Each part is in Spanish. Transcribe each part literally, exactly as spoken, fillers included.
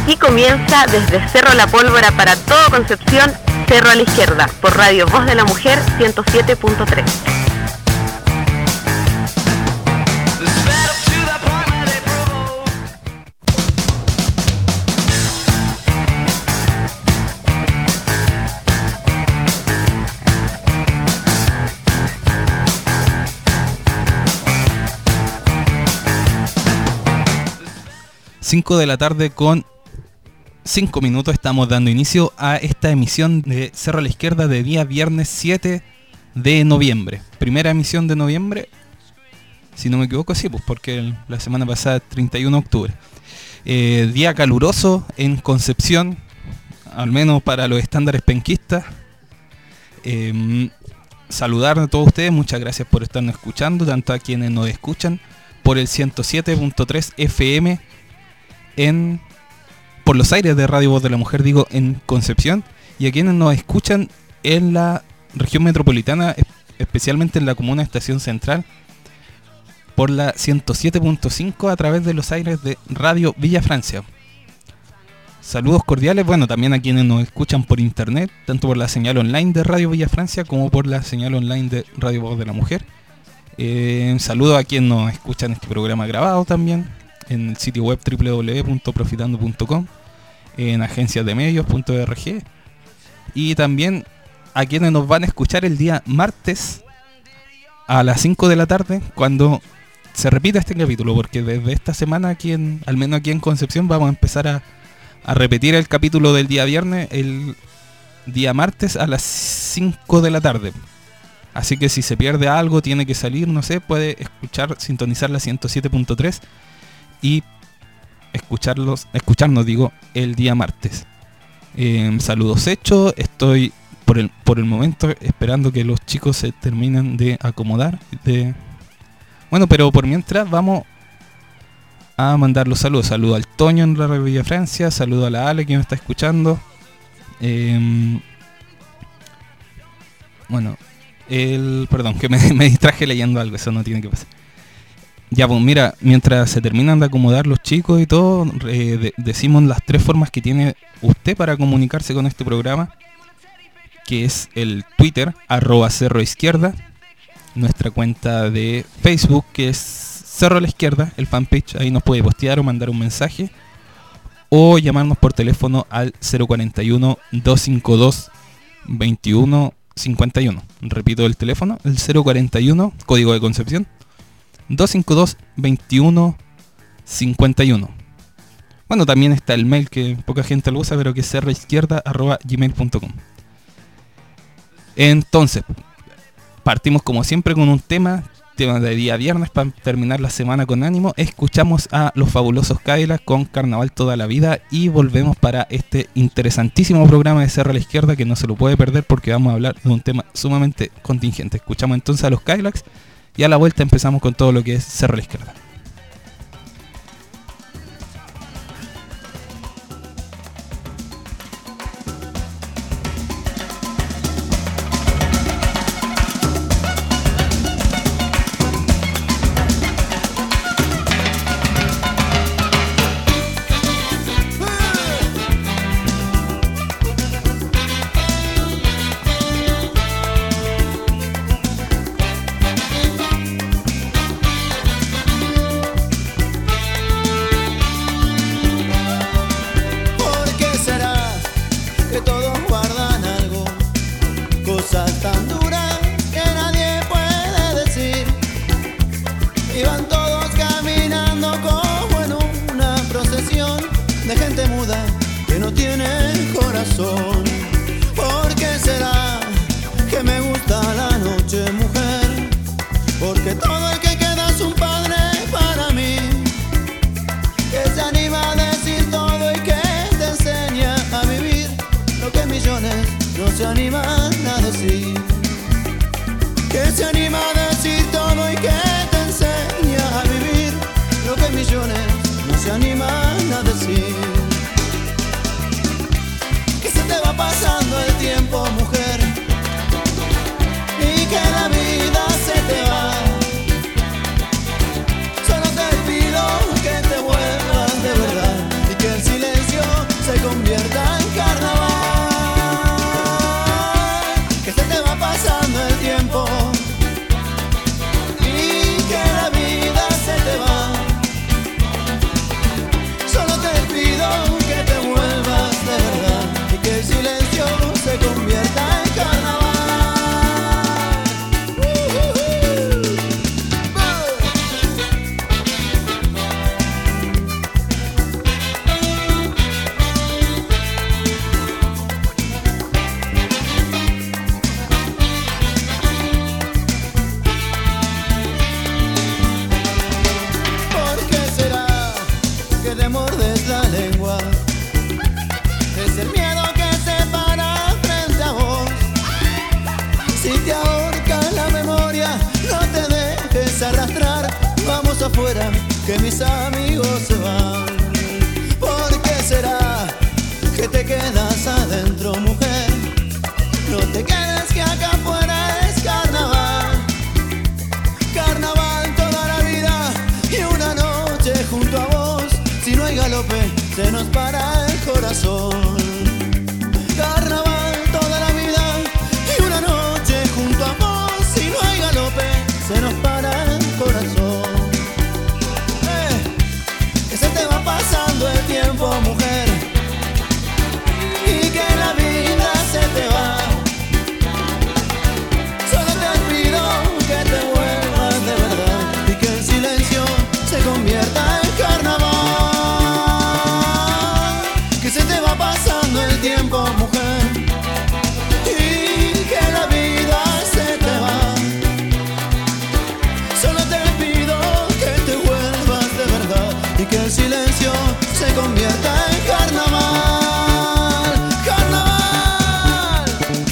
Aquí comienza desde Cerro La Pólvora para todo Concepción, Cerro a la Izquierda, por Radio Voz de la Mujer ciento siete punto tres. cinco de la tarde con cinco minutos estamos dando inicio a esta emisión de Cerro a la Izquierda de día viernes siete de noviembre. Primera emisión de noviembre, si no me equivoco, sí, pues porque la semana pasada treinta y uno de octubre. Eh, día caluroso en Concepción, al menos para los estándares penquistas. Eh, saludar a todos ustedes, muchas gracias por estarnos escuchando, tanto a quienes nos escuchan por el ciento siete punto tres F M en por los aires de Radio Voz de la Mujer, digo, en Concepción, y a quienes nos escuchan en la región metropolitana, especialmente en la comuna Estación Central, por la ciento siete punto cinco a través de los aires de Radio Villa Francia. Saludos cordiales, bueno, también a quienes nos escuchan por internet, tanto por la señal online de Radio Villa Francia como por la señal online de Radio Voz de la Mujer. Eh, saludos a quienes nos escuchan este programa grabado también en el sitio web doble u doble u doble u punto profitando punto com, en agencias de medios punto org, y también a quienes nos van a escuchar el día martes a las cinco de la tarde cuando se repita este capítulo, porque desde esta semana aquí en, al menos aquí en Concepción, vamos a empezar a, a repetir el capítulo del día viernes el día martes a las cinco de la tarde. Así que si se pierde algo, tiene que salir, no sé, puede escuchar, sintonizar la ciento siete punto tres y escucharlos, escucharnos, digo, el día martes. Eh, saludos hechos, estoy por el, por el momento esperando que los chicos se terminen de acomodar. De... Bueno, pero por mientras vamos a mandar los saludos. Saludo al Toño en la Radio Villa Francia, saludo a la Ale que me está escuchando. Eh, bueno, el, perdón, que me, me distraje leyendo algo, eso no tiene que pasar. Ya, pues mira, mientras se terminan de acomodar los chicos y todo, eh, de, decimos las tres formas que tiene usted para comunicarse con este programa, que es el Twitter, arroba Cerro Izquierda, nuestra cuenta de Facebook, que es Cerro a la Izquierda, el fanpage, ahí nos puede postear o mandar un mensaje, o llamarnos por teléfono al cero cuarenta y uno, doscientos cincuenta y dos, veintiuno cincuenta y uno. Repito el teléfono, el cero cuarenta y uno, código de Concepción, doscientos cincuenta y dos, veintiuno cincuenta y uno. Bueno, también está el mail que poca gente lo usa, pero que es cerroizquierda arroba gmail punto com. Entonces, partimos como siempre con un tema, tema de día viernes para terminar la semana con ánimo. Escuchamos a los fabulosos Cadillacs con Carnaval toda la vida y volvemos para este interesantísimo programa de Cerro a la Izquierda que no se lo puede perder porque vamos a hablar de un tema sumamente contingente. Escuchamos entonces a los Cadillacs y a la vuelta empezamos con todo lo que es Cerro a la Izquierda. Pasando el tiempo, mujer, y que la vida se te va. afuera que mis amigos se van. ¿Por qué será que te quedas adentro, mujer? No te quedes, que acá afuera es carnaval. Carnaval toda la vida y una noche junto a vos. Si no hay galope se nos para el corazón. Carnaval toda la vida y una noche junto a vos. Si no hay galope se nos para el corazón. Eh, que se te va pasando el tiempo, mujer, y que la vida se te va. Solo te pido que te vuelvas de verdad y que el silencio se convierta en carnaval. Que se te va pasando el tiempo, mujer, y que la vida se te va. Solo te pido que te vuelvas de verdad y que el silencio se convierta en carnaval. Carnaval.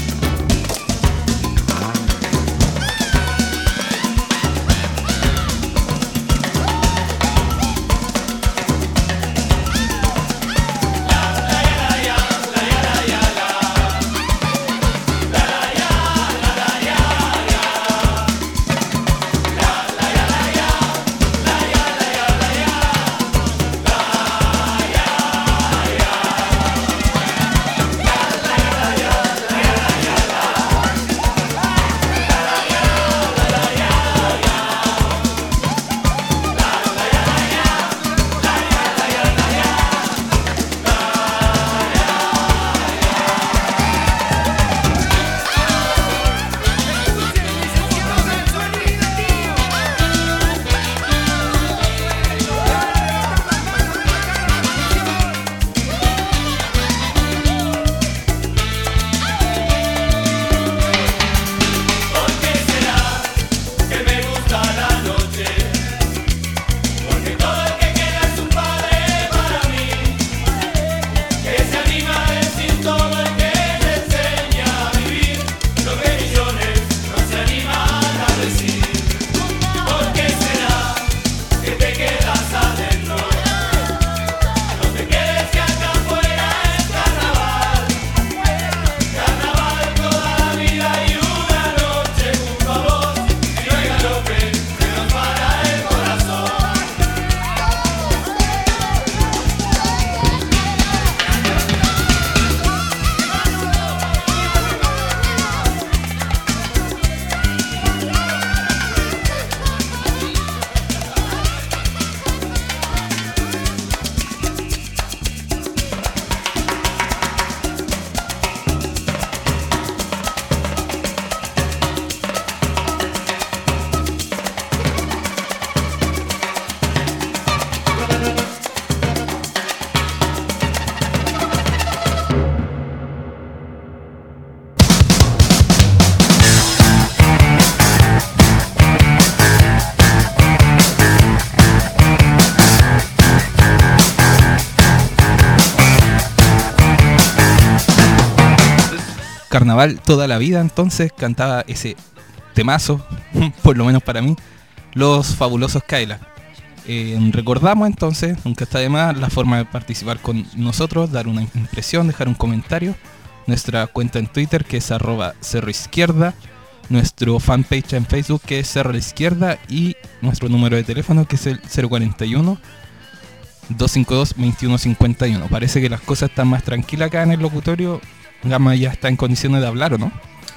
Carnaval toda la vida, entonces cantaba ese temazo, por lo menos para mí, Los Fabulosos Kaila. Eh, recordamos entonces, nunca está de más, la forma de participar con nosotros, dar una impresión, dejar un comentario. Nuestra cuenta en Twitter, que es arroba Cerro Izquierda, nuestro fanpage en Facebook, que es Cerro a la Izquierda, y nuestro número de teléfono, que es el cero cuarenta y uno, doscientos cincuenta y dos, veintiuno cincuenta y uno. Parece que las cosas están más tranquilas acá en el locutorio. Gama ya está en condiciones de hablar, ¿o no?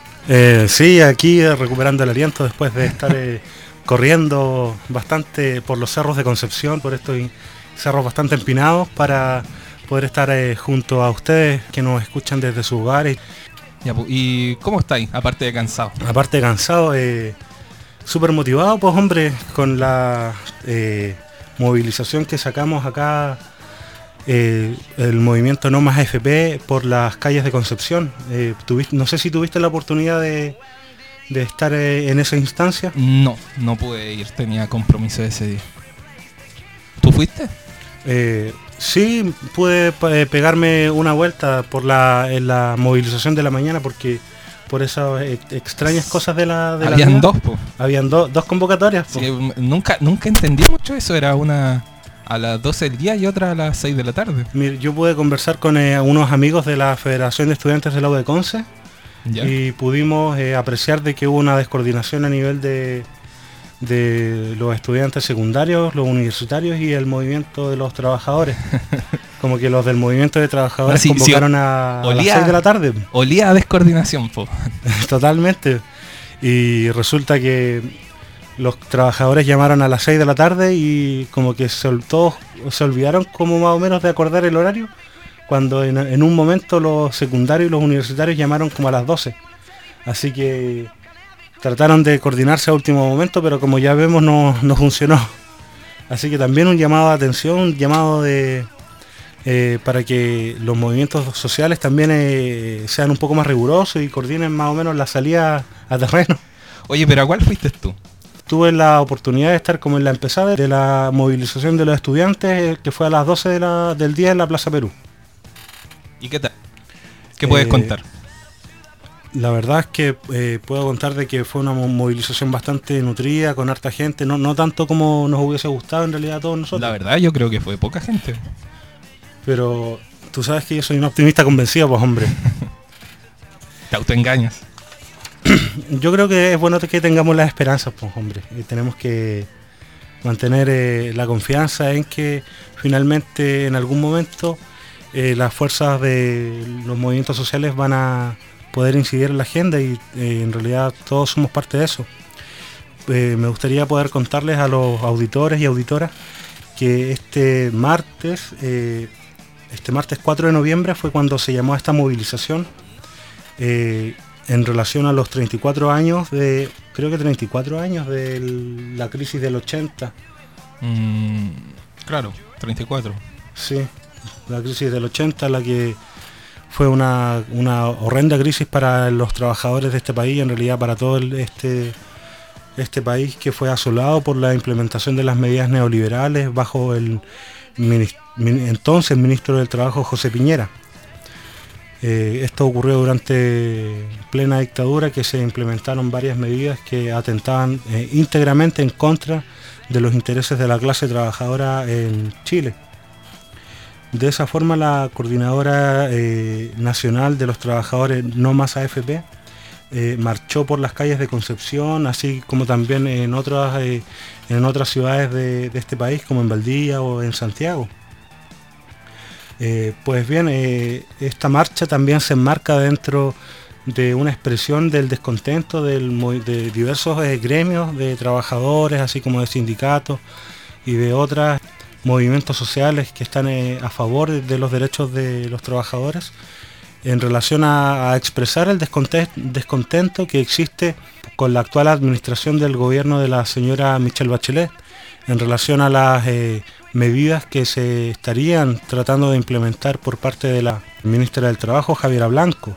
Eh, sí, aquí eh, recuperando el aliento después de estar eh, corriendo bastante por los cerros de Concepción, por estos cerros bastante empinados, para poder estar eh, junto a ustedes que nos escuchan desde sus hogares. Ya, ¿y cómo estáis, aparte de cansado? Aparte de cansado, eh, súper motivado, pues hombre, con la eh, movilización que sacamos acá, eh, el movimiento No Más A F P por las calles de Concepción. Eh, tuviste, no sé si tuviste la oportunidad de, de estar eh, en esa instancia. No, no pude ir, tenía compromiso ese día. ¿Tú fuiste? Eh, sí, pude eh, pegarme una vuelta por la, en la movilización de la mañana, porque por esas ex- extrañas cosas de la de la Habían vida. dos, po. Habían do- dos convocatorias. po. Sí, m- nunca, nunca entendí mucho eso. Era una a las doce del día y otra a las seis de la tarde. Mira, yo pude conversar con eh, unos amigos de la Federación de Estudiantes de la U de Conce ¿Ya? y pudimos eh, apreciar de que hubo una descoordinación a nivel de, de los estudiantes secundarios, los universitarios y el movimiento de los trabajadores. Como que los del movimiento de trabajadores Ah, sí, sí, convocaron a, a las olía- seis de la tarde. Olía a descoordinación, po. Totalmente. Y resulta que los trabajadores llamaron a las seis de la tarde y como que se, ol- todos se olvidaron como más o menos de acordar el horario, cuando en, en un momento los secundarios y los universitarios llamaron como a las doce. Así que trataron de coordinarse a último momento, pero como ya vemos no, no funcionó. Así que también un llamado de atención, un llamado de... Eh, para que los movimientos sociales también eh, sean un poco más rigurosos y coordinen más o menos la salida a terreno. Oye, pero ¿a cuál fuiste tú? Tuve la oportunidad de estar como en la empezada de la movilización de los estudiantes, eh, que fue a las doce de la- del día en la Plaza Perú. ¿Y qué tal? ¿Qué puedes Eh, contar? La verdad es que eh, puedo contar de que fue una mo- movilización bastante nutrida, con harta gente, no, no tanto como nos hubiese gustado en realidad a todos nosotros. La verdad, yo creo que fue poca gente. Pero tú sabes que yo soy un optimista convencido, pues hombre. Te autoengañas. Yo creo que es bueno que tengamos las esperanzas, pues hombre. Y tenemos que mantener eh, la confianza en que finalmente en algún momento eh, las fuerzas de los movimientos sociales van a poder incidir en la agenda y eh, en realidad todos somos parte de eso. Eh, me gustaría poder contarles a los auditores y auditoras que este martes, eh, este martes cuatro de noviembre fue cuando se llamó a esta movilización eh, en relación a los treinta y cuatro años de, creo que treinta y cuatro años de la crisis del ochenta. Mm, claro, treinta y cuatro. Sí, la crisis del ochenta, la que fue una, una horrenda crisis para los trabajadores de este país, en realidad para todo el, este, este país que fue asolado por la implementación de las medidas neoliberales bajo el minis- min- entonces ministro del Trabajo José Piñera. Eh, esto ocurrió durante plena dictadura, que se implementaron varias medidas que atentaban eh, íntegramente en contra de los intereses de la clase trabajadora en Chile. De esa forma, la Coordinadora eh, Nacional de los Trabajadores No Más A F P eh, marchó por las calles de Concepción, así como también en otras, eh, en otras ciudades de, de este país, como en Valdivia o en Santiago. Eh, pues bien, eh, esta marcha también se enmarca dentro de una expresión del descontento del, mo- de diversos eh, gremios de trabajadores, así como de sindicatos y de otros movimientos sociales que están eh, a favor de, de los derechos de los trabajadores, en relación a, a expresar el desconte- descontento que existe con la actual administración del gobierno de la señora Michelle Bachelet, en relación a las eh, medidas que se estarían tratando de implementar por parte de la ministra del Trabajo, Javiera Blanco.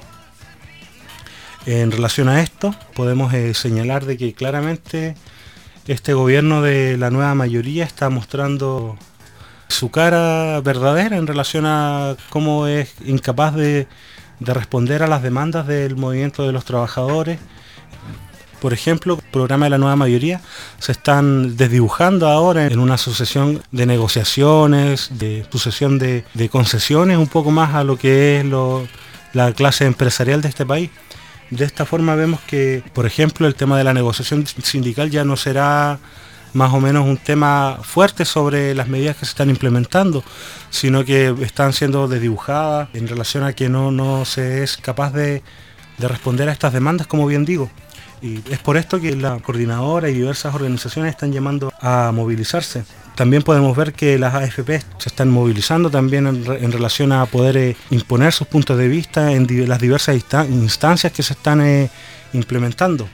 En relación a esto, podemos eh, señalar de que claramente este gobierno de la nueva mayoría está mostrando su cara verdadera en relación a cómo es incapaz de, de responder a las demandas del movimiento de los trabajadores. Por ejemplo, el programa de la nueva mayoría se están desdibujando ahora en una sucesión de negociaciones, de sucesión de, de concesiones un poco más a lo que es lo, la clase empresarial de este país. De esta forma vemos que, por ejemplo, el tema de la negociación sindical ya no será más o menos un tema fuerte sobre las medidas que se están implementando, sino que están siendo desdibujadas en relación a que no, no se es capaz de, de responder a estas demandas, como bien digo. Y es por esto que la coordinadora y diversas organizaciones están llamando a movilizarse. También podemos ver que las A F P se están movilizando también en, re- en relación a poder eh, imponer sus puntos de vista en di- las diversas insta- instancias que se están eh, implementando.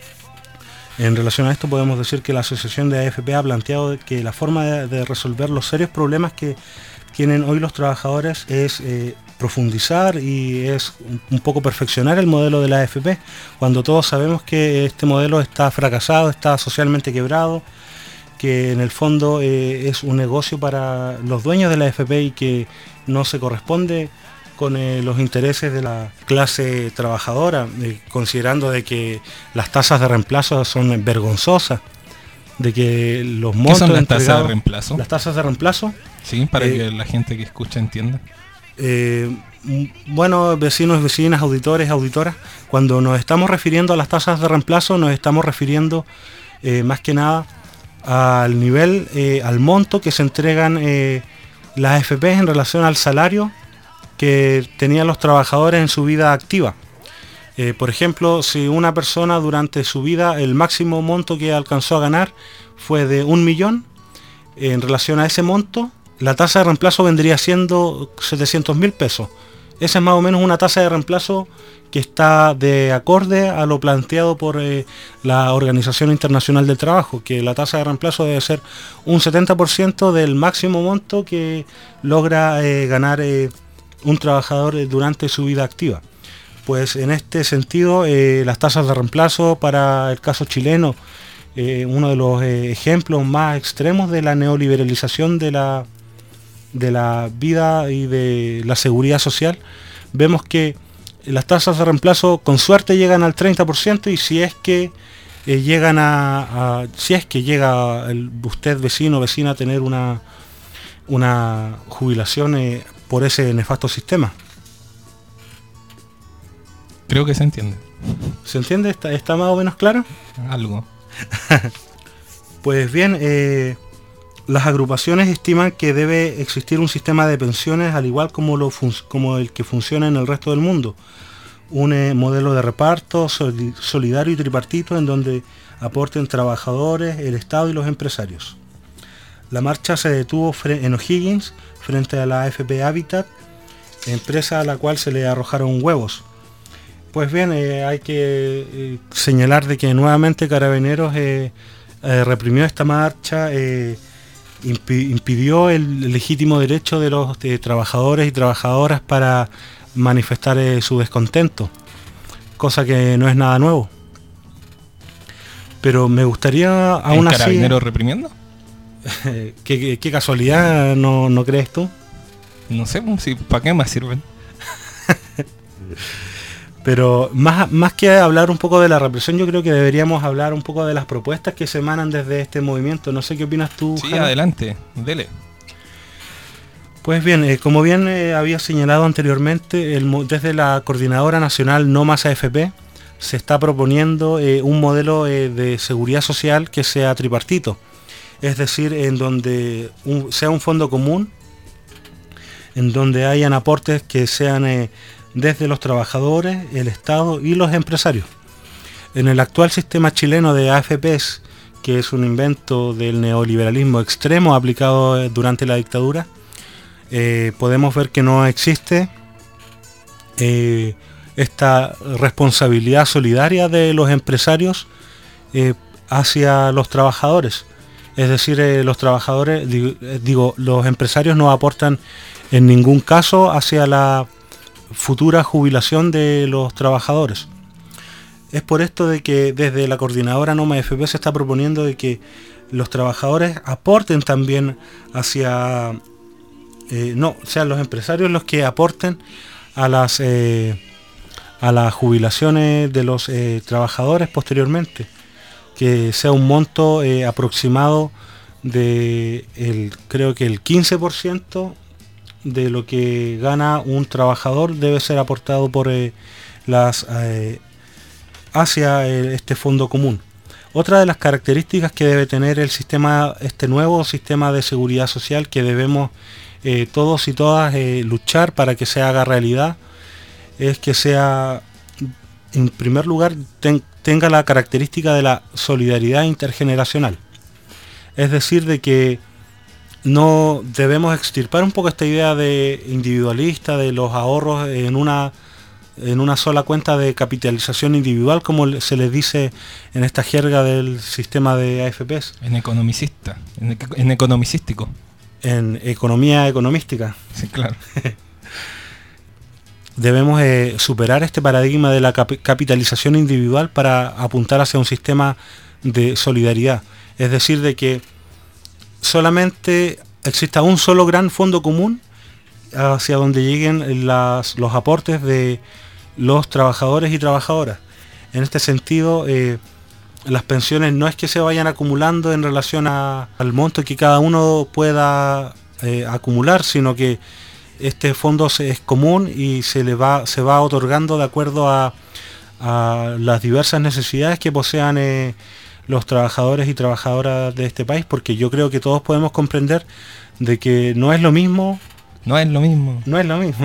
En relación a esto podemos decir que la Asociación de A F P ha planteado que la forma de, de resolver los serios problemas que tienen hoy los trabajadores es eh, profundizar y es un, un poco perfeccionar el modelo de la A F P, cuando todos sabemos que este modelo está fracasado, está socialmente quebrado, que en el fondo eh, es un negocio para los dueños de la A F P y que no se corresponde con eh, los intereses de la clase trabajadora, eh, considerando de que las tasas de reemplazo son vergonzosas, de que los montos... ¿Qué son las tasas de reemplazo? Las tasas de reemplazo. Sí, para eh, que la gente que escucha entienda. Eh, bueno, vecinos, vecinas, auditores, auditoras, cuando nos estamos refiriendo a las tasas de reemplazo, nos estamos refiriendo eh, más que nada al nivel, eh, al monto que se entregan eh, las A F P en relación al salario que tenían los trabajadores en su vida activa. Eh, por ejemplo, si una persona durante su vida el máximo monto que alcanzó a ganar fue de un millón, eh, en relación a ese monto, la tasa de reemplazo vendría siendo setecientos mil pesos. Esa es más o menos una tasa de reemplazo que está de acorde a lo planteado por eh, la Organización Internacional del Trabajo, que la tasa de reemplazo debe ser un setenta por ciento del máximo monto que logra eh, ganar eh, un trabajador eh, durante su vida activa. Pues en este sentido, eh, las tasas de reemplazo para el caso chileno, eh, uno de los eh, ejemplos más extremos de la neoliberalización de la de la vida y de la seguridad social, vemos que las tasas de reemplazo con suerte llegan al treinta por ciento, y si es que eh, llegan a, a si es que llega el, usted vecino o vecina a tener una una jubilación eh, por ese nefasto sistema. Creo que se entiende. ¿Se entiende? ¿Está, está más o menos claro? Algo. Pues bien, eh, las agrupaciones estiman que debe existir un sistema de pensiones al igual como, lo como el que funciona en el resto del mundo. Un eh, modelo de reparto sol solidario y tripartito en donde aporten trabajadores, el Estado y los empresarios. La marcha se detuvo en O'Higgins frente a la A F P Habitat, empresa a la cual se le arrojaron huevos. Pues bien, eh, hay que eh, señalar de que nuevamente Carabineros eh, eh, reprimió esta marcha, eh, impidió el legítimo derecho de los de trabajadores y trabajadoras para manifestar eh, su descontento, cosa que no es nada nuevo. Pero me gustaría aún así... ¿Carabineros reprimiendo? ¿Qué, qué, qué casualidad, ¿no, no crees tú? No sé, si, ¿para qué más sirven? Pero más, más que hablar un poco de la represión, yo creo que deberíamos hablar un poco de las propuestas que se emanan desde este movimiento. No sé qué opinas tú, Sí, Jana. Adelante, dele. Pues bien, eh, como bien eh, había señalado anteriormente, el, desde la Coordinadora Nacional No Más A F P se está proponiendo eh, un modelo eh, de seguridad social que sea tripartito. Es decir, en donde un, sea un fondo común, en donde hayan aportes que sean... Eh, desde los trabajadores, el Estado y los empresarios. En el actual sistema chileno de A F Pes, que es un invento del neoliberalismo extremo aplicado durante la dictadura, eh, podemos ver que no existe eh, esta responsabilidad solidaria de los empresarios eh, hacia los trabajadores. Es decir, eh, los trabajadores, digo, digo, los empresarios no aportan en ningún caso hacia la futura jubilación de los trabajadores. Es por esto de que desde la Coordinadora No Más A F P se está proponiendo de que los trabajadores aporten también hacia eh, no, sean los empresarios los que aporten a las eh, a las jubilaciones de los eh, trabajadores posteriormente, que sea un monto eh, aproximado de el, creo que el quince por ciento de lo que gana un trabajador debe ser aportado por eh, las eh, hacia eh, este fondo común. Otra de las características que debe tener el sistema, este nuevo sistema de seguridad social que debemos eh, todos y todas eh, luchar para que se haga realidad, es que sea, en primer lugar, ten, tenga la característica de la solidaridad intergeneracional. Es decir, de que no debemos extirpar un poco esta idea de individualista, de los ahorros en una en una sola cuenta de capitalización individual, como se les dice en esta jerga del sistema de A F Pes. En economicista, en, en economicístico. En economía economística. Sí, claro. Debemos eh, superar este paradigma de la cap capitalización individual para apuntar hacia un sistema de solidaridad. Es decir, de que solamente exista un solo gran fondo común hacia donde lleguen las, los aportes de los trabajadores y trabajadoras. En este sentido, eh, las pensiones no es que se vayan acumulando en relación a, al monto que cada uno pueda eh, acumular, sino que este fondo se, es común y se le va se va otorgando de acuerdo a, a las diversas necesidades que posean eh, los trabajadores y trabajadoras de este país, porque yo creo que todos podemos comprender de que no es lo mismo. No es lo mismo. No es lo mismo.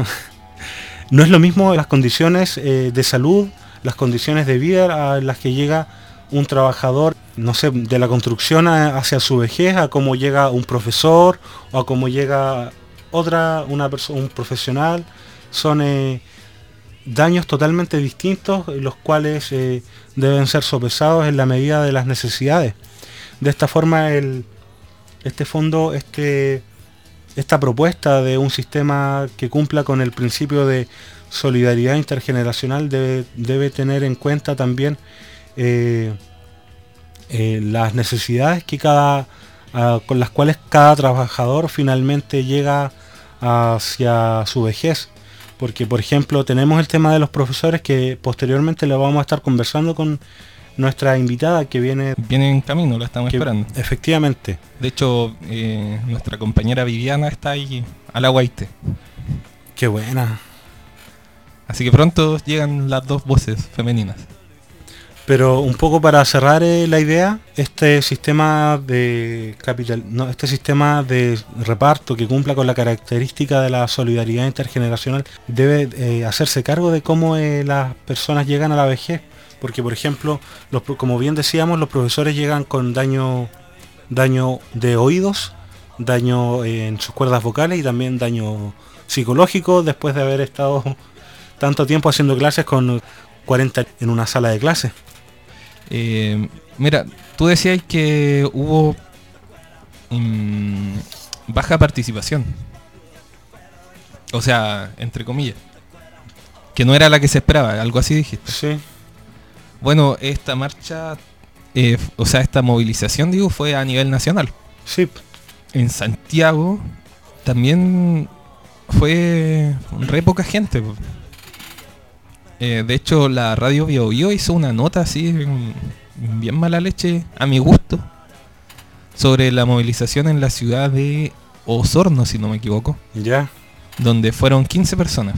No es lo mismo las condiciones eh, de salud, las condiciones de vida a las que llega un trabajador, no sé, de la construcción a, hacia su vejez, a cómo llega un profesor o a cómo llega otra, una persona, un profesional. Son eh, daños totalmente distintos, los cuales eh, deben ser sopesados en la medida de las necesidades. De esta forma, el, este fondo, este, esta propuesta de un sistema que cumpla con el principio de solidaridad intergeneracional debe, debe tener en cuenta también eh, eh, las necesidades que cada, uh, con las cuales cada trabajador finalmente llega hacia su vejez. Porque, por ejemplo, tenemos el tema de los profesores, que posteriormente lo vamos a estar conversando con nuestra invitada que viene... Viene en camino, la estamos que, esperando. Efectivamente. De hecho, eh, nuestra compañera Viviana está ahí a la guaite. Qué buena. Así que pronto llegan las dos voces femeninas. Pero un poco para cerrar eh, la idea, este sistema de capital, no, este sistema de reparto que cumpla con la característica de la solidaridad intergeneracional debe eh, hacerse cargo de cómo eh, las personas llegan a la vejez, porque por ejemplo, los, como bien decíamos, los profesores llegan con daño, daño de oídos, daño eh, en sus cuerdas vocales y también daño psicológico después de haber estado tanto tiempo haciendo clases con cuarenta en una sala de clases. Eh, mira, tú decías que hubo um, baja participación, o sea, entre comillas, que no era la que se esperaba, algo así dijiste. Sí. Bueno, esta marcha, eh, o sea, esta movilización, digo, fue a nivel nacional. Sí. En Santiago también fue re poca gente. Eh, de hecho, la radio Bio Bio hizo una nota así, bien mala leche, a mi gusto, sobre la movilización en la ciudad de Osorno, si no me equivoco. Ya. Donde fueron quince personas.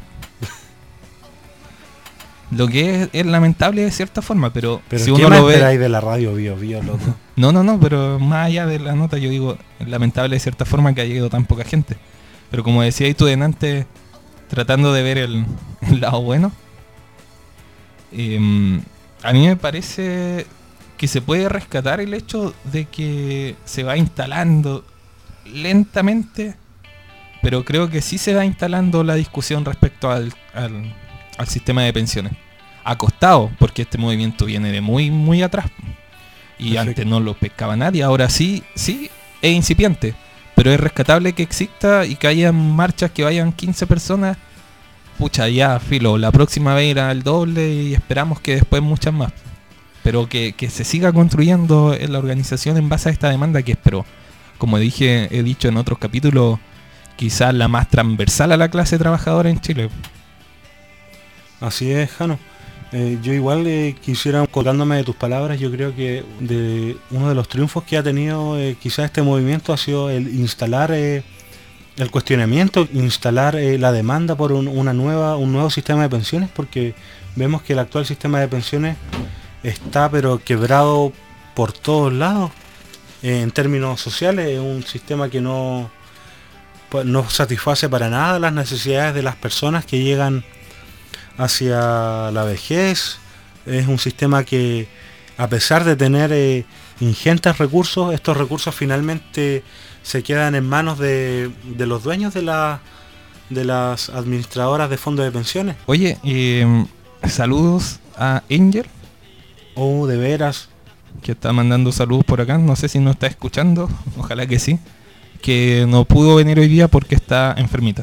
Lo que es, es lamentable de cierta forma, pero, pero si ¿qué uno más lo ve... esperáis de la radio Bio Bio, loco? No, no, no, pero más allá de la nota, yo digo, es lamentable de cierta forma que haya ido tan poca gente. Pero como decías tú delante, tratando de ver el, el lado bueno, Eh, a mí me parece que se puede rescatar el hecho de que se va instalando lentamente, pero creo que sí se va instalando la discusión respecto al, al, al sistema de pensiones. Acostado, porque este movimiento viene de muy muy atrás y Perfecto. Antes no lo pescaba nadie, ahora sí, sí es incipiente, pero es rescatable que exista y que haya marchas que vayan quince personas. Pucha, ya, filo, la próxima vez irá al doble y esperamos que después muchas más. Pero que, que se siga construyendo en la organización en base a esta demanda que espero. Como dije, he dicho en otros capítulos, quizás la más transversal a la clase trabajadora en Chile. Así es, Jano. Eh, yo igual eh, quisiera, colgándome de tus palabras, yo creo que de uno de los triunfos que ha tenido eh, quizás este movimiento ha sido el instalar... Eh, el cuestionamiento, instalar eh, la demanda por un, una nueva, un nuevo sistema de pensiones, porque vemos que el actual sistema de pensiones está pero quebrado por todos lados. Eh, en términos sociales, es un sistema que no, no satisface para nada las necesidades de las personas que llegan hacia la vejez. Es un sistema que, a pesar de tener eh, ingentes recursos, estos recursos finalmente se quedan en manos de, de los dueños de, la, de las administradoras de fondos de pensiones. Oye, eh, saludos a Angel. Oh, de veras. Que está mandando saludos por acá, no sé si nos está escuchando, ojalá que sí. Que no pudo venir hoy día porque está enfermita.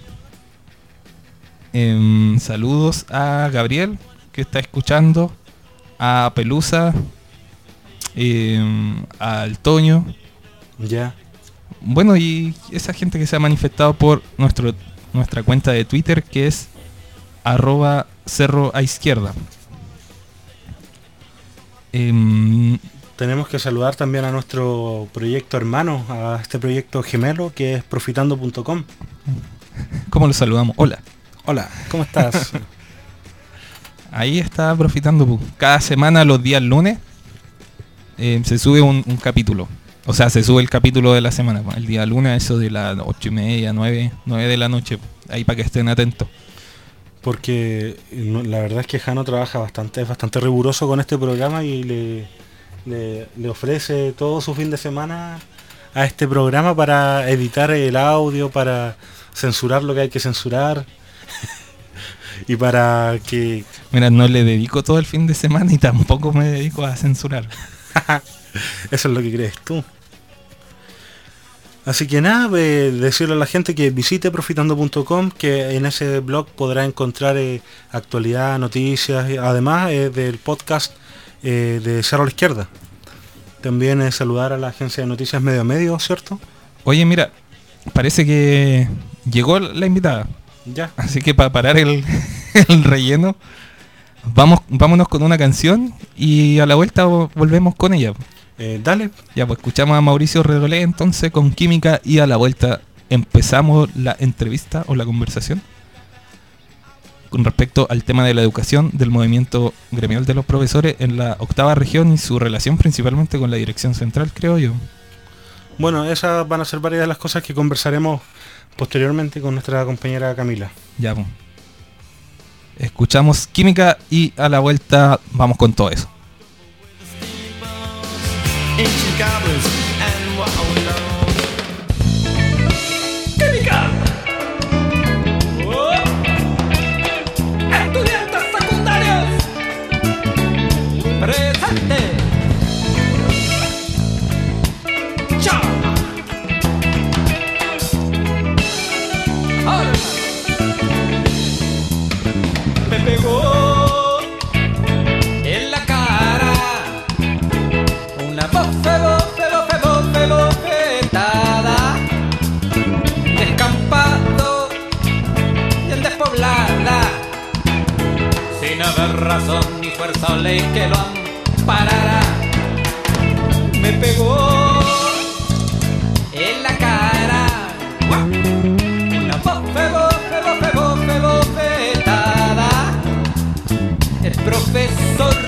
Eh, saludos a Gabriel, que está escuchando. A Pelusa. Eh, al Toño. Ya. Bueno, y esa gente que se ha manifestado por nuestro nuestra cuenta de Twitter, que es arroba cerro a izquierda. Eh, Tenemos que saludar también a nuestro proyecto hermano, a este proyecto gemelo que es profitando punto com. ¿Cómo lo saludamos? Hola. Hola, ¿cómo estás? Ahí está Profitando. Cada semana, los días lunes, eh, se sube un, un capítulo. O sea, se sube el capítulo de la semana. El día lunes, eso de las ocho y media, nueve, nueve de la noche. Ahí para que estén atentos. Porque no, la verdad es que Jano trabaja bastante, es bastante riguroso con este programa y le, le, le ofrece todo su fin de semana a este programa para editar el audio, para censurar lo que hay que censurar y para que... Mira, no le dedico todo el fin de semana y tampoco me dedico a censurar. Eso es lo que crees tú. Así que nada, eh, decirle a la gente que visite profitando punto com, que en ese blog podrá encontrar eh, actualidad, noticias, además eh, del podcast eh, de Cerro a la Izquierda. También eh, saludar a la agencia de noticias Medio a Medio, ¿cierto? Oye, mira, parece que llegó la invitada. Ya. Así que para parar el, el relleno, vamos, vámonos con una canción y a la vuelta volvemos con ella. Eh, dale. Ya, pues escuchamos a Mauricio Redolé entonces con Química y a la vuelta empezamos la entrevista o la conversación con respecto al tema de la educación del movimiento gremial de los profesores en la octava región y su relación principalmente con la dirección central, creo yo. Bueno, esas van a ser varias de las cosas que conversaremos posteriormente con nuestra compañera Camila. Ya, pues. Escuchamos Química y a la vuelta vamos con todo eso. ¡Química! ¡Oh! ¡Estudiantes secundarios! ¡Presente! ¡Chao! ¡Ahora! Me pegó en la cara una bofe, bofe, bofe, bofe, bofetada, descampado y en despoblada, sin haber razón ni fuerza o ley que lo amparara. Me pegó en la cara una bofe, bofe, bofe, bofe, bofetada, el profesor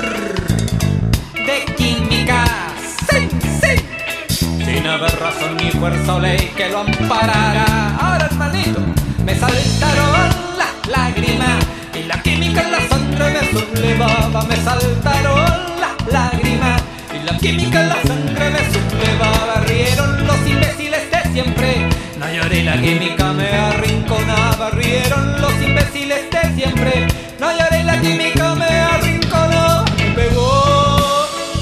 de química. Sí, sí. Sin haber razón ni fuerza o ley que lo amparara. Ahora, hermanito, me saltaron las lágrimas y la química en la sangre me sublevaba. Me saltaron las lágrimas y la química en la sangre me sublevaba. Rieron los imbéciles de siempre. No lloré, la química me arrinconaba. Rieron los imbéciles de siempre. No lloré, la química me arrinconaba. Me pegó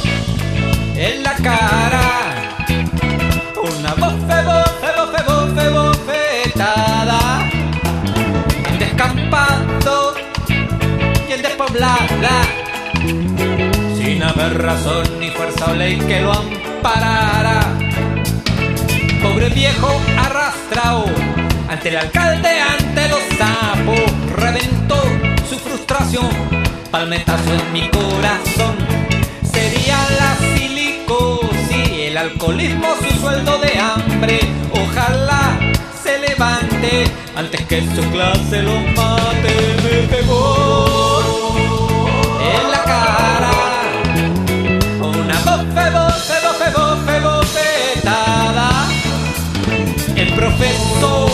en la cara una bofe, bofe, bofe, bofe, bofetada, en descampado y en despoblada, sin haber razón ni fuerza o ley que lo amparara. Pobre viejo arrastrado ante el alcalde, ante los sapos, reventó su frustración, palmetazo en mi corazón. Sería la silicosis, el alcoholismo, su sueldo de hambre. Ojalá se levante antes que su clase lo mate. Me pegó en la cara una bofe, bofe, bofe, bofe, bofetada, el profesor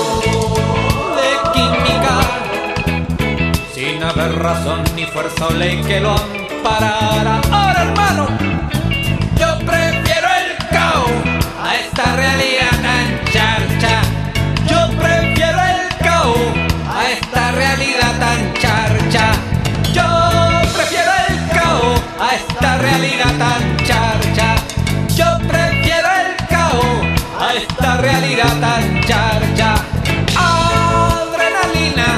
de química, sin haber razón ni fuerza o ley que lo amparara. Ahora, hermano, yo prefiero el caos a esta realidad tan charcha. Yo prefiero el caos a esta realidad tan charcha. Yo prefiero el caos a esta realidad tan charcha. Yo prefiero el caos a esta realidad tan charcha. Adrenalina,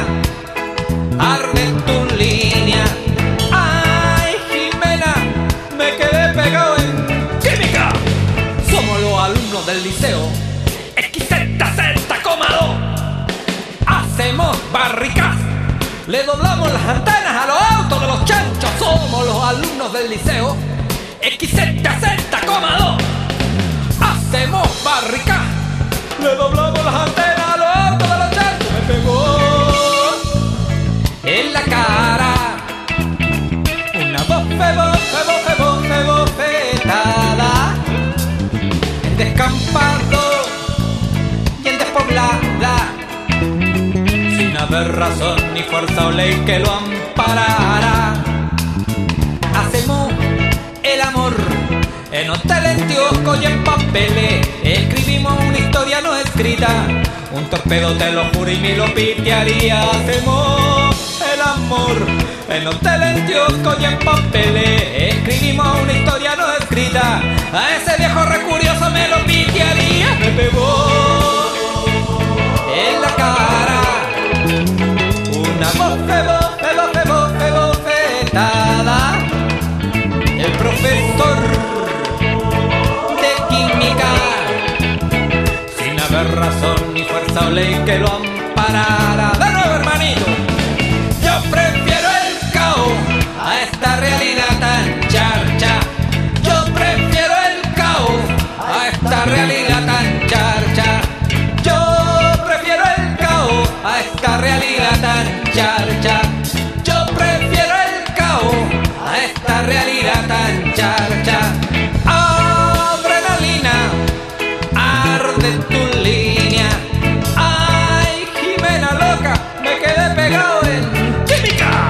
arde tu línea. Ay, Jimena, me quedé pegado en química. Somos los alumnos del liceo X Z Z, dos. barricas, le doblamos las antenas a los autos de los chanchos. Somos los alumnos del liceo equis zeta zeta dos. Hacemos barricas, le doblamos las antenas a los autos de los chanchos. Me pegó en la cara una bofe, bofe, bofe, bofe, bofetada. En descampado y en despoblada, sin haber razón ni fuerza o ley que lo amparara. Hacemos el amor en hotel, en kiosco y en papeles. Escribimos una historia no escrita, un torpedo te lo juro y me lo pitearía. Hacemos el amor en hotel, en kiosco y en papeles. Escribimos una historia no escrita, a ese viejo recurioso me lo pitearía. Me pegó en la cara una bofe, bofe, bofe, bofe, bofetada. El profesor de química, sin haber razón ni fuerza o ley que lo amparara. De nuevo, hermanito. Yo prefiero el caos a esta realidad tan charcha. Yo prefiero el caos a esta realidad tan charcha. Yo prefiero el caos a esta realidad tan charcha. Yo prefiero el caos a esta realidad tan charcha. Adrenalina, arde tu línea. Ay, Jimena loca, me quedé pegado en química.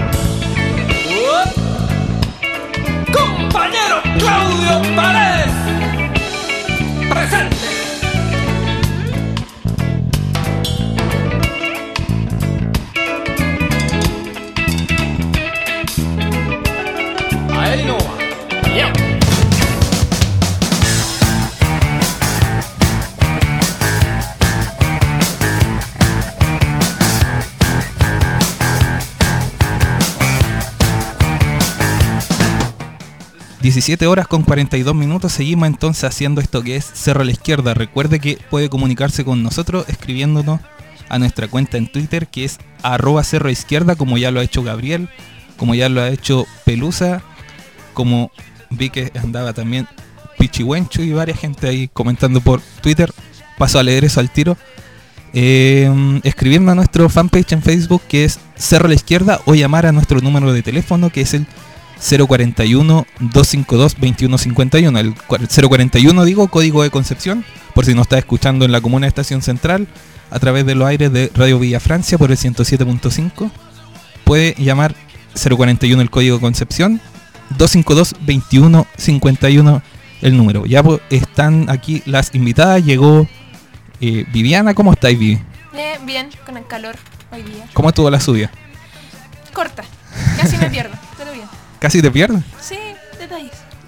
Uh. Compañero Claudio Paredes, presente. Ahí no va. Yeah. diecisiete horas con cuarenta y dos minutos. Seguimos entonces haciendo esto que es Cerro a la Izquierda. Recuerde que puede comunicarse con nosotros escribiéndonos a nuestra cuenta en Twitter, que es arroba Cerro a Izquierda, como ya lo ha hecho Gabriel, como ya lo ha hecho Pelusa, como vi que andaba también Pichihuencho y varias gente ahí comentando por Twitter. Paso a leer eso al tiro. Eh, escribirme a nuestro fanpage en Facebook, que es Cerro a la Izquierda, o llamar a nuestro número de teléfono, que es el cero cuarenta y uno, doscientos cincuenta y dos, veintiuno cincuenta y uno. El cero cuarenta y uno, digo, código de Concepción, por si nos está escuchando en la comuna de Estación Central a través de los aires de Radio Villa Francia por el ciento siete punto cinco. Puede llamar cero cuarenta y uno el código de Concepción, doscientos cincuenta y dos, veintiuno cincuenta y uno el número. Ya pues, están aquí las invitadas. Llegó eh, Viviana. ¿Cómo estáis, Vivi? Eh, bien, con el calor hoy día. ¿Cómo estuvo la suya? Corta, casi me pierdo, pero bien. ¿Casi te pierdes? Sí, detalles.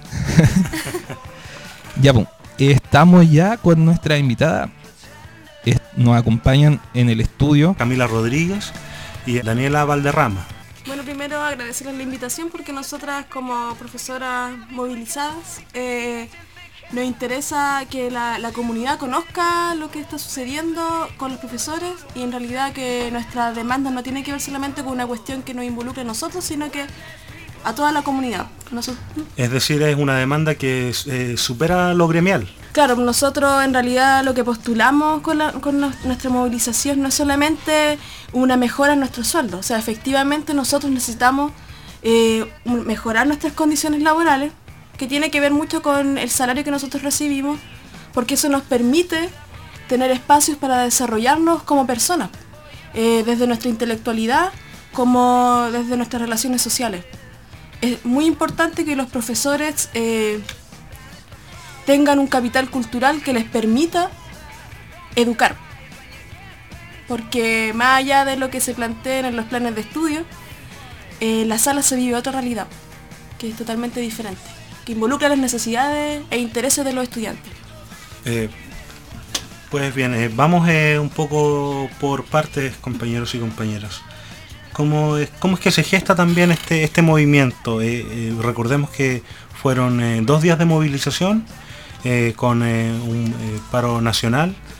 Ya pues, estamos ya con nuestra invitada. Es, nos acompañan en el estudio Camila Rodríguez y Daniela Valderrama. Bueno, primero agradecerles la invitación, porque nosotras como profesoras movilizadas eh, nos interesa que la, la comunidad conozca lo que está sucediendo con los profesores, y en realidad que nuestra demanda no tiene que ver solamente con una cuestión que nos involucre a nosotros, sino que a toda la comunidad. Nosotros... Es decir, es una demanda que eh, supera lo gremial. Claro, nosotros en realidad lo que postulamos con, la, con la, nuestra movilización no es solamente una mejora en nuestros sueldos. O sea, efectivamente nosotros necesitamos eh, mejorar nuestras condiciones laborales, que tiene que ver mucho con el salario que nosotros recibimos, porque eso nos permite tener espacios para desarrollarnos como personas, eh, desde nuestra intelectualidad como desde nuestras relaciones sociales. Es muy importante que los profesores eh, tengan un capital cultural que les permita educar, porque más allá de lo que se plantea en los planes de estudio, eh, en la sala se vive otra realidad, que es totalmente diferente, que involucra las necesidades e intereses de los estudiantes. Eh, pues bien, eh, vamos eh, un poco por partes, compañeros y compañeras. ¿Cómo es, cómo es que se gesta también este, este movimiento? Eh, eh, recordemos que fueron eh, dos días de movilización eh, con eh, un eh, paro nacional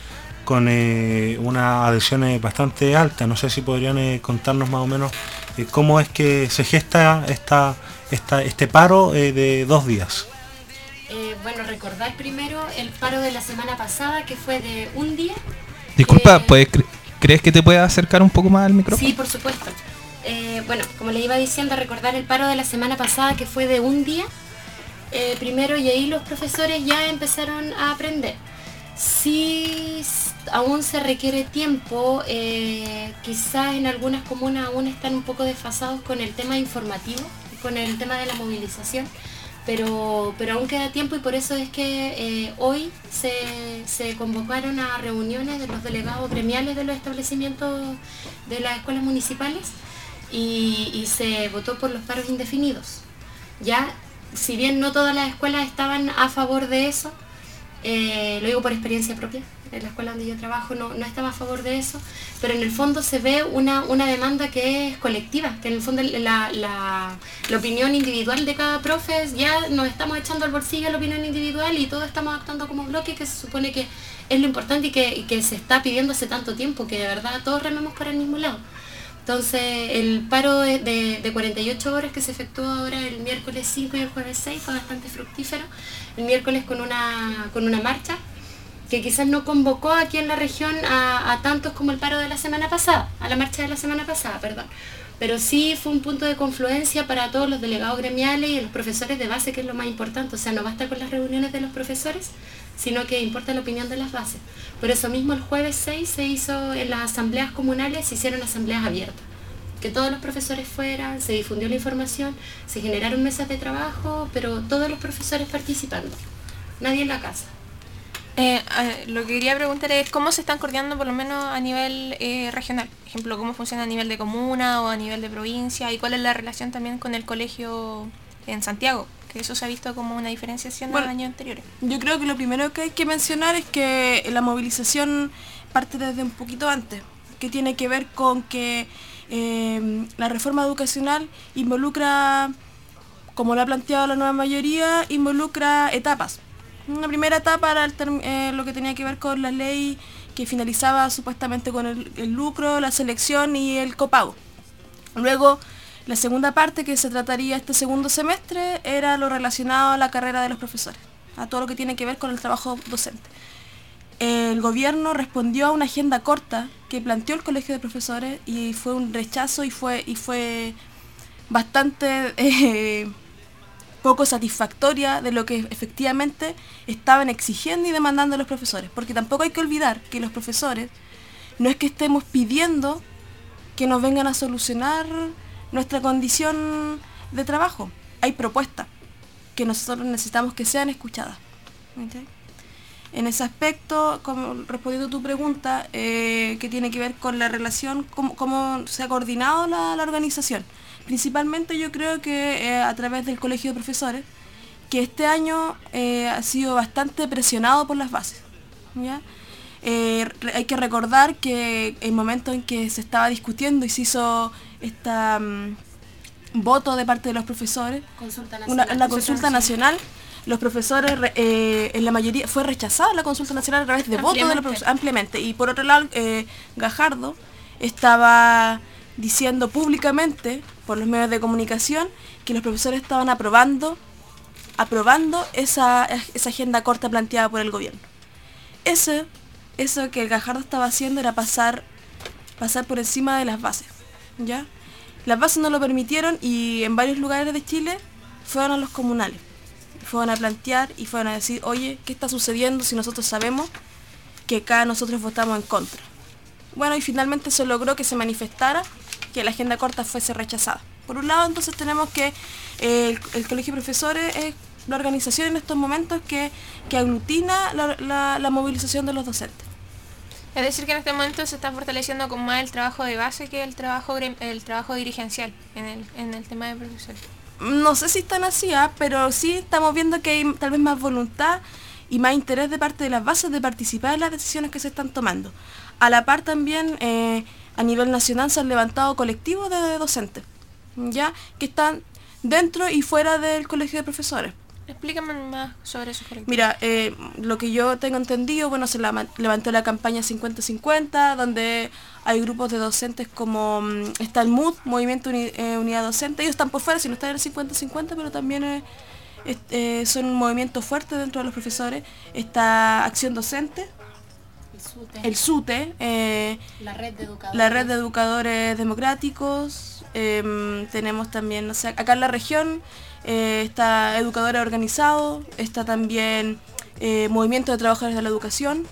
con eh, una adhesión eh, bastante alta. No sé si podrían eh, contarnos más o menos eh, cómo es que se gesta esta, esta, este paro eh, de dos días. Eh, bueno, recordar primero el paro de la semana pasada, que fue de un día. Disculpa, eh, ¿puedes cre- ¿crees que te puedes acercar un poco más al micrófono? Sí, por supuesto. Eh, bueno, como le iba diciendo, recordar el paro de la semana pasada, que fue de un día. Eh, primero, y ahí los profesores ya empezaron a aprender. Sí, aún se requiere tiempo, eh, quizás en algunas comunas aún están un poco desfasados con el tema informativo, con el tema de la movilización, pero, pero aún queda tiempo, y por eso es que eh, hoy se, se convocaron a reuniones de los delegados gremiales de los establecimientos de las escuelas municipales y, y se votó por los paros indefinidos. Ya, si bien no todas las escuelas estaban a favor de eso, eh, lo digo por experiencia propia, en la escuela donde yo trabajo no, no estaba a favor de eso, pero en el fondo se ve una, una demanda que es colectiva, que en el fondo la, la, la opinión individual de cada profe, ya nos estamos echando al bolsillo la opinión individual y todos estamos actuando como bloque, que se supone que es lo importante y que, y que se está pidiendo hace tanto tiempo, que de verdad todos rememos para el mismo lado. Entonces el paro de, de, de cuarenta y ocho horas que se efectuó ahora el miércoles cinco y el jueves seis fue bastante fructífero. El miércoles con una, con una marcha que quizás no convocó aquí en la región a, a tantos como el paro de la semana pasada, a la marcha de la semana pasada, perdón. Pero sí fue un punto de confluencia para todos los delegados gremiales y los profesores de base, que es lo más importante. O sea, no basta con las reuniones de los profesores, sino que importa la opinión de las bases. Por eso mismo el jueves seis se hizo en las asambleas comunales, se hicieron asambleas abiertas, que todos los profesores fueran, se difundió la información, se generaron mesas de trabajo, pero todos los profesores participando, nadie en la casa. Eh, eh, lo que quería preguntar es cómo se están coordinando por lo menos a nivel eh, regional. Por ejemplo, cómo funciona a nivel de comuna o a nivel de provincia, y cuál es la relación también con el colegio en Santiago, que eso se ha visto como una diferenciación Bueno, de años anteriores. Yo creo que lo primero que hay que mencionar es que la movilización parte desde un poquito antes, que tiene que ver con que eh, la reforma educacional involucra, como lo ha planteado la nueva mayoría, involucra etapas. Una primera etapa era el term- eh, lo que tenía que ver con la ley que finalizaba supuestamente con el, el lucro, la selección y el copago. Luego, la segunda parte que se trataría este segundo semestre era lo relacionado a la carrera de los profesores, a todo lo que tiene que ver con el trabajo docente. El gobierno respondió a una agenda corta que planteó el Colegio de Profesores y fue un rechazo y fue, y fue bastante eh, poco satisfactoria de lo que efectivamente estaban exigiendo y demandando los profesores. Porque tampoco hay que olvidar que los profesores no es que estemos pidiendo que nos vengan a solucionar nuestra condición de trabajo. Hay propuestas que nosotros necesitamos que sean escuchadas. ¿Okay? En ese aspecto, como respondiendo a tu pregunta, eh, que tiene que ver con la relación, cómo, cómo se ha coordinado la, la organización. Principalmente yo creo que eh, a través del Colegio de Profesores, que este año eh, ha sido bastante presionado por las bases. ¿Ya? Eh, hay que recordar que el momento en que se estaba discutiendo y se hizo esta um, voto de parte de los profesores, Consulta una, nacional. la consulta nacional, los profesores, eh, en la mayoría, fue rechazada la consulta nacional a través de votos de los profesores, ampliamente. Y por otro lado, eh, Gajardo estaba diciendo públicamente, por los medios de comunicación, que los profesores estaban aprobando, aprobando esa, esa agenda corta planteada por el gobierno. Eso, eso que el Gajardo estaba haciendo era pasar, pasar por encima de las bases, ¿ya? Las bases no lo permitieron y en varios lugares de Chile fueron a los comunales. Fueron a plantear y fueron a decir, oye, ¿qué está sucediendo si nosotros sabemos que acá nosotros votamos en contra? Bueno, y finalmente se logró que se manifestara, que la agenda corta fuese rechazada. Por un lado, entonces tenemos que eh, el, el Colegio de Profesores es la organización en estos momentos que, que aglutina la, la, la movilización de los docentes. Es decir, que en este momento se está fortaleciendo con más el trabajo de base que el trabajo el trabajo dirigencial en el, en el tema de profesores. No sé si están así, ¿eh? Pero sí estamos viendo que hay tal vez más voluntad y más interés de parte de las bases de participar en las decisiones que se están tomando. A la par también, eh, a nivel nacional se han levantado colectivos de docentes, ya que están dentro y fuera del Colegio de Profesores. Explícame más sobre esos colectivos. Mira, eh, lo que yo tengo entendido, bueno, se la, levantó la campaña cincuenta cincuenta, donde hay grupos de docentes como um, está el M U D, Movimiento Uni, eh, Unidad Docente. Ellos están por fuera, si no están en el cincuenta cincuenta, pero también eh, es, eh, son un movimiento fuerte dentro de los profesores. Está Acción Docente, El SUTE, el SUTE, eh, la red de educadores. la red de educadores democráticos. Eh, tenemos también, o sea, acá en la región eh, está Educadores Organizados, está también eh, Movimiento de Trabajadores de la Educación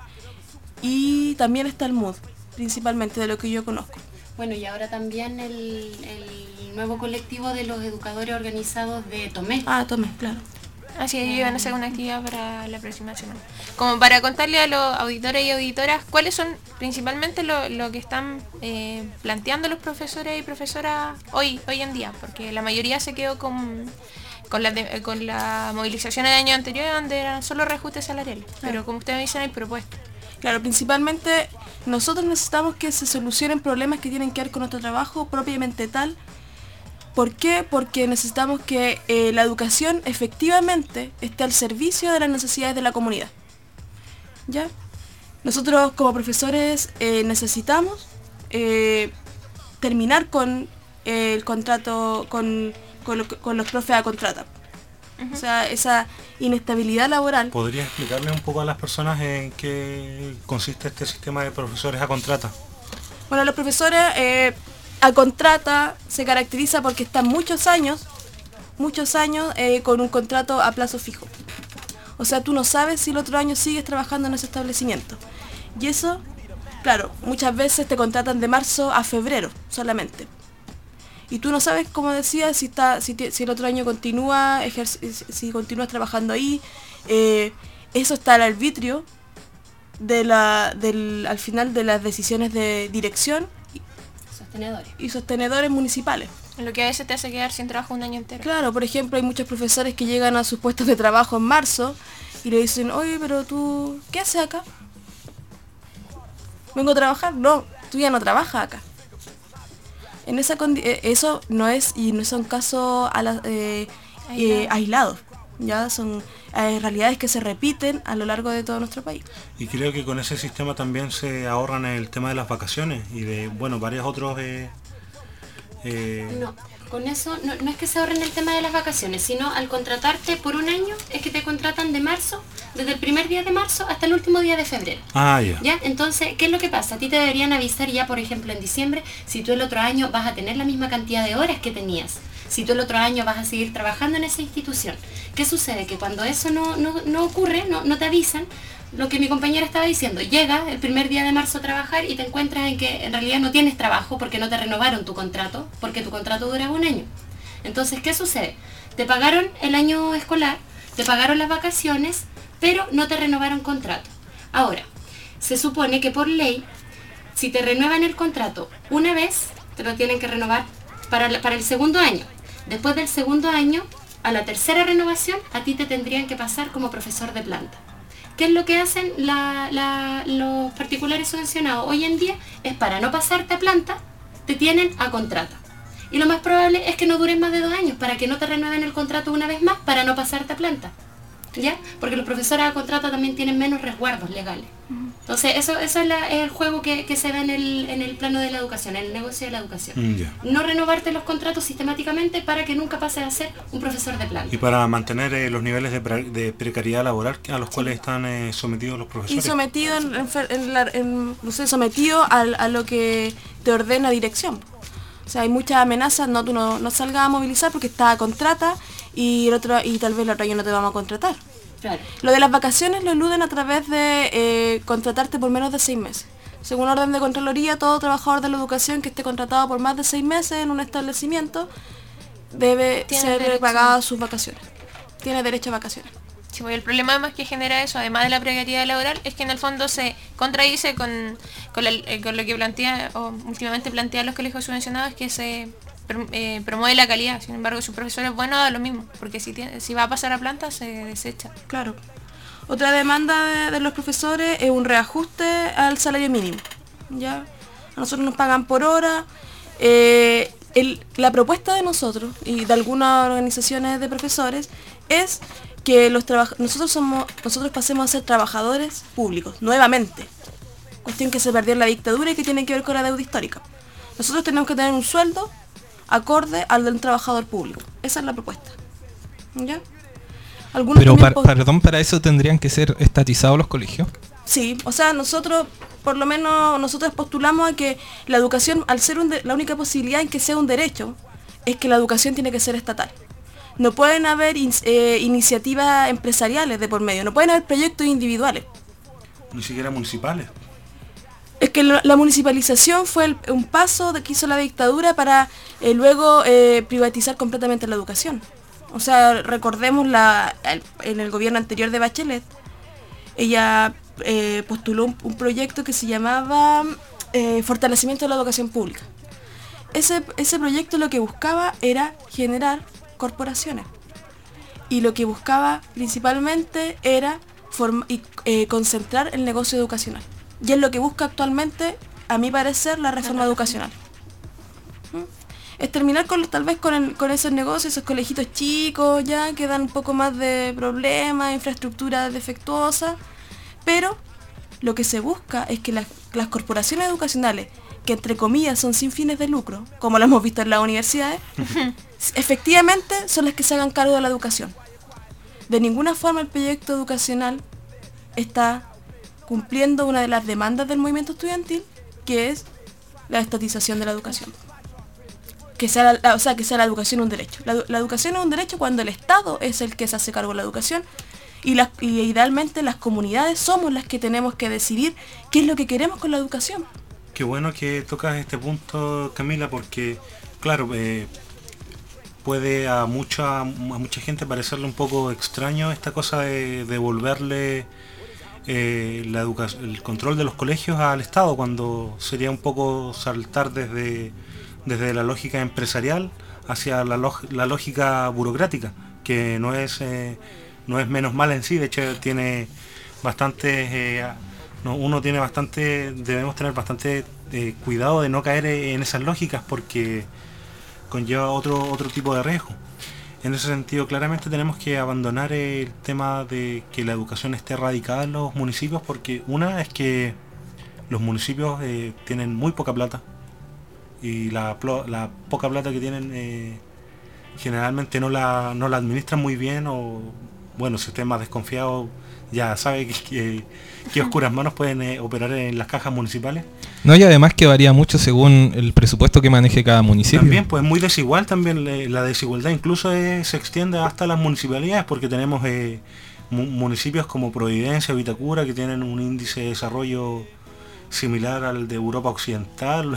y también está el M U D, principalmente de lo que yo conozco. Bueno, y ahora también el, el nuevo colectivo de los educadores organizados de Tomé. Ah, Tomé, claro. Así es, ellos van a hacer una actividad para la próxima semana. Como para contarle a los auditores y auditoras cuáles son principalmente lo, lo que están eh, planteando los profesores y profesoras hoy hoy en día, porque la mayoría se quedó con, con, la, de, con la movilización del año anterior, donde eran solo reajustes salariales. Pero como ustedes dicen, hay propuestas. Claro, principalmente nosotros necesitamos que se solucionen problemas que tienen que ver con nuestro trabajo propiamente tal. ¿Por qué? Porque necesitamos que eh, la educación efectivamente esté al servicio de las necesidades de la comunidad. ¿Ya? Nosotros como profesores eh, necesitamos eh, terminar con eh, el contrato, con, con, lo, con los profes a contrata. Uh-huh. O sea, esa inestabilidad laboral. ¿Podría explicarle un poco a las personas en qué consiste este sistema de profesores a contrata? Bueno, los profesores eh, a contrata se caracteriza porque están muchos años, muchos años eh, con un contrato a plazo fijo. O sea, tú no sabes si el otro año sigues trabajando en ese establecimiento. Y eso, claro, muchas veces te contratan de marzo a febrero solamente. Y tú no sabes, como decía, si está, si, si el otro año continúa, ejerc- si continúas trabajando ahí. Eh, eso está al arbitrio de la, del, al final de las decisiones de dirección Sostenedores. y sostenedores municipales. Lo que a veces te hace quedar sin trabajo un año entero. Claro, por ejemplo, hay muchos profesores que llegan a sus puestos de trabajo en marzo y le dicen, oye, pero tú, ¿qué haces acá? ¿Vengo a trabajar? No, tú ya no trabajas acá. En esa condi- eso no es, y no son casos a la, eh, eh, aislados, ya son eh, realidades que se repiten a lo largo de todo nuestro país. Y creo que con ese sistema también se ahorran el tema de las vacaciones y de, bueno, varios otros... Eh, eh... No, con eso no, no es que se ahorren el tema de las vacaciones, sino al contratarte por un año es que te contratan de marzo, desde el primer día de marzo hasta el último día de febrero. Ah, ya. ¿Ya? Entonces, ¿qué es lo que pasa? A ti te deberían avisar ya, por ejemplo, en diciembre, si tú el otro año vas a tener la misma cantidad de horas que tenías, si tú el otro año vas a seguir trabajando en esa institución. ¿Qué sucede? Que cuando eso no, no, no ocurre, no, no te avisan, lo que mi compañera estaba diciendo, llega el primer día de marzo a trabajar y te encuentras en que en realidad no tienes trabajo porque no te renovaron tu contrato, porque tu contrato dura un año. Entonces, ¿qué sucede? Te pagaron el año escolar, te pagaron las vacaciones, pero no te renovaron contrato. Ahora, se supone que por ley, si te renuevan el contrato una vez, te lo tienen que renovar para, la, para el segundo año. Después del segundo año, a la tercera renovación, a ti te tendrían que pasar como profesor de planta. ¿Qué es lo que hacen la, la, los particulares subvencionados hoy en día? Es para no pasarte a planta, te tienen a contrata. Y lo más probable es que no dures más de dos años, para que no te renueven el contrato una vez más, para no pasarte a planta. ¿Ya? Porque los profesores a contrata también tienen menos resguardos legales. Entonces, eso, eso es, la, es el juego que, que se da en el, en el plano de la educación, en el negocio de la educación. Mm, yeah. No renovarte los contratos sistemáticamente para que nunca pases a ser un profesor de planta. Y para mantener eh, los niveles de, pre- de precariedad laboral a los cuales están eh, sometidos los profesores. Y sometido, en, en, en la, en, no sé, sometido a, a lo que te ordena dirección. O sea, hay muchas amenazas, no, tú no, no salgas a movilizar porque está a contrata y, el otro, y tal vez el otro año no te vamos a contratar. Claro. Lo de las vacaciones lo eluden a través de eh, contratarte por menos de seis meses. Según orden de Contraloría, todo trabajador de la educación que esté contratado por más de seis meses en un establecimiento debe ser derecho. pagada sus vacaciones. Tiene derecho a vacaciones. Sí, pues el problema además que genera eso, además de la precariedad laboral, es que en el fondo se contradice con, con, la, eh, con lo que plantea o últimamente plantean los colegios subvencionados, que se eh, promueve la calidad. Sin embargo, si un profesor es bueno, da lo mismo, porque si, tiene, si va a pasar a planta, se desecha. Claro. Otra demanda de, de los profesores es un reajuste al salario mínimo. ¿Ya? A nosotros nos pagan por hora. Eh, el, la propuesta de nosotros y de algunas organizaciones de profesores es que los traba- nosotros somos nosotros pasemos a ser trabajadores públicos nuevamente, cuestión que se perdió en la dictadura y que tiene que ver con la deuda histórica. Nosotros tenemos que tener un sueldo acorde al del trabajador público. Esa es la propuesta. ¿Ya? Algunos Pero, también par- pos- perdón, para eso tendrían que ser estatizados los colegios. Sí, o sea, nosotros, por lo menos, nosotros postulamos a que la educación, al ser un de- la única posibilidad en que sea un derecho, es que la educación tiene que ser estatal. No pueden haber in- eh, iniciativas empresariales de por medio, no pueden haber proyectos individuales. Ni siquiera municipales. Es que la, la municipalización fue el- un paso de que hizo la dictadura para eh, luego eh, privatizar completamente la educación. O sea, recordemos la, el- en el gobierno anterior de Bachelet, ella eh, postuló un, un proyecto que se llamaba eh, Fortalecimiento de la Educación Pública. Ese, ese proyecto lo que buscaba era generar corporaciones. Y lo que buscaba principalmente era form- y, eh, concentrar el negocio educacional. Y es lo que busca actualmente, a mi parecer, la reforma educacional. ¿Mm? Es terminar con tal vez con, el- con esos negocios, esos colegitos chicos, ya, que dan un poco más de problemas, infraestructura defectuosa, pero lo que se busca es que las, las corporaciones educacionales, que entre comillas son sin fines de lucro, como lo hemos visto en las universidades, efectivamente son las que se hagan cargo de la educación. De ninguna forma el proyecto educacional está cumpliendo una de las demandas del movimiento estudiantil, que es la estatización de la educación. Que sea la, la- o sea, que sea la educación un derecho. La, la educación es un derecho cuando el Estado es el que se hace cargo de la educación y, las, y idealmente las comunidades somos las que tenemos que decidir qué es lo que queremos con la educación. Qué bueno que tocas este punto, Camila, porque, claro, eh, puede a mucha, a mucha gente parecerle un poco extraño esta cosa de devolverle eh, la educa- el control de los colegios al Estado, cuando sería un poco saltar desde, desde la lógica empresarial hacia la, log- la lógica burocrática, que no es, eh, no es menos mala en sí, de hecho tiene bastantes... eh, no, uno tiene bastante, debemos tener bastante eh, cuidado de no caer en esas lógicas porque conlleva otro, otro tipo de riesgo. En ese sentido, claramente tenemos que abandonar el tema de que la educación esté radicada en los municipios, porque una es que los municipios eh, tienen muy poca plata y la, plo- la poca plata que tienen eh, generalmente no la, no la administran muy bien, o bueno, si usted es más desconfiado ya sabe que, que, que oscuras manos pueden eh, operar en las cajas municipales. No, y además que varía mucho según el presupuesto que maneje cada municipio. También, pues muy desigual también, eh, la desigualdad incluso eh, se extiende hasta las municipalidades, porque tenemos eh, mu- municipios como Providencia, Vitacura, que tienen un índice de desarrollo similar al de Europa Occidental,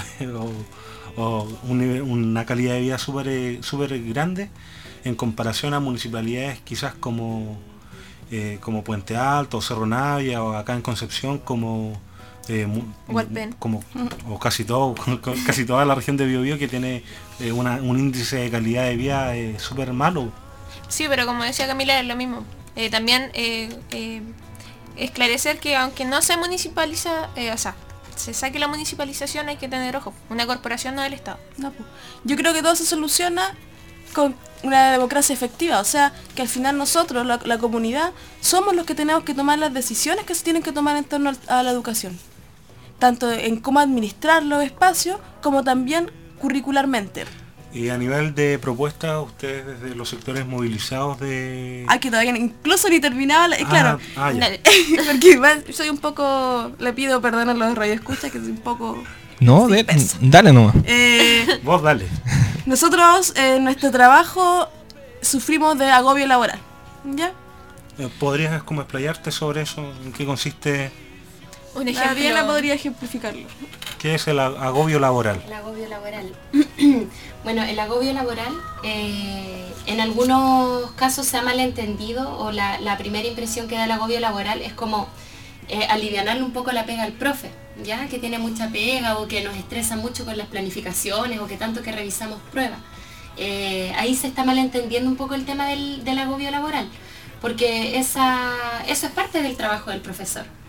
o, o un nivel- una calidad de vida súper eh, súper grande, en comparación a municipalidades quizás como, eh, como Puente Alto, o Cerro Navia, o acá en Concepción como... Eh, mu- Hualpén. como o casi todo casi toda la región de Biobío, que tiene eh, una- un índice de calidad de vida eh, súper malo. Sí, pero como decía Camila, es lo mismo. Eh, también eh, eh, esclarecer que aunque no se municipaliza, eh, o sea, se saque la municipalización, hay que tener ojo. Una corporación no del Estado. No, pues. Yo creo que todo se soluciona con una democracia efectiva, o sea, que al final nosotros, la, la comunidad, somos los que tenemos que tomar las decisiones que se tienen que tomar en torno al- a la educación, tanto en cómo administrar los espacios como también curricularmente. Y a nivel de propuestas, ustedes desde los sectores movilizados de... Ah, que todavía no- incluso ni terminaba, la- eh, claro, ah, ya. Dale. porque igual soy un poco, le pido perdón a los radioescuchas que soy un poco... No, de- dispersa. dale nomás. Eh, Vos dale. nosotros en nuestro trabajo sufrimos de agobio laboral, ¿ya? Eh, ¿Podrías como explayarte sobre eso? ¿En qué consiste? Un La ejemplo. Diana podría ejemplificarlo. ¿Qué es el ag- agobio laboral? El agobio laboral. Bueno, el agobio laboral eh, en algunos casos se ha malentendido, o la, la primera impresión que da el agobio laboral es como eh, alivianarle un poco la pega al profe, ya que tiene mucha pega o que nos estresa mucho con las planificaciones o que tanto que revisamos pruebas. Eh, ahí se está malentendiendo un poco el tema del, del agobio laboral, porque esa, eso es parte del trabajo del profesor.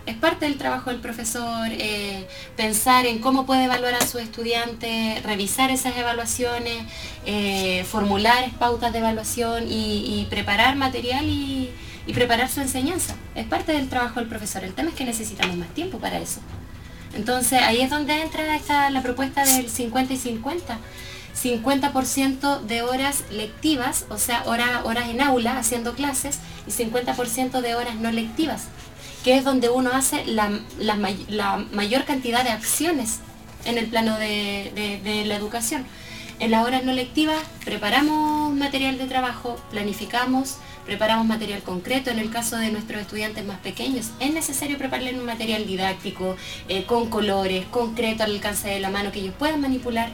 Es parte del trabajo del profesor, eh, pensar en cómo puede evaluar a sus estudiantes, revisar esas evaluaciones, eh, formular pautas de evaluación y, y preparar material y, y preparar su enseñanza. Es parte del trabajo del profesor. El tema es que necesitamos más tiempo para eso. Entonces ahí es donde entra esta, la propuesta del cincuenta y cincuenta. cincuenta por ciento de horas lectivas, o sea, hora, horas en aula haciendo clases, y cincuenta por ciento de horas no lectivas, que es donde uno hace la, la, la mayor cantidad de acciones en el plano de, de, de la educación. En las horas no lectivas preparamos material de trabajo, planificamos, preparamos material concreto. En el caso de nuestros estudiantes más pequeños, es necesario prepararles un material didáctico, eh, con colores, concreto, al alcance de la mano, que ellos puedan manipular.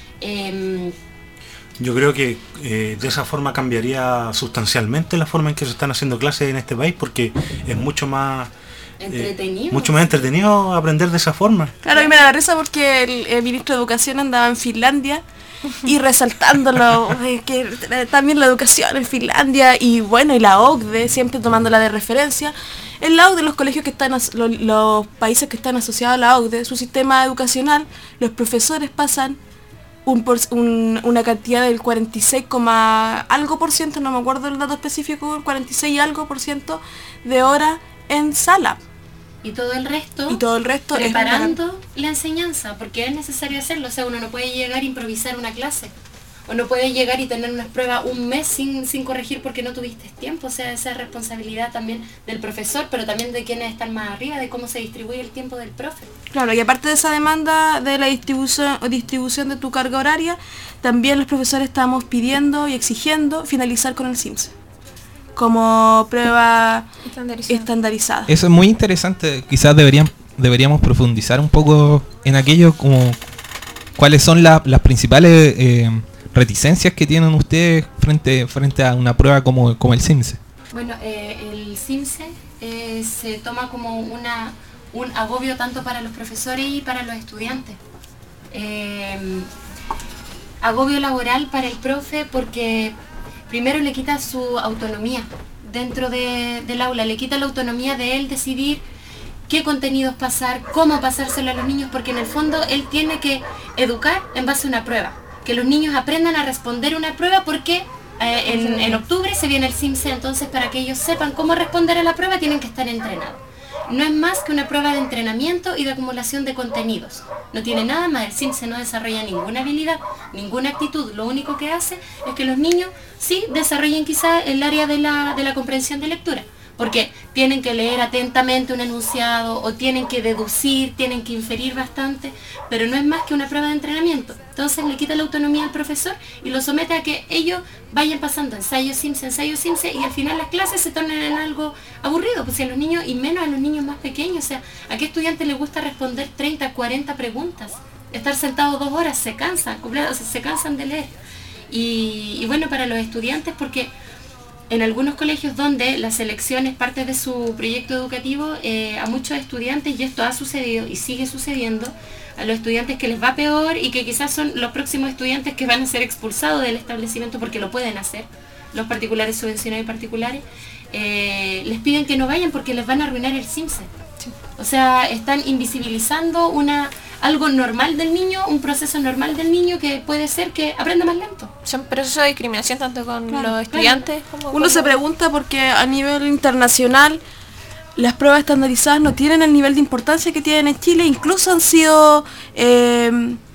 Eh, Yo creo que eh, de esa forma cambiaría sustancialmente la forma en que se están haciendo clases en este país, porque es mucho más entretenido. Eh, mucho más entretenido aprender de esa forma. Claro, y me da risa porque el, el ministro de Educación andaba en Finlandia y resaltándolo, eh, que eh, también la educación en Finlandia, y bueno, y la O C D E siempre tomándola de referencia. En la O C D E, los colegios que están, as- lo- los países que están asociados a la O C D E, su sistema educacional, los profesores pasan un por- un- una cantidad del cuarenta y seis, algo por ciento, no me acuerdo el dato específico, cuarenta y seis y algo por ciento de horas en sala. Y todo el resto, Y todo el resto es preparando la enseñanza, porque es necesario hacerlo. O sea, uno no puede llegar a improvisar una clase, o no puede llegar y tener unas pruebas un mes sin, sin corregir porque no tuviste tiempo. O sea, esa es responsabilidad también del profesor, pero también de quienes están más arriba, de cómo se distribuye el tiempo del profe. Claro, y aparte de esa demanda de la distribución, distribución de tu carga horaria, también los profesores estamos pidiendo y exigiendo finalizar con el C I M S E como prueba Estandarizado. estandarizada. Eso es muy interesante. Quizás deberían, deberíamos profundizar un poco en aquello, como cuáles son la- las principales eh, reticencias que tienen ustedes frente, frente a una prueba como, como el C I M S E. Bueno, eh, el C I M S E eh, se toma como una, un agobio tanto para los profesores y para los estudiantes. Eh, agobio laboral para el profe porque primero le quita su autonomía dentro de, del aula, le quita la autonomía de él decidir qué contenidos pasar, cómo pasárselo a los niños, porque en el fondo él tiene que educar en base a una prueba, que los niños aprendan a responder una prueba porque eh, en, en octubre se viene el C I M S E, entonces para que ellos sepan cómo responder a la prueba tienen que estar entrenados. No es más que una prueba de entrenamiento y de acumulación de contenidos. No tiene nada más, el C I M S E no desarrolla ninguna habilidad, ninguna actitud. Lo único que hace es que los niños sí desarrollen quizá el área de la, de la comprensión de lectura, porque tienen que leer atentamente un enunciado o tienen que deducir, tienen que inferir bastante, pero no es más que una prueba de entrenamiento. Entonces le quita la autonomía al profesor y lo somete a que ellos vayan pasando ensayos C I M S E, ensayos C I M S E, y al final las clases se tornan en algo aburrido, pues si a los niños, y menos a los niños más pequeños, o sea, ¿a qué estudiante le gusta responder treinta, cuarenta preguntas? Estar sentado dos horas, se cansan, o sea, se cansan de leer. Y, y bueno, para los estudiantes, porque en algunos colegios donde la selección es parte de su proyecto educativo, eh, a muchos estudiantes, y esto ha sucedido y sigue sucediendo, a los estudiantes que les va peor y que quizás son los próximos estudiantes que van a ser expulsados del establecimiento porque lo pueden hacer, los particulares subvencionados y particulares, eh, les piden que no vayan porque les van a arruinar el C I M S E. O sea, están invisibilizando una algo normal del niño, un proceso normal del niño que puede ser que aprenda más lento. Son procesos de discriminación tanto con Claro, los estudiantes como Uno con se los- pregunta porque a nivel internacional las pruebas estandarizadas no tienen el nivel de importancia que tienen en Chile, incluso han sido eh,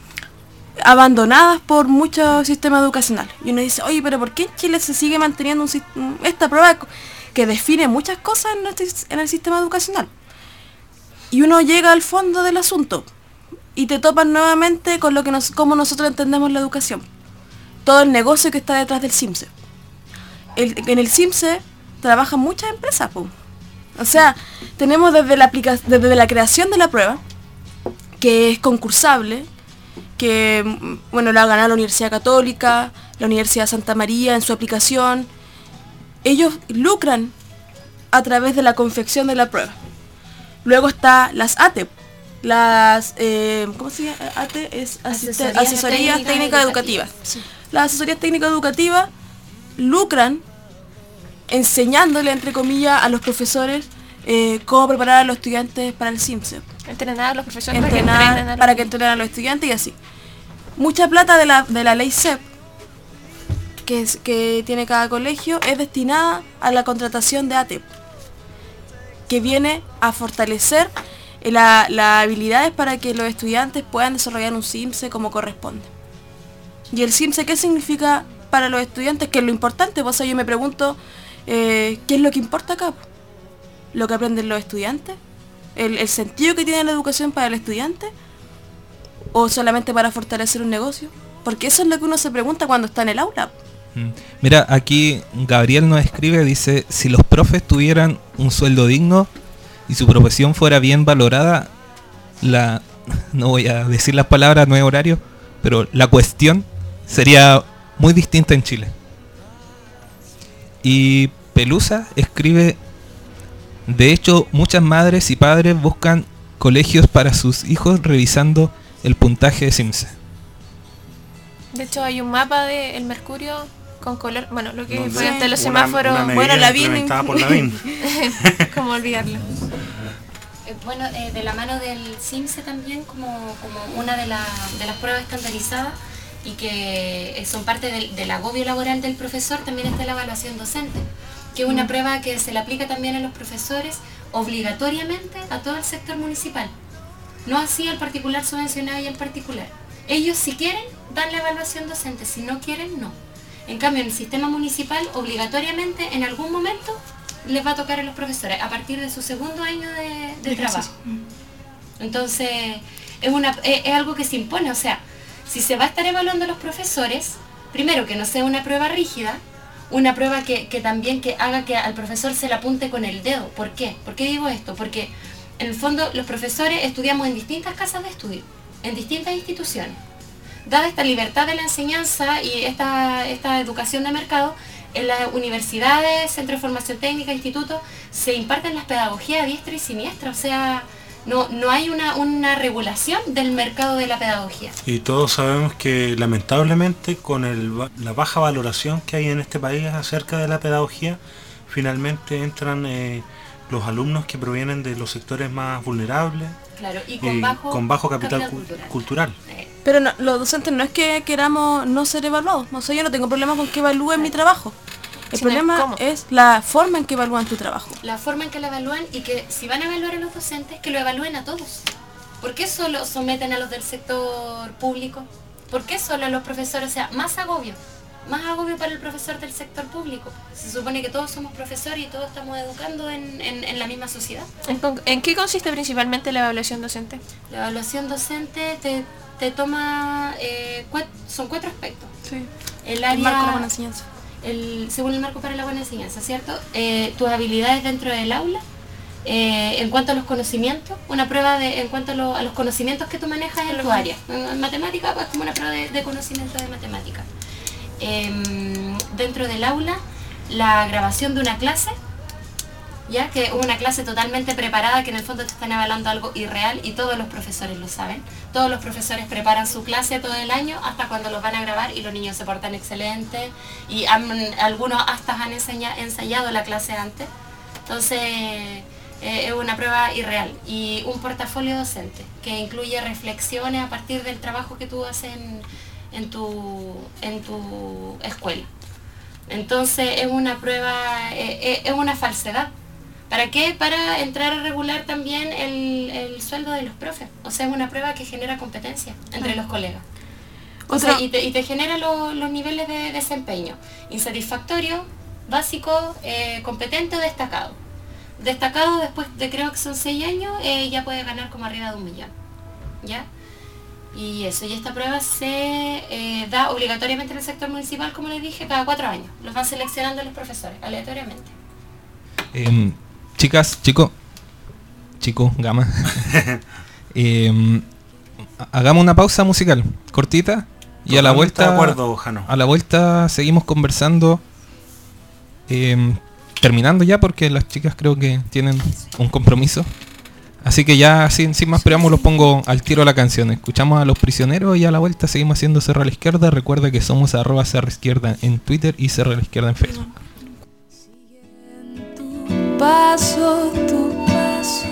abandonadas por muchos sistemas educacionales. Y uno dice, oye, pero ¿por qué en Chile se sigue manteniendo un sis- esta prueba que define muchas cosas en, nuestro, en el sistema educacional? Y uno llega al fondo del asunto y te topas nuevamente con lo que nos, cómo nosotros entendemos la educación. Todo el negocio que está detrás del C I M S E. El- en el C I M S E trabajan muchas empresas, po. O sea, tenemos desde la, aplica- desde la creación de la prueba, que es concursable, que mm, bueno, la ha ganado la Universidad Católica, la Universidad Santa María en su aplicación. Ellos lucran a través de la confección de la prueba. Luego está las A T E, las, eh, ¿cómo se llama? A T E es asiste- Asesorías asesorías técnicas técnicas educativas. educativas. Las asesorías técnicas educativas lucran enseñándole, entre comillas, a los profesores eh, cómo preparar a los estudiantes para el CIMSE. Entrenar a los profesores Entrenar, para que entrenen a los para que entrenen a los estudiantes y así. Mucha plata de la, de la ley C E P que, es, que tiene cada colegio es destinada a la contratación de A T E P, que viene a fortalecer las la habilidades para que los estudiantes puedan desarrollar un CIMSE como corresponde. ¿Y el CIMSE qué significa para los estudiantes? Que es lo importante, pues, o sea, yo me pregunto, eh, ¿qué es lo que importa acá? ¿Lo que aprenden los estudiantes? ¿El, el sentido que tiene la educación para el estudiante? ¿O solamente para fortalecer un negocio? Porque eso es lo que uno se pregunta cuando está en el aula. Mira, aquí Gabriel nos escribe, dice, si los profes tuvieran un sueldo digno y su profesión fuera bien valorada, la, no voy a decir las palabras, no es horario, pero la cuestión sería muy distinta en Chile. Y Pelusa escribe, de hecho, muchas madres y padres buscan colegios para sus hijos revisando el puntaje de CIMSE. De hecho, hay un mapa de el mercurio con color, bueno, lo que Donde fue ante los una- semáforos, una medida bueno, la vi, implementada por la B I N. cómo olvidarlo. Eh, Bueno, eh, de la mano del CIMSE también como, como una de, la- de las pruebas estandarizadas y que eh, son parte del, del agobio laboral del profesor, también está la evaluación docente, que es una prueba que se le aplica también a los profesores obligatoriamente a todo el sector municipal. No así al particular subvencionado y al particular. Ellos si quieren dan la evaluación docente, si no quieren no. En cambio en el sistema municipal obligatoriamente en algún momento les va a tocar a los profesores a partir de su segundo año de, de trabajo. Entonces es, una, es, es algo que se impone, o sea, si se va a estar evaluando a los profesores, primero que no sea una prueba rígida, una prueba que, que también que haga que al profesor se le apunte con el dedo. ¿Por qué? ¿Por qué digo esto? Porque en el fondo los profesores estudiamos en distintas casas de estudio, en distintas instituciones. Dada esta libertad de la enseñanza y esta, esta educación de mercado, en las universidades, centros de formación técnica, institutos, se imparten las pedagogías a diestra y siniestra, o sea, no, no hay una, una regulación del mercado de la pedagogía. Y todos sabemos que lamentablemente con el, ba- la baja valoración que hay en este país acerca de la pedagogía, finalmente entran eh, los alumnos que provienen de los sectores más vulnerables Claro, y con y bajo, con bajo capital, capital cu- cultural. cultural. Eh, Pero no, los docentes no es que queramos no ser evaluados. O sea, yo no tengo problema con que evalúen mi trabajo. El Sino problema cómo. es la forma en que evalúan tu trabajo. la forma en que lo evalúan y que si van a evaluar a los docentes, que lo evalúen a todos. ¿Por qué solo someten a los del sector público? ¿Por qué solo a los profesores? O sea, más agobio. Más agobio para el profesor del sector público. Se supone que todos somos profesores y todos estamos educando en, en, en la misma sociedad. ¿En, con- en qué consiste principalmente la evaluación docente? La evaluación docente te, te toma, eh, cua- son cuatro aspectos. Sí. El El área, marco de la buena enseñanza. el, según el marco para la buena enseñanza, ¿cierto? Eh, tus habilidades dentro del aula, eh, en cuanto a los conocimientos, una prueba de, en cuanto a, lo- a los conocimientos que tú manejas en tu área. En, en matemática, pues como una prueba de, de conocimiento de matemática. Em, dentro del aula, la grabación de una clase, ya que es una clase totalmente preparada, que en el fondo te están evaluando algo irreal y todos los profesores lo saben. Todos los profesores preparan su clase todo el año hasta cuando los van a grabar y los niños se portan excelente y han- algunos hasta han ensaya- ensayado la clase antes. Entonces eh, es una prueba irreal y un portafolio docente que incluye reflexiones a partir del trabajo que tú haces en, en tu, en tu escuela. Entonces es una prueba, eh, eh, es una falsedad. ¿Para qué? Para entrar a regular también el, el sueldo de los profes. O sea, es una prueba que genera competencia entre los colegas. O sea, Otra- y, te, y te genera lo- los niveles de desempeño. Insatisfactorio, básico, eh, competente o destacado. Destacado después de creo que son seis años, eh, ya puede ganar como arriba de un millón. ¿Ya? Y eso, y esta prueba se eh, da obligatoriamente en el sector municipal, como les dije, cada cuatro años. Los van seleccionando los profesores, aleatoriamente. Em, chicas, chico, chico, gama. Em, ha- hagamos una pausa musical cortita y a la Totalmente vuelta, de acuerdo, Jano. a la vuelta seguimos conversando, em, terminando ya porque las chicas creo que tienen un compromiso. Así que ya sin, sin más preámbulos pongo al tiro la canción. Escuchamos a Los Prisioneros y a la vuelta seguimos haciendo Cerro a la Izquierda. Recuerda que somos arroba Cerro Izquierda en Twitter y Cerro a la Izquierda en Facebook. paso, tu paso.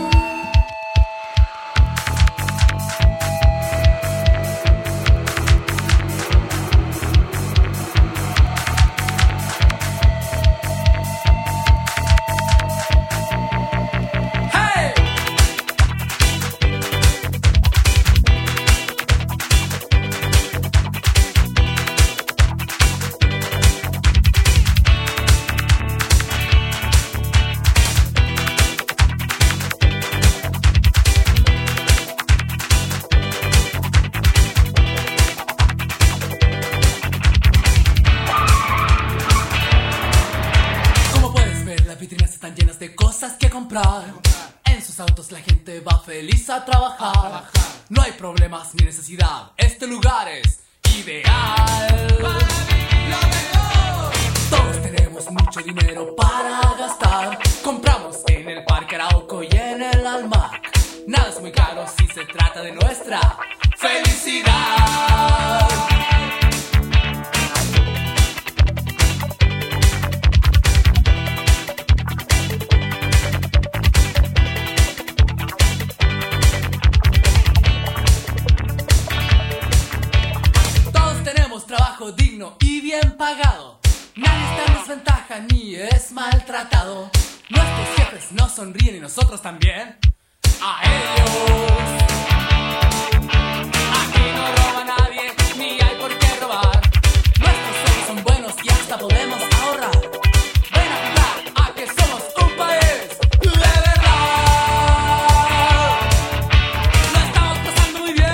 En sus autos la gente va feliz a trabajar. No hay problemas ni necesidad. Este lugar es ideal. Todos tenemos mucho dinero para gastar. Compramos en el Parque Arauco y en el Almac. Nada es muy caro si se trata de nuestra felicidad. Trabajo digno y bien pagado. Nadie está en desventaja ni es maltratado. Nuestros jefes nos sonríen y nosotros también a ellos. Aquí no roba nadie ni hay por qué robar. Nuestros sueldos son buenos y hasta podemos ahorrar. Ven a jugar a que somos un país de verdad. Lo estamos pasando muy bien.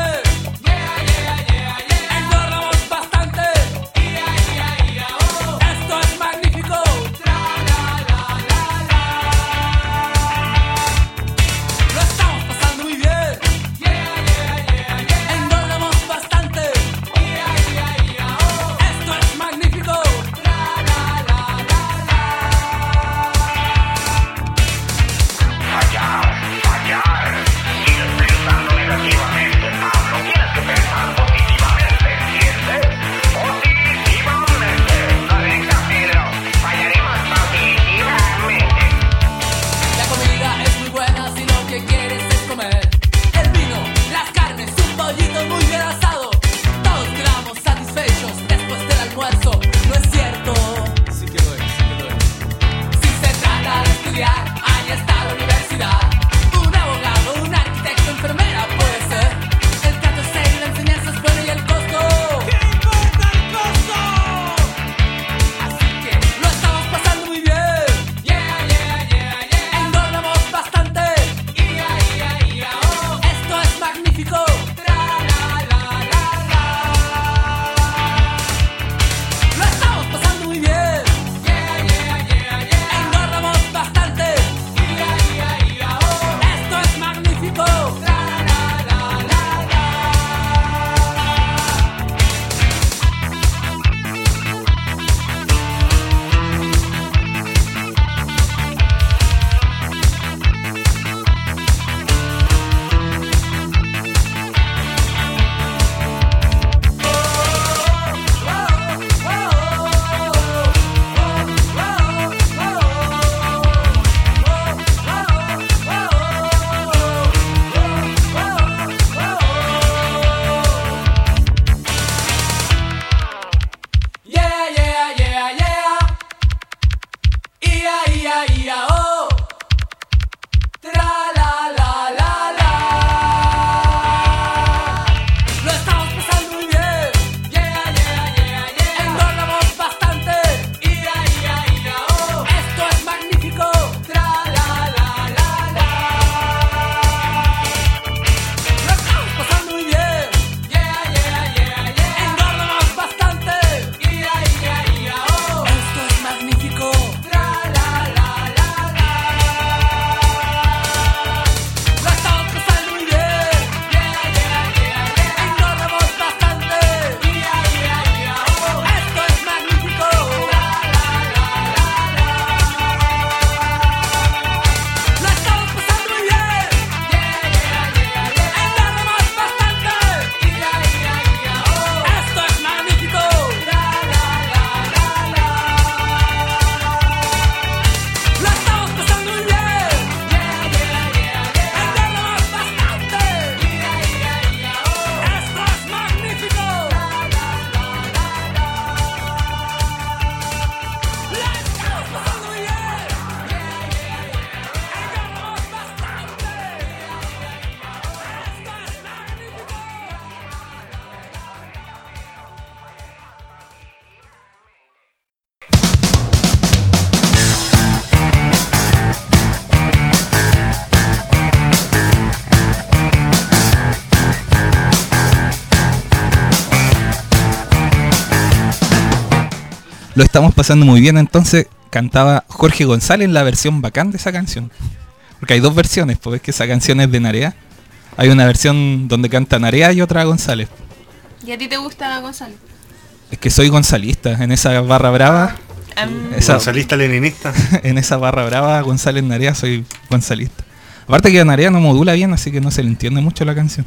lo estamos pasando muy bien. Entonces cantaba Jorge González la versión bacán de esa canción. Porque hay dos versiones, porque es que esa canción es de Narea. Hay una versión donde canta Narea y otra González. ¿Y a ti te gusta González? Es que soy gonzalista, en esa barra brava. Um, esa, Gonzalista leninista. En esa barra brava, González Narea, soy gonzalista. Aparte que Narea no modula bien, así que no se le entiende mucho la canción.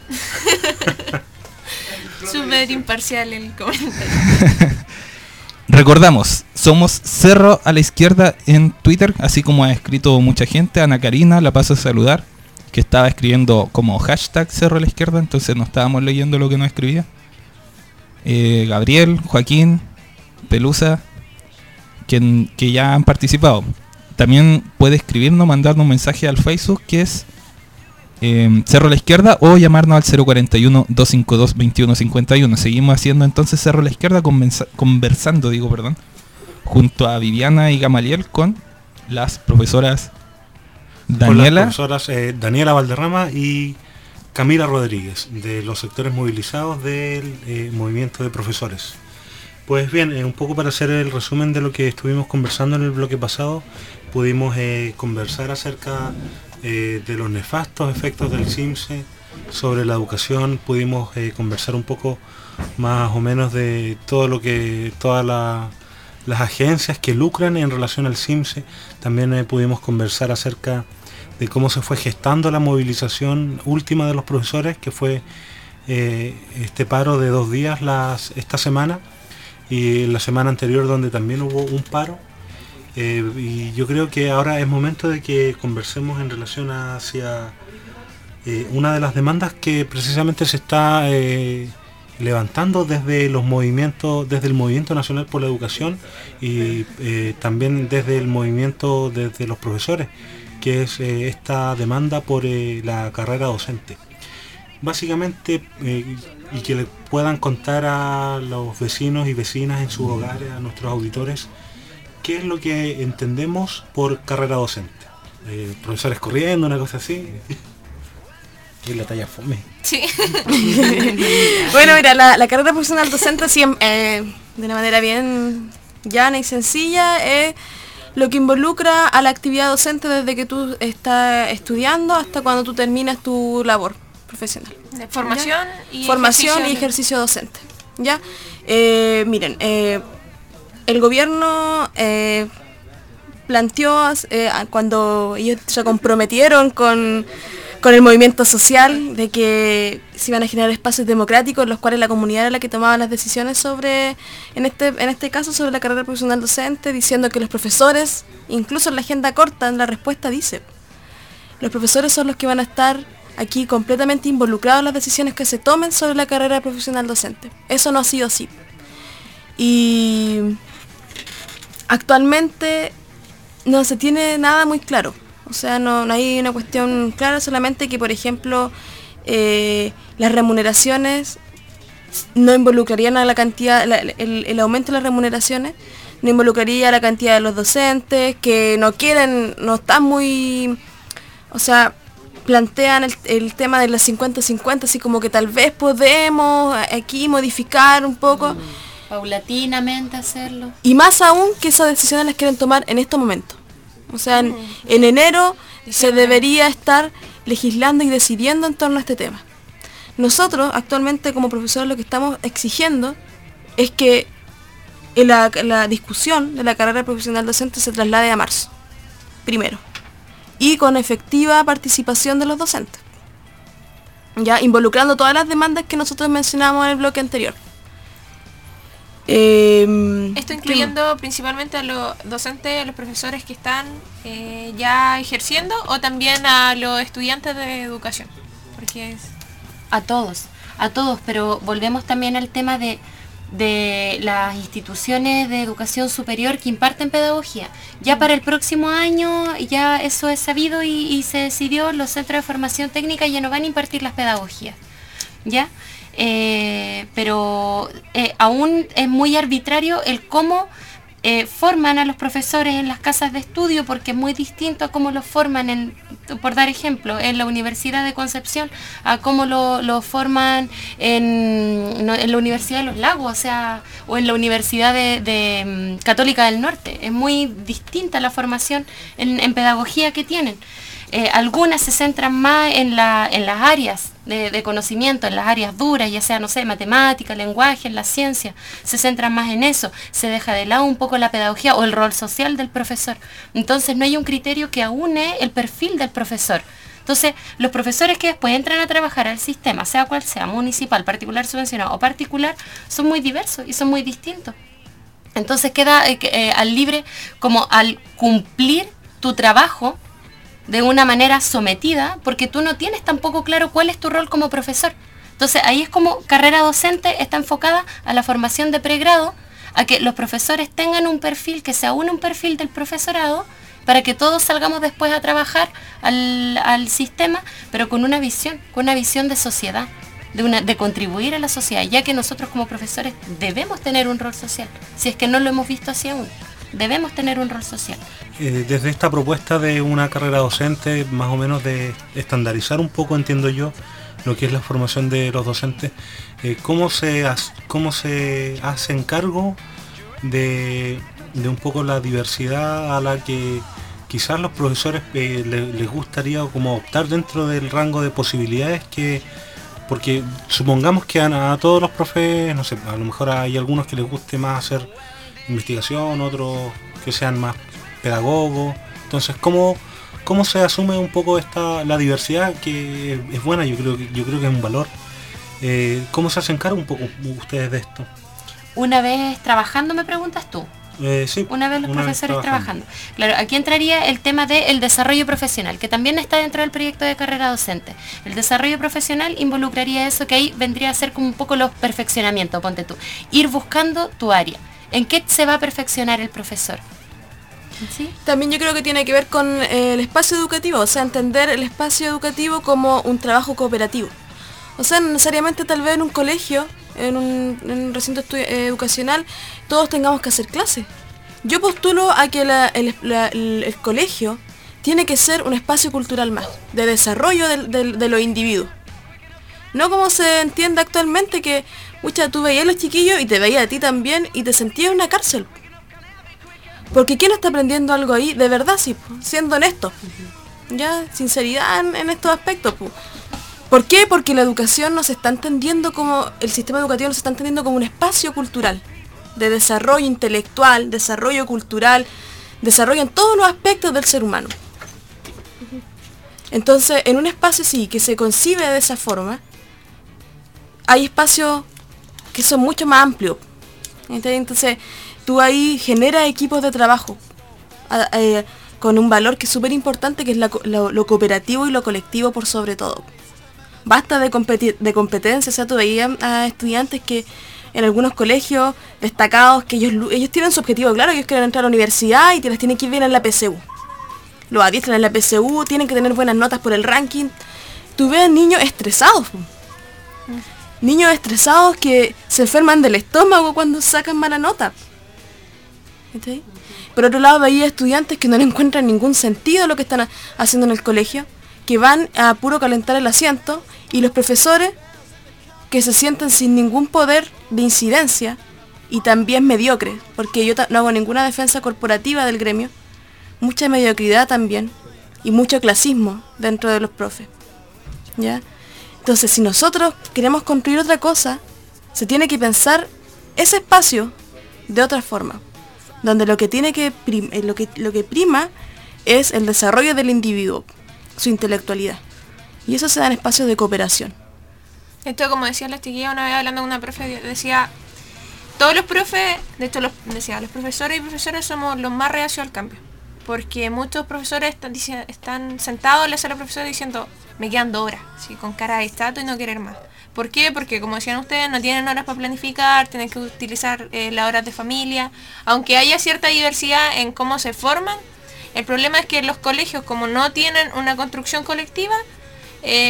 Súper imparcial el comentario. Recordamos, somos Cerro a la Izquierda en Twitter, así como ha escrito mucha gente. Ana Karina, la paso a saludar, que estaba escribiendo como hashtag Cerro a la Izquierda, entonces no estábamos leyendo lo que nos escribía. Eh, Gabriel, Joaquín, Pelusa, que, que ya han participado. También puede escribirnos, mandarnos un mensaje al Facebook, que es eh, Cerro a la Izquierda, o llamarnos al cero cuarenta y uno, doscientos cincuenta y dos, veintiuno cincuenta y uno. Seguimos haciendo entonces Cerro a la Izquierda, conversa- conversando, digo, perdón, junto a Viviana y Gamaliel con las profesoras Daniela. Con las profesoras eh, Daniela Valderrama y Camila Rodríguez, de los sectores movilizados del eh, movimiento de profesores. Pues bien, eh, un poco para hacer el resumen de lo que estuvimos conversando en el bloque pasado, pudimos eh, conversar acerca eh, de los nefastos efectos del CIMSE sobre la educación, pudimos eh, conversar un poco más o menos de todo lo que, todas la, las agencias que lucran en relación al CIMSE. También eh, pudimos conversar acerca de cómo se fue gestando la movilización última de los profesores, que fue eh, este paro de dos días las, esta semana, y la semana anterior donde también hubo un paro. Eh, y yo creo que ahora es momento de que conversemos en relación hacia eh, una de las demandas que precisamente se está eh, levantando desde los movimientos, desde el Movimiento Nacional por la Educación y eh, también desde el movimiento desde los profesores, que es eh, esta demanda por eh, la carrera docente. Básicamente, eh, y que le puedan contar a los vecinos y vecinas en sus hogares, a nuestros auditores, qué es lo que entendemos por carrera docente. Eh, profesores corriendo, una cosa así. Y la talla fome. Sí. Bueno, mira, la, la carrera profesional docente, siempre, eh, de una manera bien llana y sencilla, es lo que involucra a la actividad docente desde que tú estás estudiando hasta cuando tú terminas tu labor profesional. De formación y formación ejercicio y ejercicio docente. ¿Ya? Eh, miren, eh, el gobierno eh, planteó, eh, cuando ellos se comprometieron con, con el movimiento social, de que se iban a generar espacios democráticos en los cuales la comunidad era la que tomaba las decisiones sobre, en este, en este caso, sobre la carrera profesional docente, diciendo que los profesores, incluso en la agenda corta, en la respuesta dice, los profesores son los que van a estar aquí completamente involucrados en las decisiones que se tomen sobre la carrera profesional docente. Eso no ha sido así. Y actualmente no se tiene nada muy claro. O sea, no, no hay una cuestión clara, solamente que, por ejemplo, eh, las remuneraciones no involucrarían a la cantidad, la, el, el aumento de las remuneraciones no involucraría a la cantidad de los docentes, que no quieren, no están muy, o sea, plantean el, el tema de las cincuenta cincuenta, así como que tal vez podemos aquí modificar un poco. Paulatinamente hacerlo. Y más aún que esas decisiones las quieren tomar en estos momentos. O sea, en, en enero se debería estar legislando y decidiendo en torno a este tema. Nosotros actualmente como profesores lo que estamos exigiendo es que la, la discusión de la carrera profesional docente se traslade a marzo, primero. Y con efectiva participación de los docentes, ya involucrando todas las demandas que nosotros mencionamos en el bloque anterior. Eh, Esto incluyendo ¿qué? Principalmente a los docentes, a los profesores que están eh, ya ejerciendo, o también a los estudiantes de educación, porque es... A todos, a todos, pero volvemos también al tema de de las instituciones de educación superior que imparten pedagogía. Ya para el próximo año ya eso es sabido y, y se decidió, los centros de formación técnica ya no van a impartir las pedagogías, ¿ya? Eh, pero eh, aún es muy arbitrario el cómo eh, forman a los profesores en las casas de estudio, porque es muy distinto a cómo los forman, en, por dar ejemplo, en la Universidad de Concepción, a cómo lo, lo forman en, no, en la Universidad de Los Lagos, o sea, o en la Universidad de, de um, Católica del Norte. Es muy distinta la formación en, en pedagogía que tienen. Eh, algunas se centran más en, la, en las áreas de, de conocimiento, en las áreas duras, ya sea, no sé, matemática, lenguaje, en la ciencia, se centran más en eso, se deja de lado un poco la pedagogía o el rol social del profesor. Entonces no hay un criterio que aúne el perfil del profesor. Entonces, los profesores que después entran a trabajar al sistema, sea cual sea, municipal, particular subvencionado o particular, son muy diversos y son muy distintos. Entonces queda eh, eh, al libre, como al cumplir tu trabajo de una manera sometida, porque tú no tienes tampoco claro cuál es tu rol como profesor. Entonces ahí es como carrera docente está enfocada a la formación de pregrado, a que los profesores tengan un perfil que se aúne un perfil del profesorado, para que todos salgamos después a trabajar al, al sistema, pero con una visión, con una visión de sociedad, de, una, de contribuir a la sociedad, ya que nosotros como profesores debemos tener un rol social, si es que no lo hemos visto así aún. Debemos tener un rol social. Eh, desde esta propuesta de una carrera docente, más o menos de estandarizar un poco, entiendo yo, lo que es la formación de los docentes, eh, ¿cómo se hace, cómo se hacen cargo de, de un poco la diversidad a la que quizás los profesores eh, les, les gustaría como optar dentro del rango de posibilidades que... Porque supongamos que a, a todos los profes, no sé, a lo mejor hay algunos que les guste más hacer investigación, otros que sean más pedagogos. Entonces, ¿cómo, cómo se asume un poco esta la diversidad, que es buena? Yo creo que yo creo que es un valor. Eh, ¿Cómo se hacen cargo un poco ustedes de esto? Una vez trabajando, me preguntas tú. Eh, sí, una vez los una profesores vez trabajando. trabajando. Claro, aquí entraría el tema del desarrollo profesional, que también está dentro del proyecto de carrera docente. El desarrollo profesional involucraría eso, que ahí vendría a ser como un poco los perfeccionamientos, ponte tú. Ir buscando tu área. ¿En qué se va a perfeccionar el profesor? ¿Sí? También yo creo que tiene que ver con eh, el espacio educativo, o sea, entender el espacio educativo como un trabajo cooperativo. O sea, no necesariamente tal vez en un colegio, en un, en un recinto eh, educacional, todos tengamos que hacer clases. Yo postulo a que la, el, la, el, el colegio tiene que ser un espacio cultural más, de desarrollo de, de, de los individuos. No como se entiende actualmente que, mucha, tú veías a los chiquillos y te veías a ti también y te sentías en una cárcel. Porque ¿quién está aprendiendo algo ahí? De verdad, sí, siendo honesto. Ya, sinceridad en, en estos aspectos. Po. ¿Por qué? Porque la educación no se está entendiendo como, el sistema educativo no se está entendiendo como un espacio cultural, de desarrollo intelectual, desarrollo cultural, desarrollo en todos los aspectos del ser humano. Entonces, en un espacio sí, que se concibe de esa forma, hay espacios que son mucho más amplios. Entonces, tú ahí generas equipos de trabajo a, a, con un valor que es súper importante, que es la, lo, lo cooperativo y lo colectivo por sobre todo. Basta de, competir, de competencia, o sea, tú veías a estudiantes que en algunos colegios destacados, que ellos, ellos tienen su objetivo claro, ellos quieren entrar a la universidad y te las tienen que ir bien en la P S U. Los adiestran en la P S U, tienen que tener buenas notas por el ranking. Tú ves niños estresados. Niños estresados que se enferman del estómago cuando sacan mala nota. ¿Sí? Por otro lado, veía estudiantes que no le encuentran ningún sentido a lo que están haciendo en el colegio, que van a puro calentar el asiento, y los profesores que se sienten sin ningún poder de incidencia y también mediocres, porque yo no hago ninguna defensa corporativa del gremio, mucha mediocridad también y mucho clasismo dentro de los profes. ¿Ya? Entonces, si nosotros queremos construir otra cosa, se tiene que pensar ese espacio de otra forma, donde lo que tiene que prim- lo que lo que prima es el desarrollo del individuo, su intelectualidad, y eso se da en espacios de cooperación. Esto, como decía la chiquilla una vez hablando con una profe, decía, todos los profes, de hecho los, decía, los profesores y profesoras somos los más reacios al cambio, porque muchos profesores están, están sentados en la sala de profesores diciendo, me quedan dos horas, ¿sí? Con cara de estatua y no querer más. ¿Por qué? Porque, como decían ustedes, no tienen horas para planificar, tienen que utilizar eh, las horas de familia. Aunque haya cierta diversidad en cómo se forman, el problema es que los colegios, como no tienen una construcción colectiva, eh,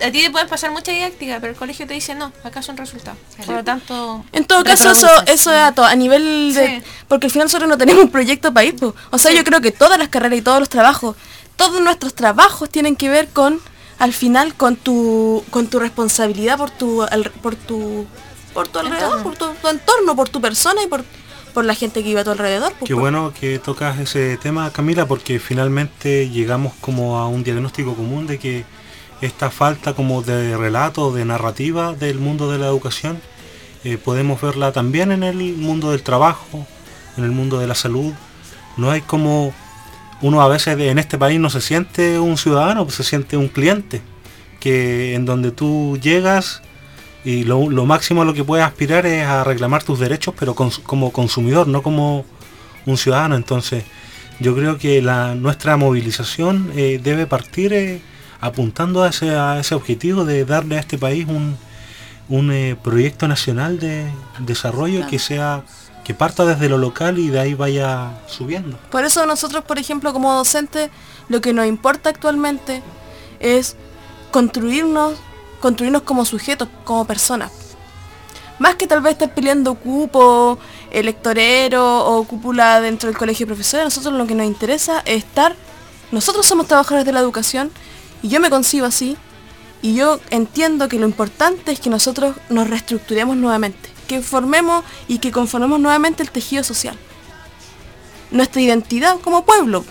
a ti te pueden pasar mucha didáctica, pero el colegio te dice no, acá son resultados. Por lo tanto... En todo caso, eso, eso es a, to- a nivel de... Sí. Porque al final nosotros no tenemos un proyecto país, pues. O sea, sí. Yo creo que todas las carreras y todos los trabajos, todos nuestros trabajos tienen que ver con, al final, con tu con tu responsabilidad por tu al, por tu por tu alrededor, entorno. por tu, tu entorno, por tu persona y por, por la gente que vive a tu alrededor. Pues, Qué por... bueno que tocas ese tema, Camila, porque finalmente llegamos como a un diagnóstico común de que esta falta como de relato, de narrativa del mundo de la educación, eh, podemos verla también en el mundo del trabajo, en el mundo de la salud. No hay como... Uno a veces en este país no se siente un ciudadano, se siente un cliente, que en donde tú llegas y lo, lo máximo a lo que puedes aspirar es a reclamar tus derechos, pero cons, como consumidor, no como un ciudadano. Entonces yo creo que la, nuestra movilización eh, debe partir eh, apuntando a ese, a ese objetivo de darle a este país un, un eh, proyecto nacional de desarrollo, claro, que sea... que parta desde lo local y de ahí vaya subiendo. Por eso nosotros, por ejemplo, como docentes, lo que nos importa actualmente es construirnos, construirnos como sujetos, como personas. Más que tal vez estar peleando cupo, electorero o cúpula dentro del colegio de profesores, a nosotros lo que nos interesa es estar, nosotros somos trabajadores de la educación y yo me concibo así y yo entiendo que lo importante es que nosotros nos reestructuremos nuevamente, que formemos y que conformemos nuevamente el tejido social, nuestra identidad como pueblo.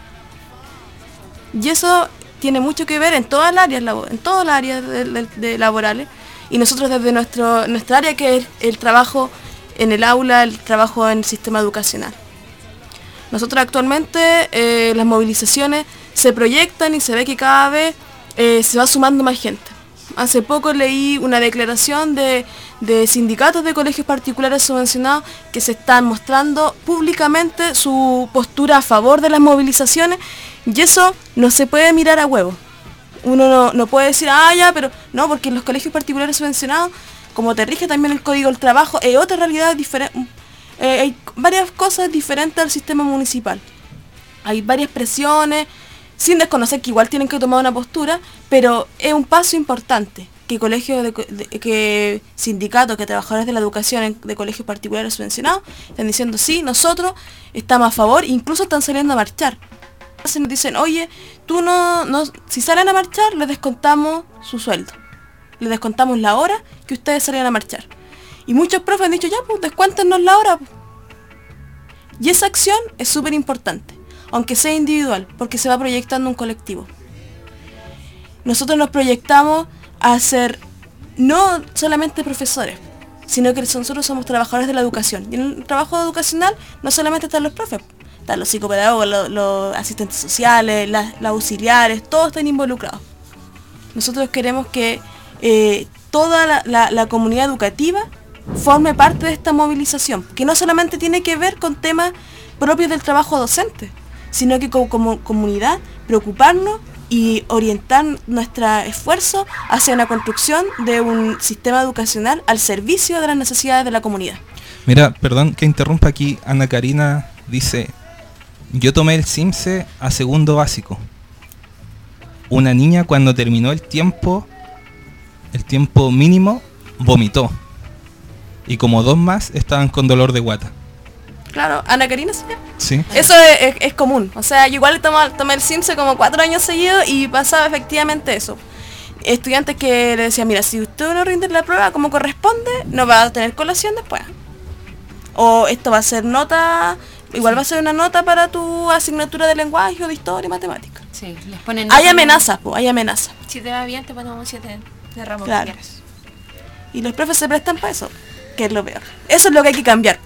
Y eso tiene mucho que ver en todas las áreas, en todas las áreas de, de, de laborales, y nosotros desde nuestro, nuestra área, que es el trabajo en el aula, el trabajo en el sistema educacional. Nosotros actualmente eh, las movilizaciones se proyectan y se ve que cada vez eh, se va sumando más gente. Hace poco leí una declaración de, de sindicatos de colegios particulares subvencionados que se están mostrando públicamente su postura a favor de las movilizaciones, y eso no se puede mirar a huevo. Uno no, no puede decir, ah, ya, pero no, porque en los colegios particulares subvencionados, como te rige también el Código del Trabajo, es otra realidad diferente. Eh, hay varias cosas diferentes al sistema municipal. Hay varias presiones, sin desconocer que igual tienen que tomar una postura, pero es un paso importante que colegios de, de, que sindicatos, que trabajadores de la educación en, de colegios particulares subvencionados están diciendo sí, nosotros estamos a favor, incluso están saliendo a marchar. Se nos dicen, oye, tú no, no, si salen a marchar, les descontamos su sueldo, les descontamos la hora que ustedes salían a marchar. Y muchos profes han dicho, ya, pues descuéntenos la hora. Y esa acción es súper importante, aunque sea individual, porque se va proyectando un colectivo. Nosotros nos proyectamos a ser no solamente profesores, sino que nosotros somos trabajadores de la educación. Y en el trabajo educacional no solamente están los profes, están los psicopedagogos, los, los asistentes sociales, las, las auxiliares, todos están involucrados. Nosotros queremos que eh, toda la, la, la comunidad educativa forme parte de esta movilización, que no solamente tiene que ver con temas propios del trabajo docente, sino que como, como comunidad preocuparnos y orientar nuestro esfuerzo hacia una construcción de un sistema educacional al servicio de las necesidades de la comunidad. Mira, perdón que interrumpa aquí, Ana Karina dice, yo tomé el CIMSE a segundo básico. Una niña cuando terminó el tiempo, el tiempo mínimo, vomitó. Y como dos más estaban con dolor de guata. Claro, Ana Karina, ¿sí? Sí. Eso es, es, es común. O sea, yo igual tomé, tomé el CIMSE como cuatro años seguidos y pasaba efectivamente eso. Estudiantes que le decían, mira, si usted no rinde la prueba como corresponde, no va a tener colación después. O esto va a ser nota, igual sí, va a ser una nota para tu asignatura de lenguaje o de historia y matemática. Sí, les ponen... Hay amenazas, pues, hay amenazas. Si te va bien, te ponemos un siete de ramo. Claro. Y los profes se prestan para eso, que es lo peor. Eso es lo que hay que cambiar.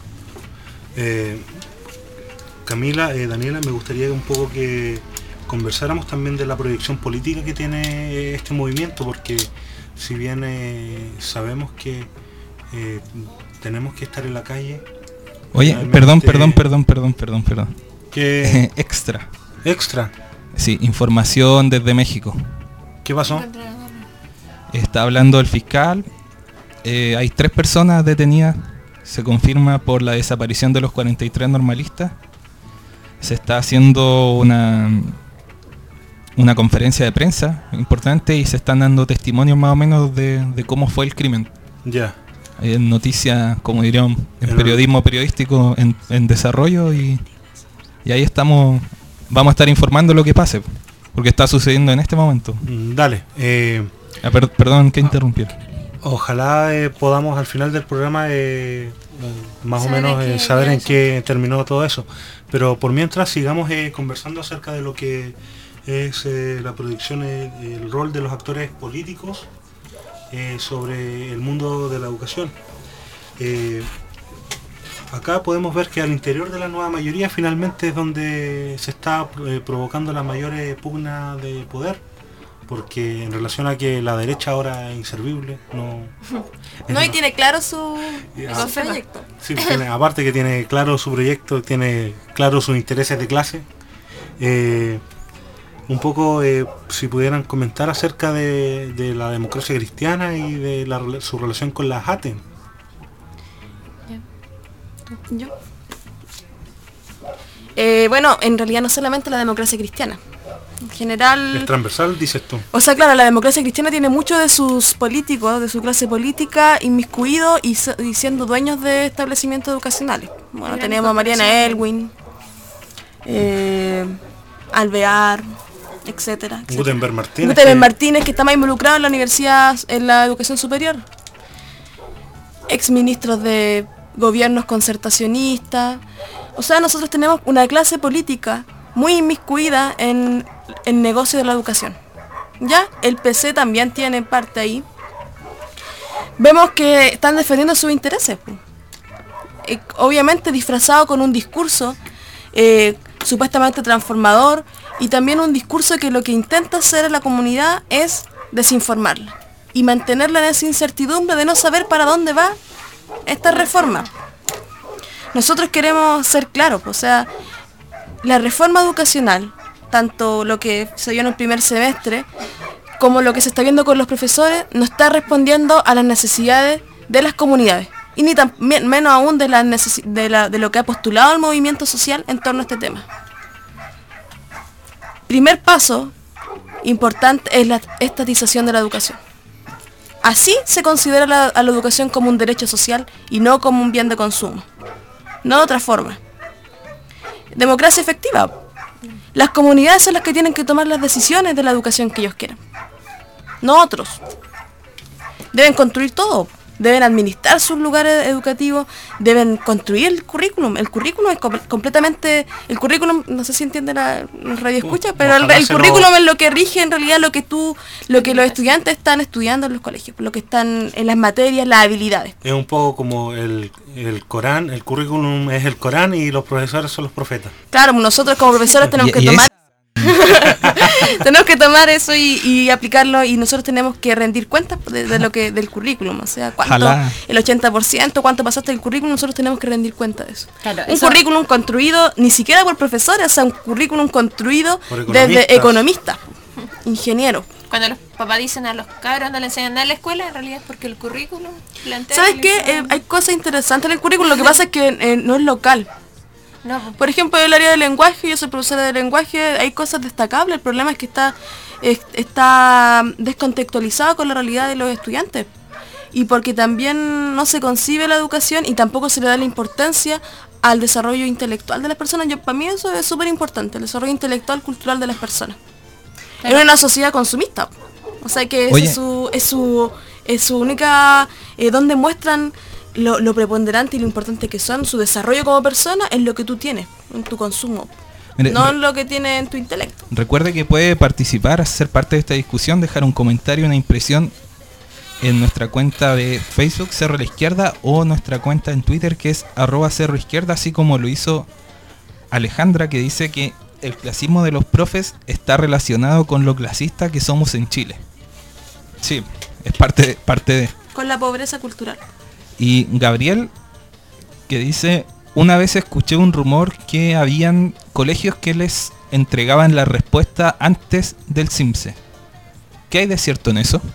Eh, Camila, eh, Daniela, me gustaría un poco que conversáramos también de la proyección política que tiene este movimiento, porque si bien eh, sabemos que eh, tenemos que estar en la calle... Oye, perdón, perdón, perdón, perdón, perdón, perdón. ¿Qué? Extra. ¿Extra? Sí, información desde México. ¿Qué pasó? Está hablando el fiscal, eh, hay tres personas detenidas. Se confirma por la desaparición de los cuarenta y tres normalistas. Se está haciendo una una conferencia de prensa importante y se están dando testimonios más o menos de, de cómo fue el crimen. Ya. En noticias, como diríamos, en El- periodismo periodístico en, en desarrollo y, y ahí estamos, vamos a estar informando lo que pase, porque está sucediendo en este momento. Mm, Dale. eh, Ah, per- perdón que interrumpí. Ojalá eh, podamos al final del programa eh, eh, más Saber o menos en eh, qué saber en quedó qué terminó todo eso. Pero por mientras sigamos eh, conversando acerca de lo que es eh, la producción, eh, el rol de los actores políticos eh, sobre el mundo de la educación. Eh, acá podemos ver que al interior de la nueva mayoría finalmente es donde se está eh, provocando la mayor eh, pugna de poder, porque en relación a que la derecha ahora es inservible, no... No, y tiene claro su, Ya. su proyecto. Sí, tiene- aparte que tiene claro su proyecto, tiene claro sus intereses de clase. Eh, un poco, eh, si pudieran comentar acerca de, de la democracia cristiana y de la rela- su relación con la J A T E. Yo. Eh, bueno, en realidad no solamente la democracia cristiana. En general... Es transversal, dices tú. O sea, claro, la democracia cristiana tiene muchos de sus políticos, de su clase política, inmiscuidos y, so- y siendo dueños de establecimientos educacionales. Bueno, Gran tenemos a Mariana corporación. Elwin, eh, Alvear, etcétera. etcétera. Gutenberg Martínez. Gutenberg que- Martínez, que está más involucrado en la universidad, en la educación superior. Ex ministros de gobiernos concertacionistas. O sea, nosotros tenemos una clase política muy inmiscuida en el negocio de la educación. ¿Ya? El P C también tiene parte ahí. Vemos que están defendiendo sus intereses. po. Eh, obviamente disfrazado con un discurso eh, supuestamente transformador y también un discurso que lo que intenta hacer en la comunidad es desinformarla y mantenerla en esa incertidumbre de no saber para dónde va esta reforma. Nosotros queremos ser claros, o sea, la reforma educacional, tanto lo que se vio en el primer semestre, como lo que se está viendo con los profesores, no está respondiendo a las necesidades de las comunidades. Y ni tan, me- menos aún de, la necesi- de, la- de lo que ha postulado el movimiento social en torno a este tema. Primer paso importante es la estatización de la educación. Así se considera la- a la educación como un derecho social y no como un bien de consumo. No de otra forma. Democracia efectiva. Las comunidades son las que tienen que tomar las decisiones de la educación que ellos quieran. No otros. Deben construir todo. Deben administrar sus lugares educativos. Deben construir el currículum. El currículum es com- completamente... El currículum, no sé si entiende la, la radio escucha, pero el, ojalá el se lo- currículum es lo que rige en realidad lo que tú, lo que los estudiantes están estudiando en los colegios, lo que están en las materias, las habilidades. Es un poco como el, el Corán, el currículum es el Corán y los profesores son los profetas. Claro, nosotros como profesores tenemos Y- que y tomar tenemos que tomar eso y, y aplicarlo y nosotros tenemos que rendir cuentas de, de lo que del currículum, o sea, cuánto Ojalá. el ochenta por ciento, cuánto pasaste del currículum, nosotros tenemos que rendir cuenta de eso. Claro, Un eso- currículum construido ni siquiera por profesores, o sea, un currículum construido Por economistas. desde economistas, ingenieros. Cuando los papás dicen a los cabros no le enseñan nada en la escuela, en realidad es porque el currículum plantea... ¿Sabes que qué? le Eh, enseñan- hay cosas interesantes en el currículum, lo que pasa es que eh, no es local. No, pues, Por ejemplo, el área de lenguaje, yo soy profesora de lenguaje, hay cosas destacables, el problema es que está, es- está descontextualizado con la realidad de los estudiantes. Y porque también no se concibe la educación y tampoco se le da la importancia al desarrollo intelectual de las personas. Yo, para mí eso es súper importante, el desarrollo intelectual, cultural de las personas. En una sociedad consumista. O sea que esa Oye. es su, es su, es su única, eh, donde muestran lo, lo preponderante y lo importante que son, su desarrollo como persona es lo que tú tienes, en tu consumo. Mire, no re- en lo que tienes en tu intelecto. Recuerde que puede participar, ser parte de esta discusión, dejar un comentario, una impresión en nuestra cuenta de Facebook, Cerro a la Izquierda, o nuestra cuenta en Twitter, que es arroba Cerro Izquierda, así como lo hizo Alejandra, que dice que el clasismo de los profes está relacionado con lo clasista que somos en Chile. Sí, es parte de, parte de. Con la pobreza cultural. Y Gabriel, que dice, una vez escuché un rumor que habían colegios que les entregaban la respuesta antes del CIMSE. ¿Qué hay de cierto en eso?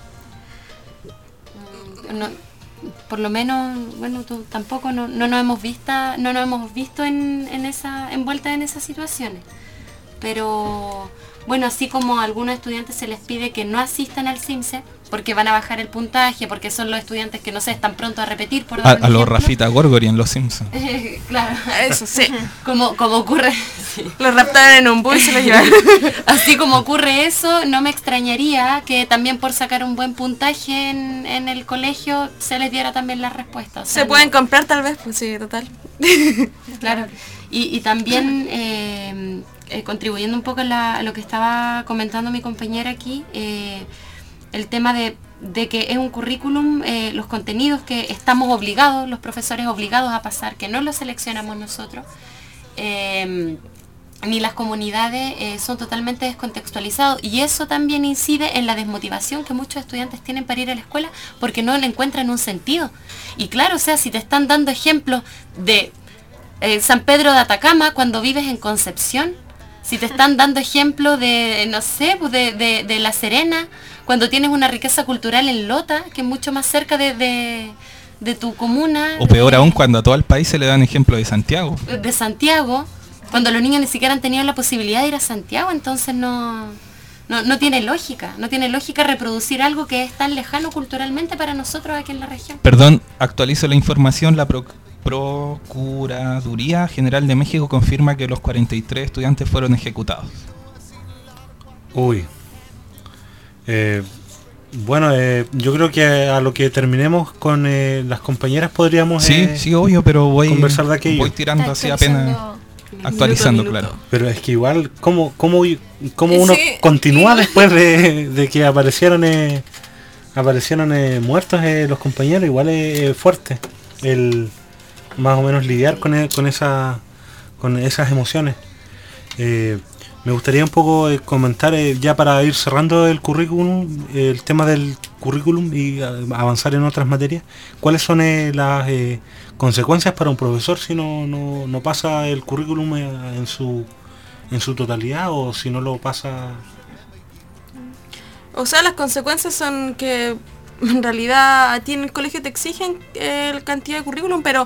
No, por lo menos, bueno, tú tampoco no, no nos hemos visto, no nos hemos visto en, en esa, envueltas en esas situaciones. pero bueno, así como a algunos estudiantes se les pide que no asistan al CIMSE porque van a bajar el puntaje, porque son los estudiantes que no se están pronto a repetir, por A, dar un a los ejemplo. Rafita Gorgori en Los Simpsons. Claro, Eso sí. como, como ocurre, sí. Los raptaron en un bus y se los llevaron. Así como ocurre eso, no me extrañaría que también por sacar un buen puntaje en, en el colegio se les diera también las respuestas. O sea, Se pueden no- comprar tal vez, pues sí, total. Claro, y, y también eh, eh, contribuyendo un poco a, la- a lo que estaba comentando mi compañera aquí, eh, el tema de, de que es un currículum, eh, los contenidos que estamos obligados, los profesores obligados a pasar, que no los seleccionamos nosotros, eh, ni las comunidades eh, son totalmente descontextualizados, y eso también incide en la desmotivación que muchos estudiantes tienen para ir a la escuela porque no le encuentran un sentido. Y claro, o sea, si te están dando ejemplos de eh, San Pedro de Atacama cuando vives en Concepción, si te están dando ejemplos de, no sé, pues de, de, de La Serena, cuando tienes una riqueza cultural en Lota, que es mucho más cerca de, de, de tu comuna. O peor de- aún, cuando a todo el país se le dan ejemplo de Santiago. de Santiago, cuando los niños ni siquiera han tenido la posibilidad de ir a Santiago, entonces no, no, no tiene lógica, no tiene lógica reproducir algo que es tan lejano culturalmente para nosotros aquí en la región. Perdón, actualizo la información. La Pro- Procuraduría General de México confirma que los cuarenta y tres estudiantes fueron ejecutados. Uy. Eh, bueno, eh, yo creo que a lo que terminemos con eh, las compañeras podríamos Sí, eh, sí, obvio, pero voy, conversar de aquello. voy tirando Está así apenas, actualizando actualizando, minuto a claro. minuto. Pero es que igual, ¿cómo, cómo, cómo Eh, uno sí, continúa sí. después de, de que aparecieron eh, aparecieron eh, muertos eh, los compañeros? Igual es fuerte el más o menos lidiar con, e- con, esa, con esas emociones. Eh, me gustaría un poco eh, comentar, eh, ya para ir cerrando el currículum, eh, el tema del currículum y eh, avanzar en otras materias. ¿Cuáles son eh, las eh, consecuencias para un profesor si no, no, no pasa el currículum eh, en su en su totalidad, o si no lo pasa? O sea, las consecuencias son que en realidad a ti en el colegio te exigen eh, la cantidad de currículum, pero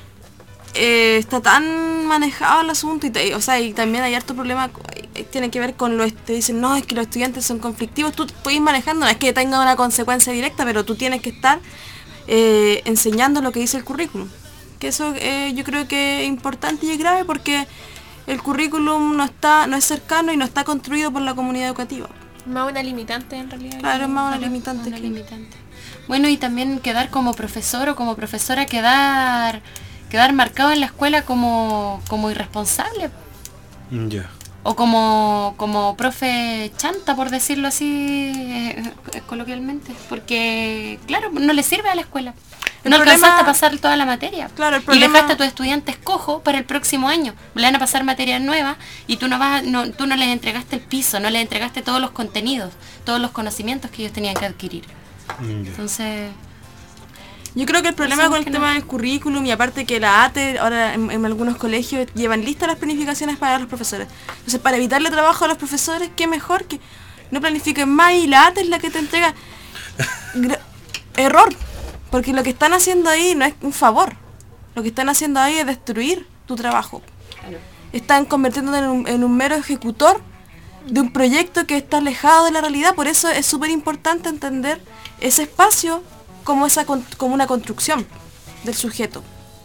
eh, está tan manejado el asunto y, te- o sea, y también hay harto problema, eh, tiene que ver con lo, te dicen, no, es que los estudiantes son conflictivos, tú puedes ir manejando, no es que tenga una consecuencia directa, pero tú tienes que estar eh, enseñando lo que dice el currículum. Que eso eh, yo creo que es importante y es grave porque el currículum no está, no es cercano y no está construido por la comunidad educativa. Más una limitante en realidad. Claro, es más una Claro, limitante. una que- limitante. Bueno, y también quedar como profesor o como profesora, quedar quedar marcado en la escuela como, como irresponsable Mm, Ya. o como, como profe chanta, por decirlo así eh, coloquialmente, porque claro, no le sirve a la escuela. El No problema- alcanzaste a pasar toda la materia. Claro, el Y problema- dejaste a tus estudiantes cojos para el próximo año. Le van a pasar materias nuevas y tú no vas a- no, tú no les entregaste el piso, no les entregaste todos los contenidos, todos los conocimientos que ellos tenían que adquirir. Mm, ya. Entonces, Yo creo que el problema Eso con más el que tema nada. del currículum y aparte que la A T E ahora en, en algunos colegios llevan listas las planificaciones para los profesores. Entonces, para evitarle trabajo a los profesores, qué mejor que no planifiquen más y la A T E es la que te entrega. Gra- Error, porque lo que están haciendo ahí no es un favor. Lo que están haciendo ahí es destruir tu trabajo. Están convirtiéndote en un, en un mero ejecutor de un proyecto que está alejado de la realidad. Por eso es súper importante entender ese espacio como, esa, con- como una construcción del sujeto.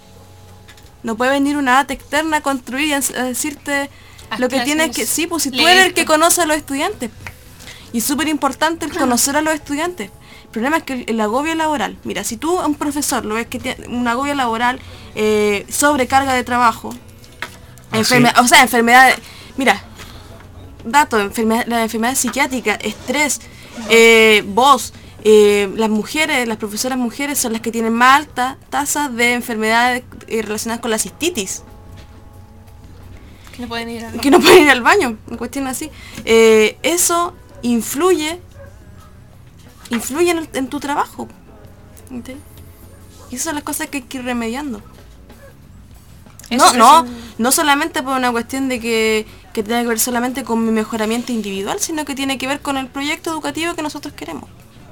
No puede venir una A T E externa a construir y a, a decirte Haz lo que clases, tienes que... Sí, pues si tú lee eres el que esto. conoce a los estudiantes. Y es súper importante el conocer a los estudiantes. El problema es que el, el agobio laboral. Mira, si tú a un profesor lo ves que tiene un agobio laboral, eh, sobrecarga de trabajo, Ah, enferme- sí. o sea, enfermedades... Mira, datos, enfermedad, las enfermedades psiquiátricas, estrés, eh, voz, eh, las mujeres, las profesoras mujeres son las que tienen más alta tasa de enfermedades eh, relacionadas con la cistitis, Que no pueden ir a que no pueden ir al baño, en cuestión así. Eh, eso influye, influye en, el- en tu trabajo. ¿Entiendes? Y esas son las cosas que hay que ir remediando. No, Eso- no, eso- no solamente por una cuestión de que, que tenga que ver solamente con mi mejoramiento individual, sino que tiene que ver con el proyecto educativo que nosotros queremos.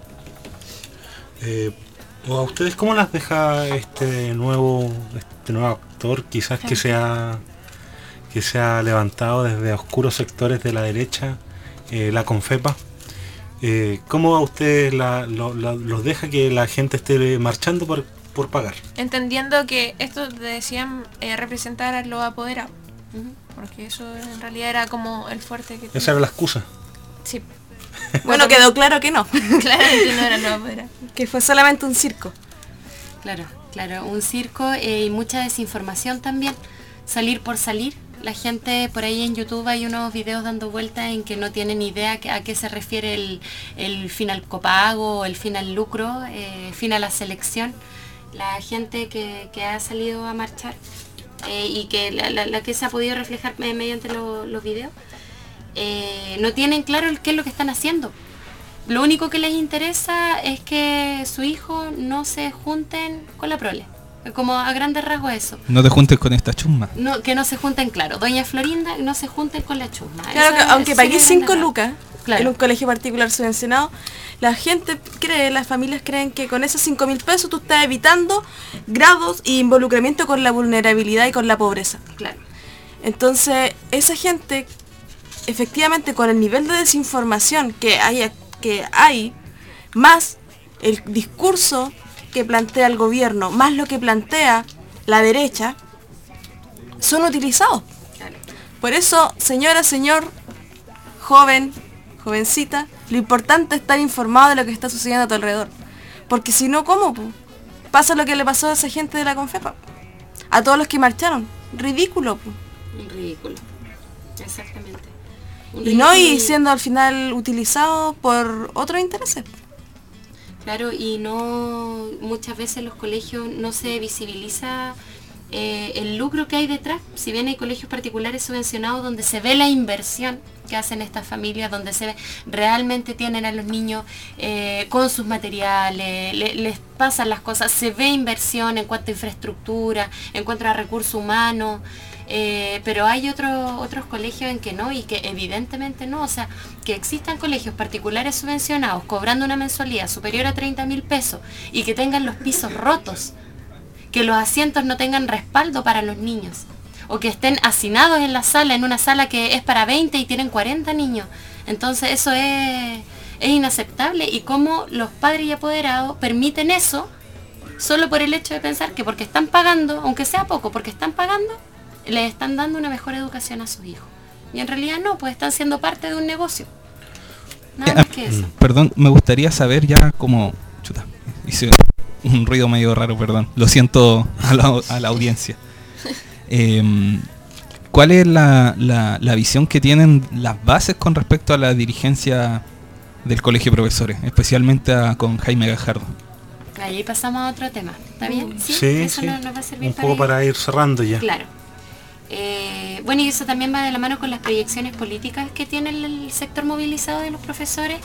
Eh, ¿o a ustedes cómo las deja este nuevo este nuevo actor, quizás que sea que se ha levantado desde oscuros sectores de la derecha, eh, la Confepa. Eh, ¿Cómo a ustedes la, lo, la, los deja que la gente esté marchando por, por pagar? Entendiendo que esto decían eh, representar a los apoderados, uh-huh. porque eso en realidad era como el fuerte que... Esa era la excusa. Sí. Bueno, quedó claro que no. Claramente no era los apoderados. Que fue solamente un circo. Claro, claro, un circo eh, y mucha desinformación también. Salir por salir. La gente por ahí en YouTube hay unos videos dando vueltas en que no tienen idea a qué se refiere el, el fin al copago, el fin al lucro, eh, fin a la selección. La gente que, que ha salido a marchar eh, y que la, la, la que se ha podido reflejar mediante lo, los videos, eh, no tienen claro el, qué es lo que están haciendo. Lo único que les interesa es que su hijo no se junten con la prole. Como a grandes rasgos eso. No te juntes con esta chusma. No, que no se junten, claro. Doña Florinda, no se junten con la chusma. Claro, Eso, que aunque pagué cinco lucas claro. en un colegio particular subvencionado, la gente cree, las familias creen que con esos cinco mil pesos tú estás evitando grados e involucramiento con la vulnerabilidad y con la pobreza. Claro. Entonces, esa gente, efectivamente, con el nivel de desinformación que hay, que hay más el discurso que plantea el gobierno, más lo que plantea la derecha, son utilizados. Por eso, señora, señor, joven, jovencita, lo importante es estar informado de lo que está sucediendo a tu alrededor. Porque si no, ¿cómo? Po? Pasa lo que le pasó a esa gente de la Confepa. A todos los que marcharon. Ridículo. Po. Ridículo. Exactamente. Un y no y siendo al final utilizados por otros intereses. Claro, y no muchas veces los colegios no se visibiliza eh, el lucro que hay detrás. Si bien hay colegios particulares subvencionados donde se ve la inversión que hacen estas familias, donde se ve realmente tienen a los niños eh, con sus materiales, le, les pasan las cosas, se ve inversión en cuanto a infraestructura, en cuanto a recursos humanos. Eh, pero hay otros otros colegios en que no, y que evidentemente no, o sea, que existan colegios particulares subvencionados cobrando una mensualidad superior a treinta mil pesos y que tengan los pisos rotos, que los asientos no tengan respaldo para los niños, o que estén hacinados en la sala, en una sala que es para veinte y tienen cuarenta niños. Entonces eso es, es inaceptable, y cómo los padres y apoderados permiten eso solo por el hecho de pensar que porque están pagando, aunque sea poco, porque están pagando, le están dando una mejor educación a sus hijos. Y en realidad no, pues están siendo parte de un negocio. Nada más que eso. Perdón, me gustaría saber ya como... Chuta, hice un ruido medio raro, perdón. Lo siento a la, a la audiencia. Eh, ¿Cuál es la, la, la visión que tienen las bases con respecto a la dirigencia del Colegio de Profesores? Especialmente a, con Jaime Gajardo. Ahí pasamos a otro tema. ¿Está bien? Sí, sí. Eso sí. Nos, nos va a servir un para poco ir. para ir cerrando ya. Claro. Eh, bueno, y eso también va de la mano con las proyecciones políticas que tiene el, el sector movilizado de los profesores.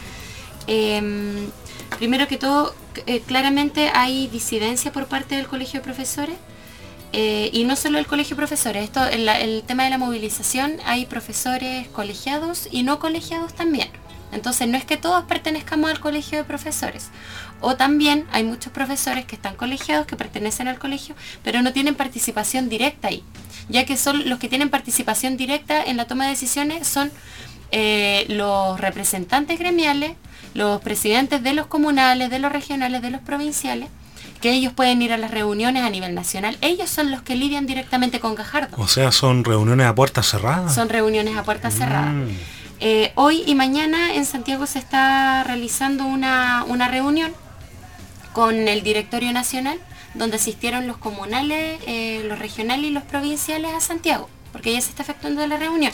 Eh, primero que todo, eh, claramente hay disidencia por parte del Colegio de Profesores, eh, y no solo el Colegio de Profesores. Esto, el, el tema de la movilización, hay profesores colegiados y no colegiados también. Entonces no es que todos pertenezcamos al Colegio de Profesores. O también hay muchos profesores que están colegiados, que pertenecen al colegio, pero no tienen participación directa ahí, ya que son los que tienen participación directa en la toma de decisiones son eh, los representantes gremiales, los presidentes de los comunales, de los regionales, de los provinciales, que ellos pueden ir a las reuniones a nivel nacional. Ellos son los que lidian directamente con Gajardo. O sea, son reuniones a puertas cerradas. Son reuniones a puertas Mm. cerradas. Eh, hoy y mañana en Santiago se está realizando una, una reunión con el directorio nacional, donde asistieron los comunales, eh, los regionales y los provinciales a Santiago, porque ya se está efectuando la reunión.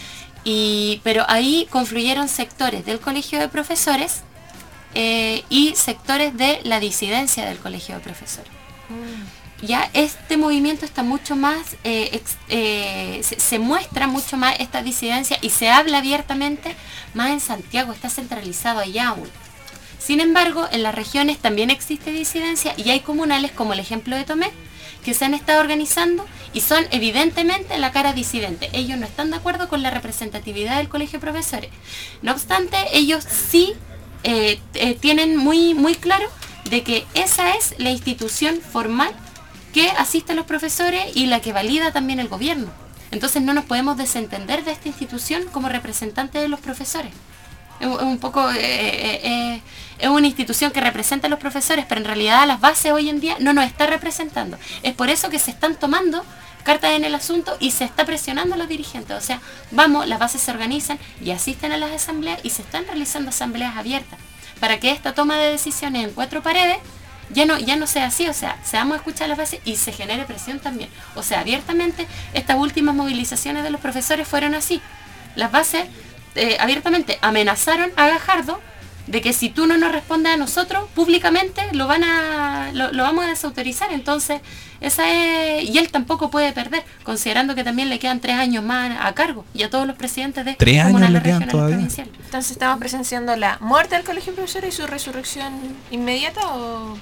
Y, pero ahí confluyeron sectores del Colegio de Profesores eh, y sectores de la disidencia del Colegio de Profesores. Mm. Ya este movimiento está mucho más, eh, ex, eh, se, se muestra mucho más esta disidencia y se habla abiertamente más en Santiago, está centralizado allá aún. Sin embargo, en las regiones también existe disidencia y hay comunales, como el ejemplo de Tomé, que se han estado organizando y son evidentemente la cara disidente. Ellos no están de acuerdo con la representatividad del Colegio de Profesores. No obstante, ellos sí eh, eh, tienen muy, muy claro de que esa es la institución formal que asiste a los profesores y la que valida también el gobierno. Entonces no nos podemos desentender de esta institución como representantes de los profesores. Es un poco, eh, eh, eh, es una institución que representa a los profesores, pero en realidad a las bases hoy en día no nos está representando. Es por eso que se están tomando cartas en el asunto y se está presionando a los dirigentes. O sea, vamos, las bases se organizan y asisten a las asambleas y se están realizando asambleas abiertas para que esta toma de decisiones en cuatro paredes ya no, ya no sea así. O sea, seamos a escuchar a las bases y se genere presión también. O sea, abiertamente, estas últimas movilizaciones de los profesores fueron así. Las bases eh, abiertamente amenazaron a Gajardo de que si tú no nos respondes a nosotros públicamente lo van a lo, lo vamos a desautorizar. Entonces esa es, y él tampoco puede perder, considerando que también le quedan tres años más a cargo y a todos los presidentes de tres años comunales le quedan regionales todavía. provinciales. Entonces estamos presenciando la muerte del colegio de profesores y su resurrección inmediata o,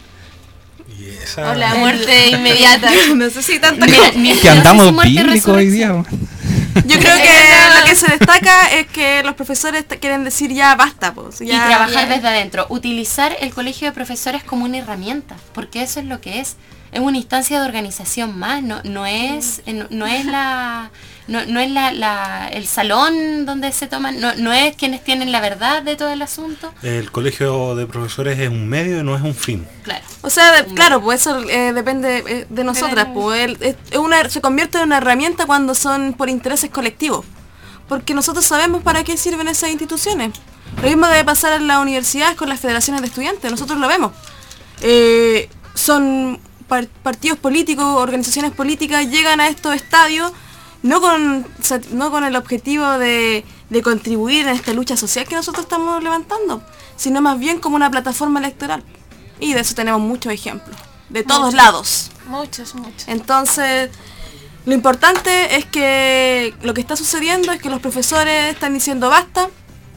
Y esa- o la muerte inmediata. No sé si tanto Mira, como- ni- Que no sé andamos si muerte y bíblicos hoy día. resurrección. Yo creo que lo que se destaca es que los profesores te- quieren decir ya basta, pues. Y Ya, trabajar ya. desde adentro, utilizar el colegio de profesores como una herramienta, porque eso es lo que es. Es una instancia de organización más, no, no es, eh, no, no es la, no, no es la, la- el salón donde se toman, no, no es quienes tienen la verdad de todo el asunto. El colegio de profesores es un medio y no es un fin. Claro. O sea, de- claro, pues eso eh, depende eh, de nosotras. Pues, el- es- es una, se convierte en una herramienta cuando son por intereses colectivos. Porque nosotros sabemos para qué sirven esas instituciones. Lo mismo debe pasar en las universidades con las federaciones de estudiantes. Nosotros lo vemos. Eh, son par- partidos políticos, organizaciones políticas, llegan a estos estadios no con, sat- no con el objetivo de, de contribuir en esta lucha social que nosotros estamos levantando, sino más bien como una plataforma electoral. Y de eso tenemos muchos ejemplos, de todos Muchos. lados. Muchos, muchos. Entonces, lo importante es que lo que está sucediendo es que los profesores están diciendo basta,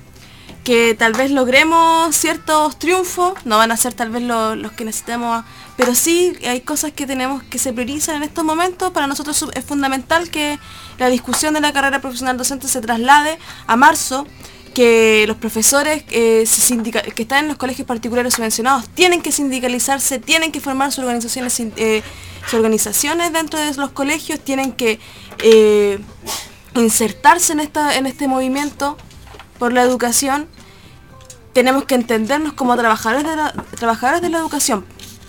que tal vez logremos ciertos triunfos, no van a ser tal vez lo- los que necesitamos, pero sí hay cosas que tenemos que se priorizan en estos momentos. Para nosotros su- es fundamental que la discusión de la carrera profesional docente se traslade a marzo, que los profesores eh, se sindica- que están en los colegios particulares subvencionados tienen que sindicalizarse, tienen que formar sus organizaciones, sin- eh, sus organizaciones dentro de los colegios, tienen que eh, insertarse en, esta, en este movimiento por la educación. Tenemos que entendernos como trabajadores de la, trabajadores de la educación.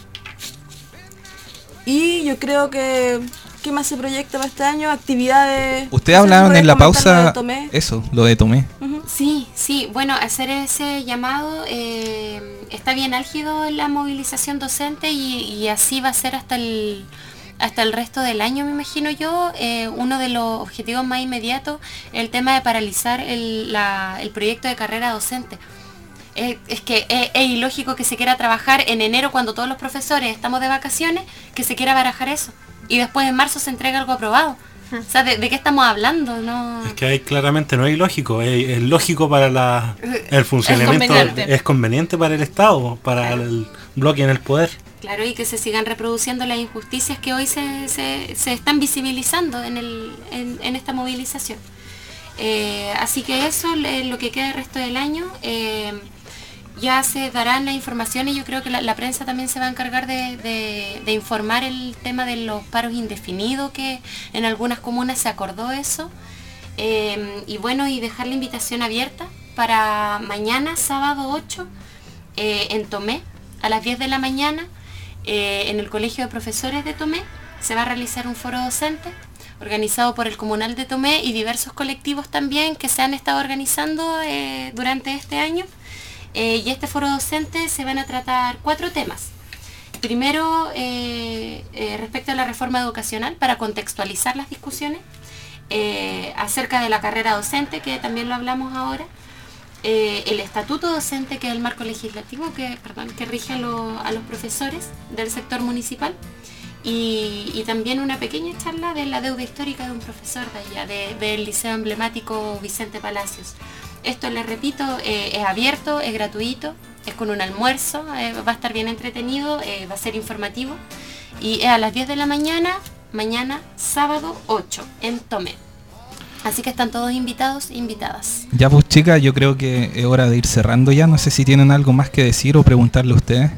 Y yo creo que, ¿qué más se proyecta para este año? Actividades... Ustedes no sé si hablaban podés en la comentar lo de pausa Tomé. eso, lo de Tomé. Ujú. Sí, sí, bueno, hacer ese llamado, eh, está bien álgido la movilización docente y, y así va a ser hasta el hasta el resto del año, me imagino yo. Eh, uno de los objetivos más inmediatos es el tema de paralizar el, la- el proyecto de carrera docente. Eh, es que es, es ilógico que se quiera trabajar en enero cuando todos los profesores estamos de vacaciones, que se quiera barajar eso. Y después en marzo se entrega algo aprobado. O sea, ¿de, de qué estamos hablando? No... Es que ahí claramente no es ilógico, es, es lógico para la, el funcionamiento, es conveniente. conveniente. es conveniente para el Estado, para Claro. el bloque en el poder. Claro, y que se sigan reproduciendo las injusticias que hoy se, se, se están visibilizando en, el, en, en esta movilización. Eh, así que eso es lo que queda el resto del año. Eh, ya se darán las informaciones. Yo creo que la, la prensa también se va a encargar de, de- de informar el tema de los paros indefinidos, que en algunas comunas se acordó eso. Eh, y bueno, y dejar la invitación abierta para mañana, sábado ocho, eh, en Tomé, a las diez de la mañana, eh, en el Colegio de Profesores de Tomé, se va a realizar un foro docente organizado por el Comunal de Tomé y diversos colectivos también que se han estado organizando eh, durante este año. Eh, y este foro docente se van a tratar cuatro temas. Primero, eh, eh, respecto a la reforma educacional, para contextualizar las discusiones, eh, acerca de la carrera docente, que también lo hablamos ahora, eh, el estatuto docente, que es el marco legislativo que, perdón, que rige a, lo- a los profesores del sector municipal, y, y también una pequeña charla de la deuda histórica de un profesor de allá, de- del liceo emblemático Vicente Palacios. Esto, les repito, eh, es abierto, es gratuito, es con un almuerzo, eh, va a estar bien entretenido, eh, va a ser informativo, y es a las diez de la mañana, mañana sábado ocho, en Tomé. Así que están todos invitados e invitadas. Ya pues chicas, yo creo que es hora de ir cerrando ya. No sé si tienen algo más que decir o preguntarle a ustedes.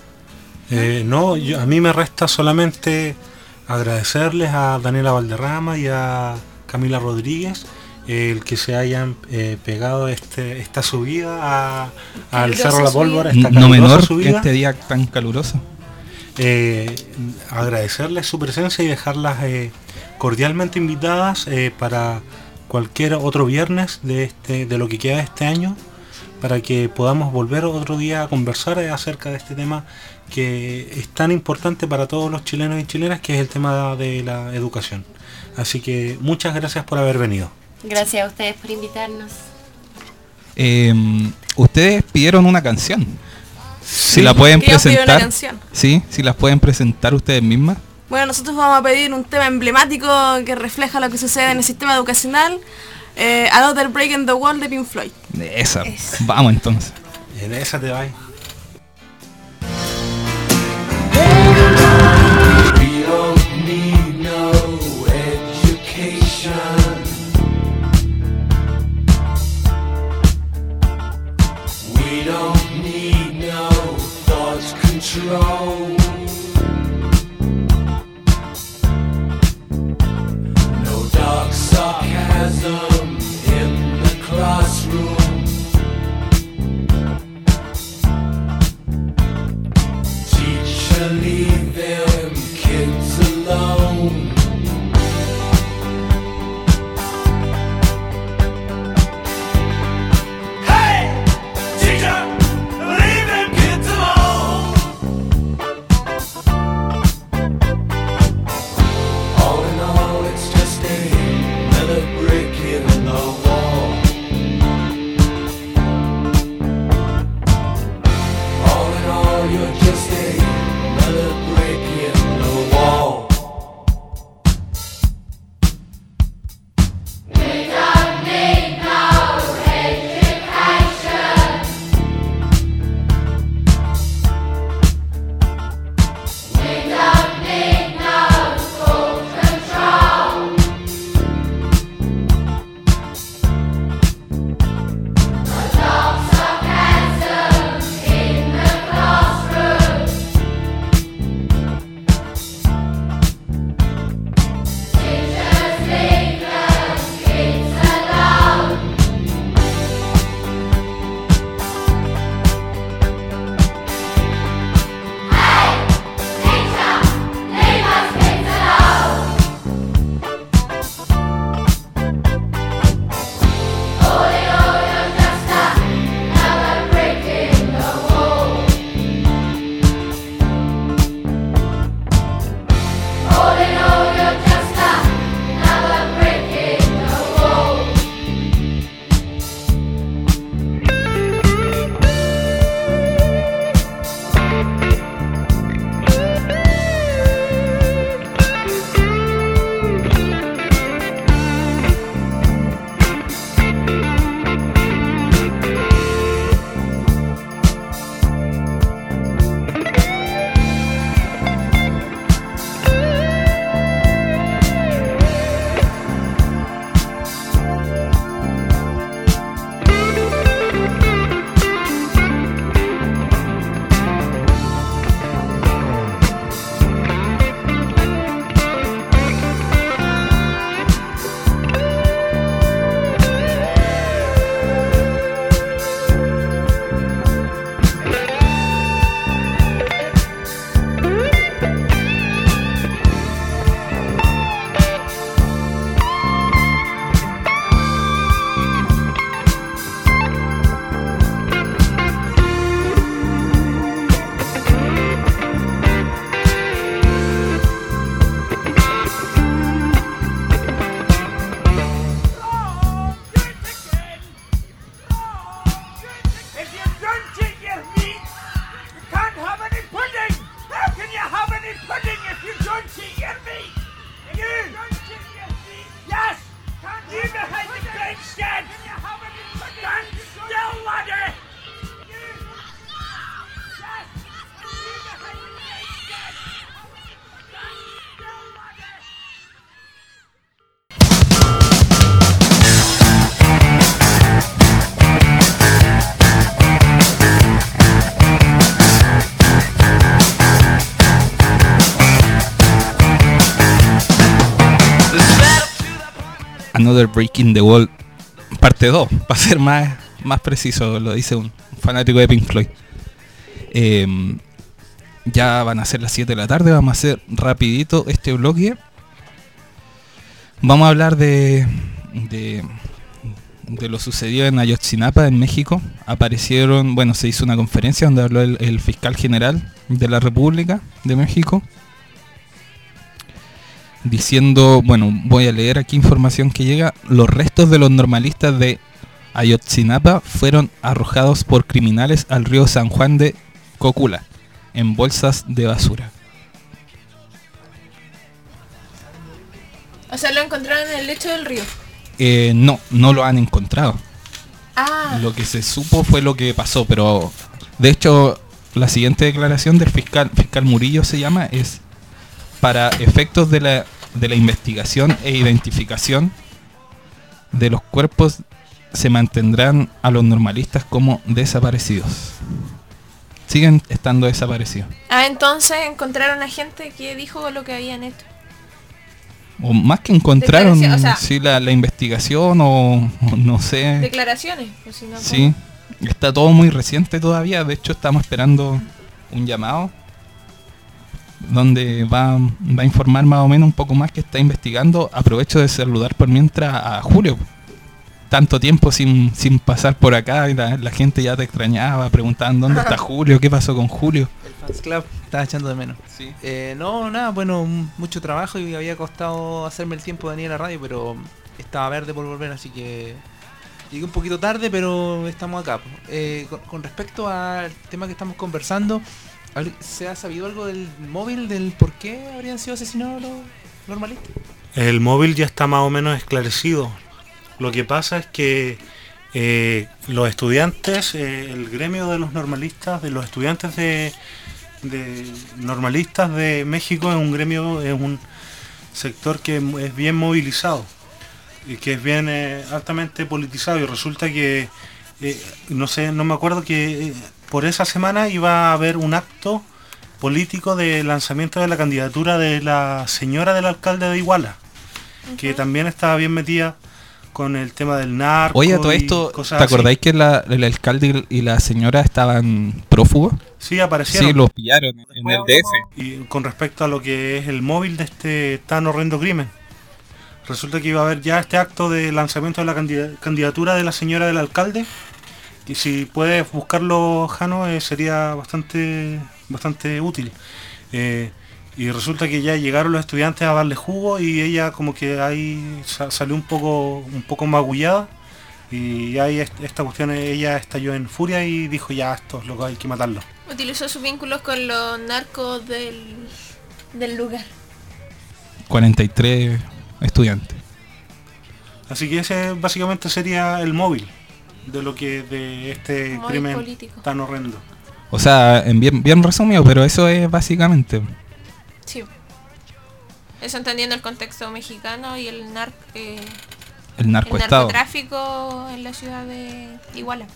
Eh, no, yo- a mí me resta solamente agradecerles a Daniela Valderrama y a Camila Rodríguez, el que se hayan eh, pegado este, esta subida a, al Cerro La Pólvora, esta no menor subida. que este día tan caluroso. Eh, agradecerles su presencia y dejarlas eh, cordialmente invitadas eh, para cualquier otro viernes de, este, de lo que queda de este año, para que podamos volver otro día a conversar acerca de este tema que es tan importante para todos los chilenos y chilenas, que es el tema de la educación. Así que muchas gracias por haber venido. Gracias a ustedes por invitarnos. Eh, ustedes pidieron una canción. Sí. Si la pueden ¿Quién pidió una presentar. canción? Sí, si las pueden presentar ustedes mismas. Bueno, nosotros vamos a pedir un tema emblemático que refleja lo que sucede en el sistema educacional, eh, Another Break in the Wall de Pink Floyd. Esa. Vamos entonces. En esa te vas. We don't need no education. We don't need no thought control. No dark sarcasm in the classroom. Another Break in the Wall, parte dos, para ser más, más preciso, lo dice un fanático de Pink Floyd. Eh, ya van a ser las siete de la tarde, vamos a hacer rapidito este bloque. Vamos a hablar de, de, de lo sucedido en Ayotzinapa, en México. Aparecieron, bueno, se hizo una conferencia donde habló el, el fiscal general de la República de México, diciendo, bueno, voy a leer aquí información que llega: los restos de los normalistas de Ayotzinapa fueron arrojados por criminales al río San Juan de Cocula, en bolsas de basura. O sea, lo encontraron en el lecho del río. Eh, no, no lo han encontrado. Ah. Lo que se supo fue lo que pasó, pero de hecho la siguiente declaración del fiscal, fiscal Murillo se llama, es: para efectos de la, de la investigación e identificación de los cuerpos se mantendrán a los normalistas como desaparecidos. Siguen estando desaparecidos. Ah, entonces encontraron a gente que dijo lo que habían hecho. O más que encontraron, o sea, sí, la, la investigación o, o no sé. Declaraciones. Pues si no, sí, está todo muy reciente todavía. De hecho, estamos esperando un llamado donde va, va a informar más o menos un poco más que está investigando. Aprovecho de saludar por mientras a Julio. Tanto tiempo sin, sin pasar por acá y la, la gente ya te extrañaba, preguntaban dónde está Julio, qué pasó con Julio. El Fans Club estaba echando de menos. Sí. Eh, no, nada, bueno, m- mucho trabajo y había costado hacerme el tiempo de venir a la radio, pero estaba verde por volver, así que llegué un poquito tarde, pero estamos acá. Eh, con, con respecto al tema que estamos conversando, ¿se ha sabido algo del móvil, del por qué habrían sido asesinados los normalistas? El móvil ya está más o menos esclarecido. Lo que pasa es que eh, los estudiantes, eh, el gremio de los normalistas, de los estudiantes de, de normalistas de México es un gremio, es un sector que es bien movilizado y que es bien eh, altamente politizado, y resulta que eh, no sé, no me acuerdo que eh, por esa semana iba a haber un acto político de lanzamiento de la candidatura de la señora del alcalde de Iguala, uh-huh. que también estaba bien metida con el tema del narco. Oye, todo esto, ¿te acordáis que la, el alcalde y la señora estaban prófugos? Sí, aparecieron. Sí, los pillaron en el D F. Y con respecto a lo que es el móvil de este tan horrendo crimen, resulta que iba a haber ya este acto de lanzamiento de la candid- candidatura de la señora del alcalde, y si puedes buscarlo, Jano, eh, sería bastante bastante útil. Eh, y resulta que ya llegaron los estudiantes a darle jugo, y ella como que ahí sa- salió un poco un poco magullada, y ahí est- esta cuestión, ella estalló en furia y dijo: ya, esto es lo que hay que matarlo. Utilizó sus vínculos con los narcos del, del lugar. cuarenta y tres estudiantes. Así que ese básicamente sería el móvil de lo que de este Móvil crimen político. tan horrendo. O sea, en bien, bien resumido, pero eso es básicamente. Sí. Eso entendiendo el contexto mexicano y el nar eh, el narcoestado. El narcotráfico en la ciudad de Iguala.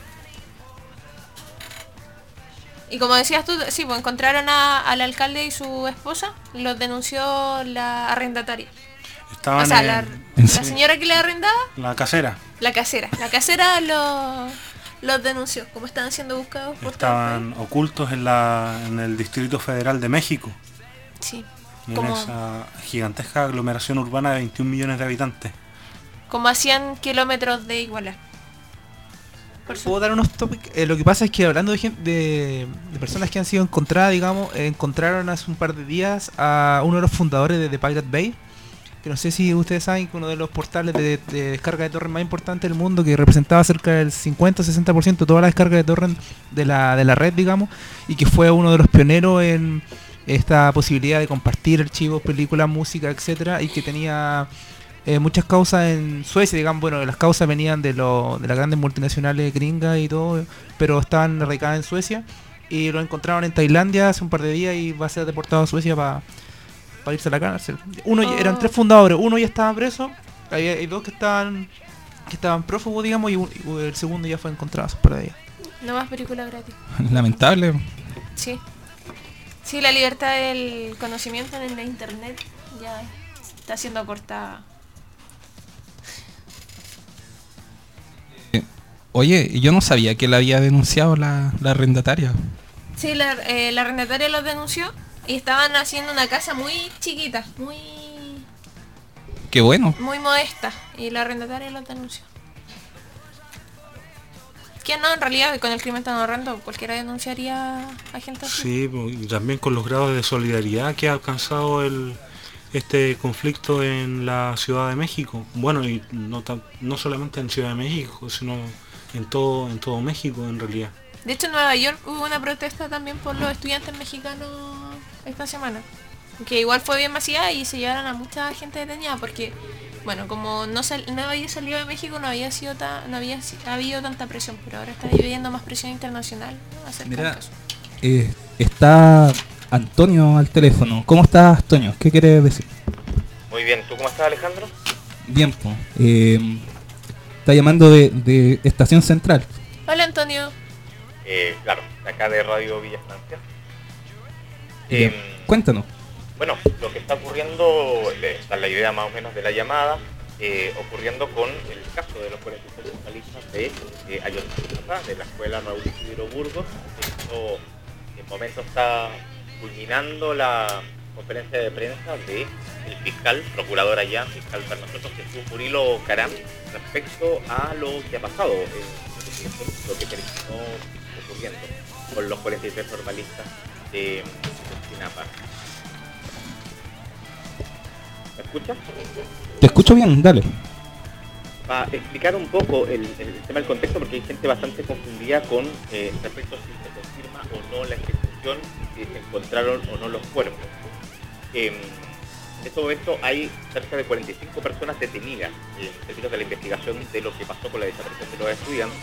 Y como decías tú, sí, pues encontraron a, al alcalde y su esposa, los denunció la arrendataria. Estaban o sea, en, la, en la señora que le arrendaba. La casera. La casera. La casera los los denunció, como estaban siendo buscados por Estaban ocultos en la en el Distrito Federal de México. Sí. En Como, esa gigantesca aglomeración urbana de veintiún millones de habitantes. como a cien kilómetros de Iguala. Por ¿Puedo dar unos topics? Eh, lo que pasa es que hablando de, gen- de, de personas que han sido encontradas, digamos, eh, encontraron hace un par de días a uno de los fundadores de The Pirate Bay, que no sé si ustedes saben que uno de los portales de, de descarga de torrent más importantes del mundo, que representaba cerca del cincuenta a sesenta por ciento de toda la descarga de torrent de la, de la red, digamos, y que fue uno de los pioneros en esta posibilidad de compartir archivos, películas, música, etcétera, y que tenía eh, muchas causas en Suecia, digamos. Bueno, las causas venían de, lo, de las grandes multinacionales gringas y todo, pero estaban radicadas en Suecia, y lo encontraron en Tailandia hace un par de días y va a ser deportado a Suecia para pa irse a la cárcel. Uno, Oh. Eran tres fundadores, uno ya estaba preso, hay, hay dos que estaban que estaban prófugos, digamos, y, un- y el segundo ya fue encontrado hace un par de días. No más película gratis. Lamentable. Sí. Sí, la libertad del conocimiento en la internet ya está siendo cortada Oye, yo no sabía que la había denunciado la, la arrendataria. Sí, la, eh, la arrendataria los denunció y estaban haciendo una casa muy chiquita, muy Qué bueno. muy modesta, y la arrendataria los denunció. Que no, en realidad con el crimen tan horrendo cualquiera denunciaría a gente así. Sí, y también con los grados de solidaridad que ha alcanzado el este conflicto en la Ciudad de México. Bueno, y no, tan, no solamente en Ciudad de México, sino en todo en todo México en realidad. De hecho en Nueva York hubo una protesta también por los estudiantes mexicanos esta semana, que igual fue bien masiva y se llevaron a mucha gente detenida porque, bueno, como no, sal, no había salido de México, no había sido ta, no había habido tanta presión, pero ahora está viviendo más presión internacional, ¿no? Acerca Mira, del caso. Eh, está Antonio al teléfono. ¿Cómo estás, Antonio? ¿Qué quieres decir? Muy bien, ¿tú cómo estás, Alejandro? Bien, pues. Eh, está llamando de, de Estación Central. Hola, Antonio. Eh, claro, de acá de Radio Villa Estancia. Eh, Eh, cuéntanos. bueno, lo que está ocurriendo, esta es la idea más o menos de la llamada, eh, ocurriendo con el caso de los cuarenta y seis vocalistas de eh, Ayotzinapa, de la escuela Raúl Isidro Burgos. Esto en momento está culminando la conferencia de prensa de el fiscal, procurador allá, fiscal para nosotros, Jesús Murilo Caram, respecto a lo que ha pasado, eh, lo que terminó ocurriendo con los cuarenta y tres normalistas de Ayotzinapa. ¿Me escuchas? Te escucho bien, dale. Para explicar un poco el, el tema del contexto, porque hay gente bastante confundida con eh, respecto a si se confirma o no la ejecución, si se encontraron o no los cuerpos. Eh, en este momento hay cerca de cuarenta y cinco personas detenidas en términos de la investigación de lo que pasó con la desaparición de los estudiantes,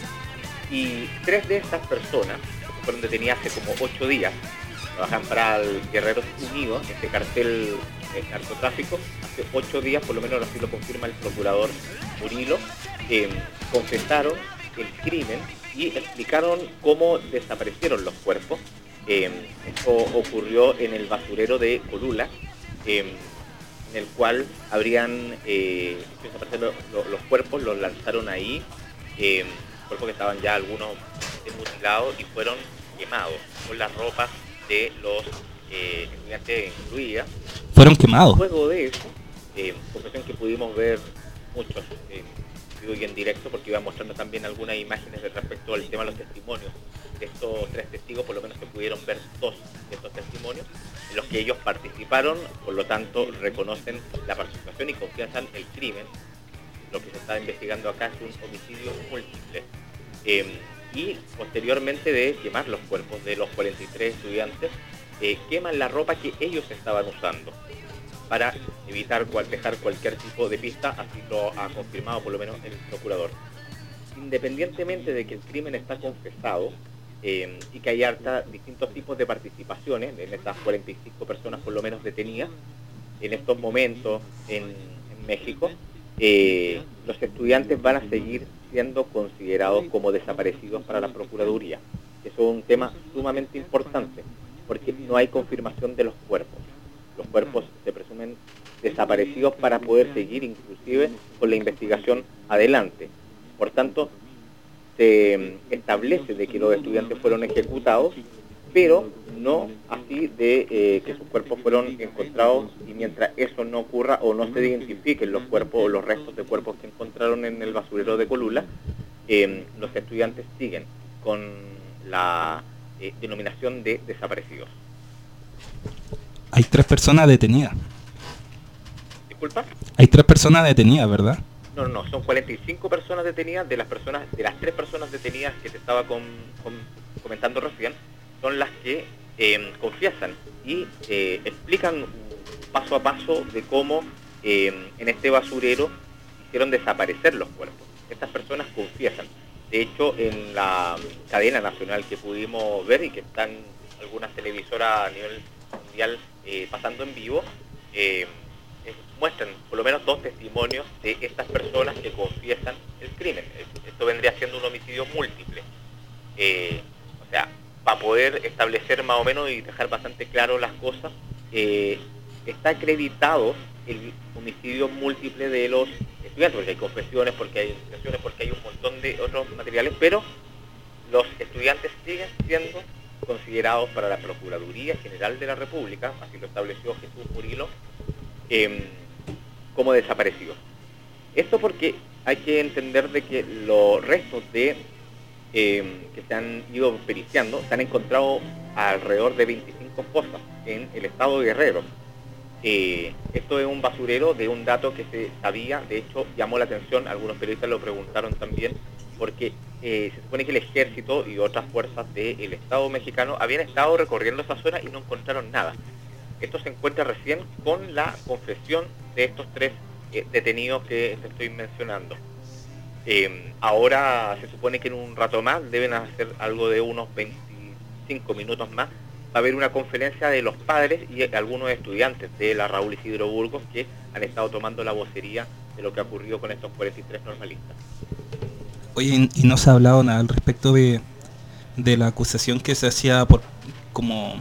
y tres de estas personas fueron detenidas hace como ocho días. Trabajan para el Guerreros Unidos, este cartel de narcotráfico. Hace ocho días, por lo menos así lo confirma el procurador Murilo, eh, confesaron el crimen y explicaron cómo desaparecieron los cuerpos. Eh, esto ocurrió en el basurero de Colula, eh, en el cual habrían eh, desaparecido los, los cuerpos, los lanzaron ahí, eh, cuerpos que estaban ya algunos mutilados y fueron quemados con las ropas de los eh, estudiantes incluidas. Fueron quemados. Luego de eso, eh, confesión que pudimos ver muchos eh, en vivo y en directo, porque iba mostrando también algunas imágenes de respecto al tema de los testimonios de estos tres testigos. Por lo menos se pudieron ver dos de estos testimonios en los que ellos participaron, por lo tanto reconocen la participación y confiesan el crimen. Lo que se está investigando acá es un homicidio múltiple. Eh, y posteriormente de quemar los cuerpos de los cuarenta y tres estudiantes, eh, queman la ropa que ellos estaban usando para evitar cual, dejar cualquier tipo de pista, así lo ha confirmado por lo menos el procurador. Independientemente de que el crimen está confesado eh, y que hay harta distintos tipos de participaciones en estas cuarenta y cinco personas por lo menos detenidas en estos momentos en, en México, eh, los estudiantes van a seguir siendo considerados como desaparecidos para la Procuraduría. Eso es un tema sumamente importante, porque no hay confirmación de los cuerpos. Los cuerpos se presumen desaparecidos para poder seguir inclusive con la investigación adelante. Por tanto, se establece de que los estudiantes fueron ejecutados, pero no así de eh, que sus cuerpos fueron encontrados, y mientras eso no ocurra o no se identifiquen los cuerpos o los restos de cuerpos que encontraron en el basurero de Colula, eh, los estudiantes siguen con la eh, denominación de desaparecidos. Hay tres personas detenidas. ¿Disculpa? Hay tres personas detenidas, ¿verdad? No, no, no, son cuarenta y cinco personas detenidas. De las personas, de las tres personas detenidas que te estaba con, con, comentando recién, son las que eh, confiesan y eh, explican paso a paso de cómo eh, en este basurero hicieron desaparecer los cuerpos. Estas personas confiesan. De hecho, en la cadena nacional que pudimos ver y que están algunas televisoras a nivel mundial eh, pasando en vivo, eh, eh, muestran por lo menos dos testimonios de estas personas que confiesan el crimen. Esto vendría siendo un homicidio múltiple. Eh, o sea, para poder establecer más o menos y dejar bastante claro las cosas, eh, está acreditado el homicidio múltiple de los estudiantes, porque hay confesiones, porque hay investigaciones, porque hay un montón montón de otros materiales, pero los estudiantes siguen siendo considerados para la Procuraduría General de la República, así lo estableció Jesús Murillo, eh, como desaparecidos. Esto porque hay que entender de que los restos de eh, que se han ido periciando se han encontrado alrededor de veinticinco fosas en el estado de Guerrero. Eh, esto es un basurero de un dato que se sabía, de hecho llamó la atención, algunos periodistas lo preguntaron también, porque eh, se supone que el ejército y otras fuerzas del Estado mexicano habían estado recorriendo esa zona y no encontraron nada. Esto se encuentra recién con la confesión de estos tres eh, detenidos que te estoy mencionando. Eh, ahora se supone que en un rato más, deben hacer algo de unos veinticinco minutos más, va a haber una conferencia de los padres y algunos estudiantes de la Raúl Isidro Burgos que han estado tomando la vocería de lo que ha ocurrido con estos cuarenta y tres normalistas. Oye, y no se ha hablado nada al respecto de, de la acusación que se hacía por como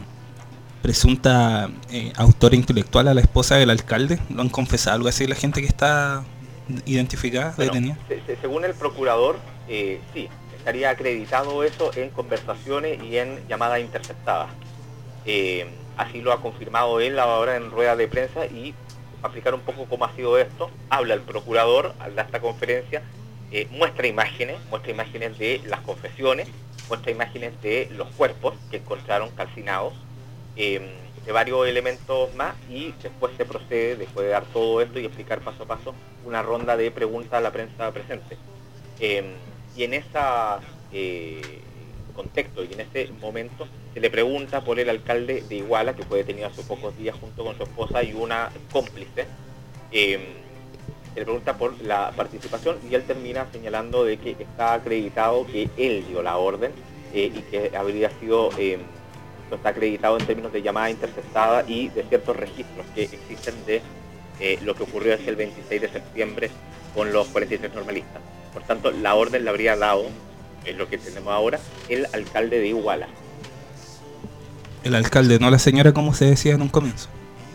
presunta eh, autora intelectual a la esposa del alcalde. ¿Lo han confesado algo así la gente que está identificada, bueno, detenida? Se, se, según el procurador, eh, sí, estaría acreditado eso en conversaciones y en llamadas interceptadas. Eh, así lo ha confirmado él ahora en rueda de prensa, y para explicar un poco cómo ha sido esto, habla el procurador, da esta conferencia, eh, muestra imágenes, muestra imágenes de las confesiones, muestra imágenes de los cuerpos que encontraron calcinados, eh, de varios elementos más, y después se procede, después de dar todo esto y explicar paso a paso, una ronda de preguntas a la prensa presente. Eh, y en ese eh, contexto y en ese momento se le pregunta por el alcalde de Iguala, que fue detenido hace pocos días junto con su esposa y una cómplice. Eh, se le pregunta por la participación y él termina señalando de que está acreditado que él dio la orden eh, y que habría sido, eh, está acreditado en términos de llamada interceptada y de ciertos registros que existen de eh, lo que ocurrió hace el veintiséis de septiembre con los cuarenta y tres normalistas. Por tanto, la orden la habría dado, es lo que tenemos ahora, el alcalde de Iguala. El alcalde, no la señora, como se decía en un comienzo.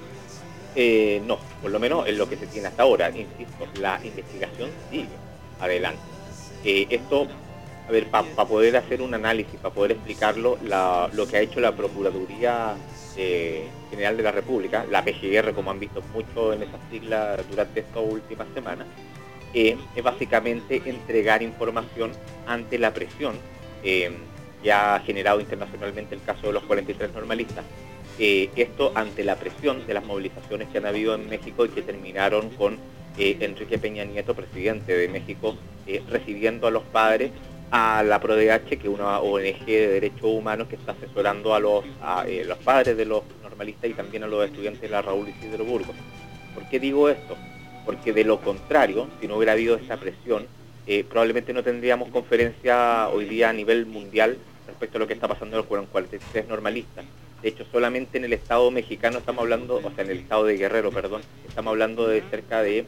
Eh, no, por lo menos es lo que se tiene hasta ahora. Insisto, la investigación sigue adelante. Eh, esto, a ver, para pa poder hacer un análisis, para poder explicarlo, la, lo que ha hecho la Procuraduría eh, General de la República, la P G R, como han visto mucho en esas siglas durante estas últimas semanas, eh, es básicamente entregar información ante la presión eh, que ha generado internacionalmente el caso de los cuarenta y tres normalistas. Eh, esto ante la presión de las movilizaciones que han habido en México y que terminaron con eh, Enrique Peña Nieto, presidente de México, eh, recibiendo a los padres, a la ProDH, que es una O N G de derechos humanos que está asesorando a los, a, eh, los padres de los normalistas y también a los estudiantes de la Raúl Isidro Burgos. ¿Por qué digo esto? Porque de lo contrario, si no hubiera habido esa presión, eh, probablemente no tendríamos conferencia hoy día a nivel mundial respecto a lo que está pasando con los cuarenta y tres normalistas. De hecho, solamente en el estado mexicano estamos hablando, o sea, en el estado de Guerrero, perdón, estamos hablando de cerca de,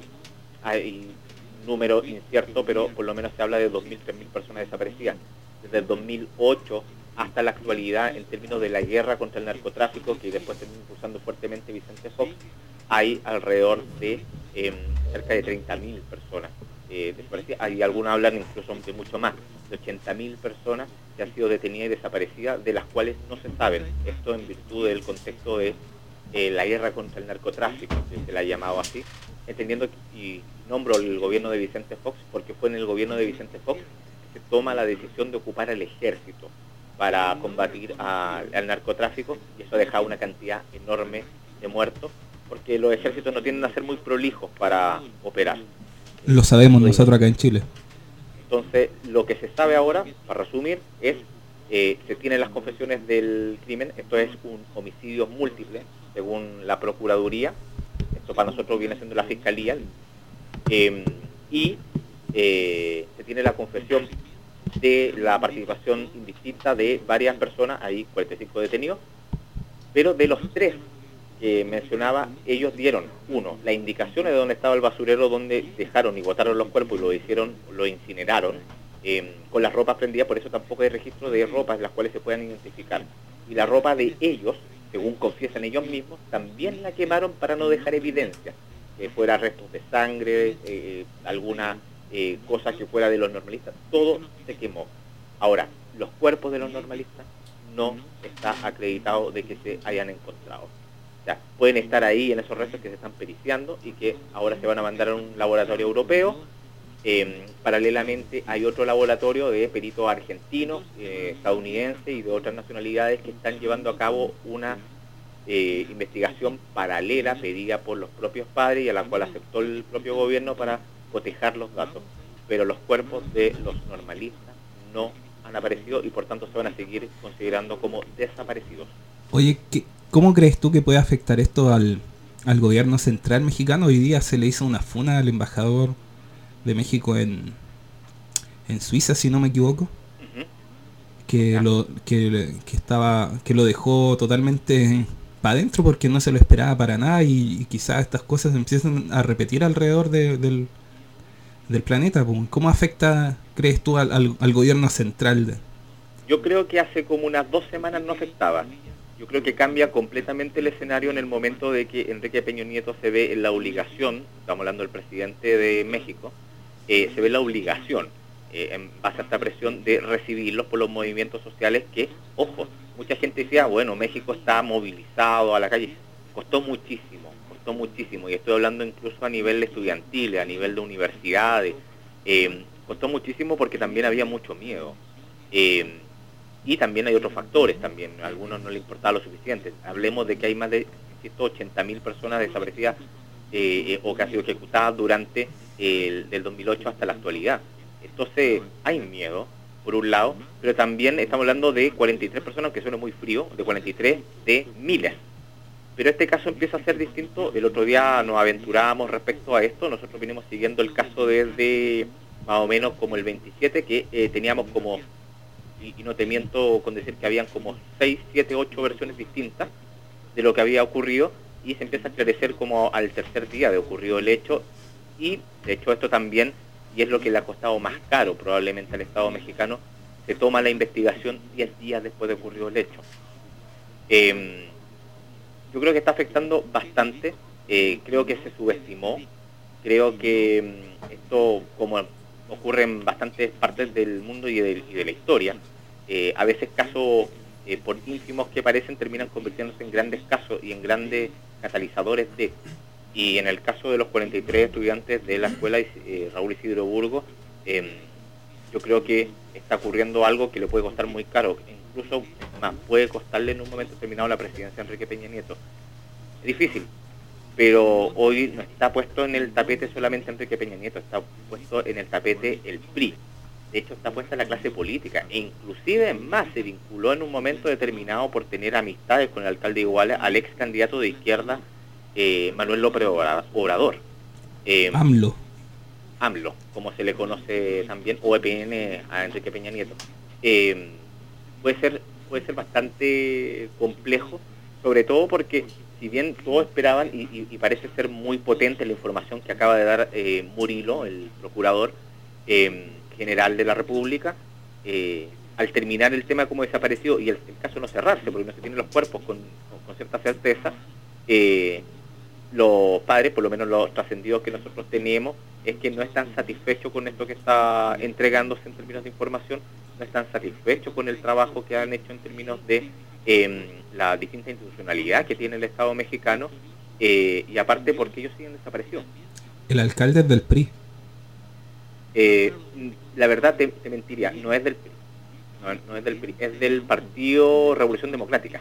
hay un número incierto, pero por lo menos se habla de dos mil, tres mil personas desaparecidas. Desde el dos mil ocho hasta la actualidad, en términos de la guerra contra el narcotráfico, que después está impulsando fuertemente Vicente Fox, hay alrededor de eh, cerca de treinta mil personas eh, desaparecidas. Hay algunos hablan incluso de mucho más, de ochenta mil personas que han sido detenidas y desaparecidas, de las cuales no se saben. Esto en virtud del contexto de eh, la guerra contra el narcotráfico, que se la ha llamado así, entendiendo, y nombro el gobierno de Vicente Fox, porque fue en el gobierno de Vicente Fox que se toma la decisión de ocupar al ejército para combatir a, al narcotráfico, y eso ha dejado una cantidad enorme de muertos, porque los ejércitos no tienden a ser muy prolijos para operar. Lo sabemos nosotros acá en Chile. Entonces, lo que se sabe ahora, para resumir, es eh, se tienen las confesiones del crimen. Esto es un homicidio múltiple, según la Procuraduría. Esto para nosotros viene siendo la Fiscalía. Eh, y eh, se tiene la confesión de la participación indistinta de varias personas, hay cuarenta y cinco detenidos, pero de los tres que mencionaba, ellos dieron, uno, las indicaciones de dónde estaba el basurero, donde dejaron y botaron los cuerpos y lo hicieron, lo incineraron, eh, con las ropas prendidas, por eso tampoco hay registro de ropas las cuales se puedan identificar. Y la ropa de ellos, según confiesan ellos mismos, también la quemaron para no dejar evidencia, que fuera restos de sangre, eh, alguna eh, cosa que fuera de los normalistas, todo se quemó. Ahora, los cuerpos de los normalistas no está acreditado de que se hayan encontrado. O sea, pueden estar ahí en esos restos que se están periciando y que ahora se van a mandar a un laboratorio europeo. Eh, paralelamente hay otro laboratorio de peritos argentinos, eh, estadounidenses y de otras nacionalidades que están llevando a cabo una eh, investigación paralela pedida por los propios padres y a la cual aceptó el propio gobierno para cotejar los datos. Pero los cuerpos de los normalistas no han aparecido y por tanto se van a seguir considerando como desaparecidos. Oye, ¿qué, ¿cómo crees tú que puede afectar esto al, al gobierno central mexicano? Hoy día se le hizo una funa al embajador de México en, en Suiza, si no me equivoco, uh-huh. que, ah. lo, que, que, estaba, que lo dejó totalmente para adentro porque no se lo esperaba para nada y, y quizás estas cosas empiezan a repetir alrededor de, del, del planeta. ¿Cómo afecta, crees tú, al, al, al gobierno central? De... Yo creo que hace como unas dos semanas no afectaba. Yo creo que cambia completamente el escenario en el momento de que Enrique Peña Nieto se ve en la obligación, estamos hablando del presidente de México, eh, se ve la obligación, eh, en base a esta presión, de recibirlos por los movimientos sociales que, ojo, mucha gente decía, bueno, México está movilizado a la calle. Costó muchísimo, costó muchísimo, y estoy hablando incluso a nivel estudiantil, a nivel de universidades, eh, costó muchísimo porque también había mucho miedo. Eh, Y también hay otros factores también, a algunos no les importaba lo suficiente. Hablemos de que hay más de ciento ochenta mil personas desaparecidas eh, eh, o que han sido ejecutadas durante el del dos mil ocho hasta la actualidad. Entonces hay miedo, por un lado, pero también estamos hablando de cuarenta y tres personas, que suena muy frío, de cuarenta y tres de miles. Pero este caso empieza a ser distinto. El otro día nos aventurábamos respecto a esto, nosotros venimos siguiendo el caso desde más o menos como el veintisiete, que eh, teníamos como... y no te miento con decir que habían como seis, siete, ocho versiones distintas de lo que había ocurrido, y se empieza a esclarecer como al tercer día de ocurrido el hecho, y de hecho esto también, y es lo que le ha costado más caro probablemente al Estado mexicano, se toma la investigación diez días después de ocurrido el hecho. Eh, yo creo que está afectando bastante, eh, creo que se subestimó, creo que mm, esto, como ocurre en bastantes partes del mundo y de, y de la historia, Eh, a veces casos, eh, por ínfimos que parecen, terminan convirtiéndose en grandes casos y en grandes catalizadores de... Y en el caso de los cuarenta y tres estudiantes de la escuela eh, Raúl Isidro Burgos, eh, yo creo que está ocurriendo algo que le puede costar muy caro, incluso más, puede costarle en un momento determinado la presidencia de Enrique Peña Nieto. Es difícil, pero hoy no está puesto en el tapete solamente Enrique Peña Nieto, está puesto en el tapete el P R I. De hecho, está puesta la clase política, e inclusive más, se vinculó en un momento determinado por tener amistades con el alcalde de Iguala al ex candidato de izquierda, eh, Manuel López Obrador. Eh, AMLO. AMLO, como se le conoce también, o E P N a Enrique Peña Nieto. Eh, puede ser, puede ser bastante complejo, sobre todo porque, si bien todos esperaban, y, y, y parece ser muy potente la información que acaba de dar eh, Murilo, el procurador, eh, general de la República, eh, al terminar el tema como desaparecido y el, el caso no cerrarse porque no se tienen los cuerpos con, con, con cierta certeza, eh, los padres, por lo menos los trascendidos que nosotros tenemos, es que no están satisfechos con esto que está entregándose en términos de información, no están satisfechos con el trabajo que han hecho en términos de eh, la distinta institucionalidad que tiene el Estado mexicano, eh, y aparte porque ellos siguen desaparecidos. El alcalde es del P R I. Eh, la verdad te, te mentiría, no es del P R I, no, no es del P R I, es del Partido Revolución Democrática,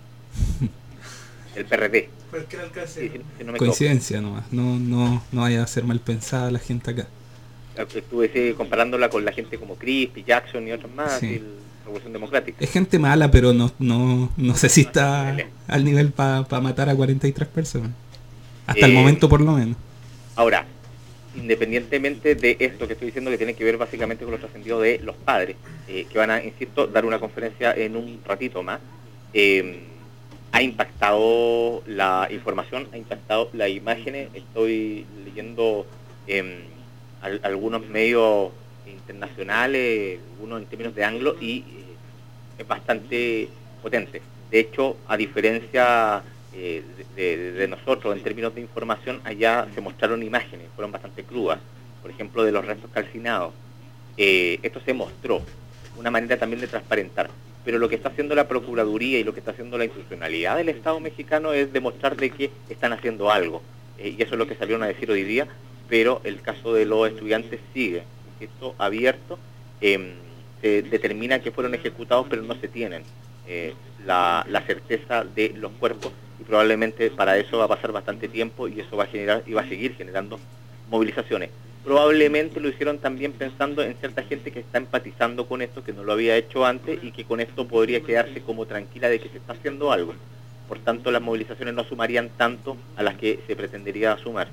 el P R D. Sí, si, si no me Coincidencia nomás, no, no, no vaya a ser mal pensada la gente acá. Estuve sí, comparándola con la gente como Crispy, Jackson y otros más, sí. Y el Revolución Democrática. Es gente mala, pero no, no, no sé si está al nivel para pa matar a cuarenta y tres personas. Hasta eh, el momento por lo menos. Ahora, independientemente de esto que estoy diciendo, que tiene que ver básicamente con los trascendidos de los padres, eh, que van a, insisto, dar una conferencia en un ratito más, eh, ha impactado la información, ha impactado las imágenes. Estoy leyendo eh, al, algunos medios internacionales, algunos en términos de ángulo, y eh, es bastante potente. De hecho, a diferencia Eh, de, de, de nosotros en términos de información, allá se mostraron imágenes, fueron bastante crudas, por ejemplo, de los restos calcinados. Eh, esto se mostró, una manera también de transparentar. Pero lo que está haciendo la Procuraduría y lo que está haciendo la institucionalidad del Estado mexicano es demostrar de que están haciendo algo. Eh, y eso es lo que salieron a decir hoy día, pero el caso de los estudiantes sigue. Esto abierto, eh, se determina que fueron ejecutados, pero no se tienen eh, la, la certeza de los cuerpos, y probablemente para eso va a pasar bastante tiempo y eso va a generar y va a seguir generando movilizaciones. Probablemente lo hicieron también pensando en cierta gente que está empatizando con esto, que no lo había hecho antes y que con esto podría quedarse como tranquila de que se está haciendo algo. Por tanto, las movilizaciones no sumarían tanto a las que se pretendería sumar.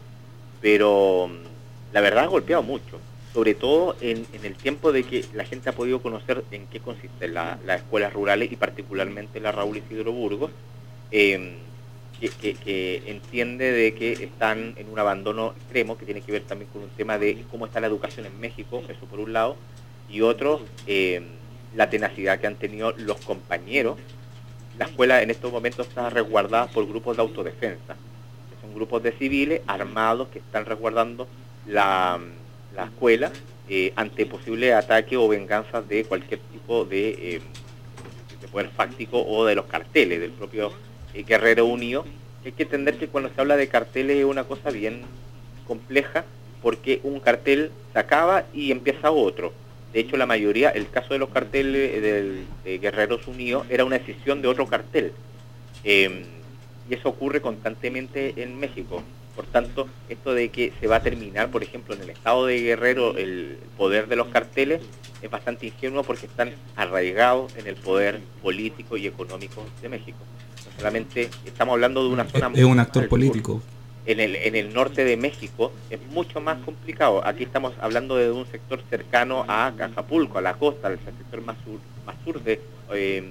Pero la verdad ha golpeado mucho, sobre todo en, en el tiempo de que la gente ha podido conocer en qué consisten la, las escuelas rurales y particularmente la Raúl Isidro Burgos, eh, que, que, que entiende de que están en un abandono extremo, que tiene que ver también con un tema de cómo está la educación en México, eso por un lado, y otro, eh, la tenacidad que han tenido los compañeros. La escuela en estos momentos está resguardada por grupos de autodefensa, que son grupos de civiles armados que están resguardando la, la escuela eh, ante posible ataque o venganza de cualquier tipo de, eh, de poder fáctico o de los carteles del propio eh, Guerrero Unido. Hay que entender que cuando se habla de carteles es una cosa bien compleja, porque un cartel se acaba y empieza otro. De hecho, la mayoría, el caso de los carteles del, de Guerreros Unidos era una escisión de otro cartel. Eh, y eso ocurre constantemente en México. Por tanto, esto de que se va a terminar, por ejemplo, en el estado de Guerrero, el poder de los carteles, es bastante ingenuo porque están arraigados en el poder político y económico de México. No solamente estamos hablando de una zona... Es un actor político. En el, en el norte de México es mucho más complicado. Aquí estamos hablando de un sector cercano a Acapulco, a la costa, el sector más sur, más sur de, eh,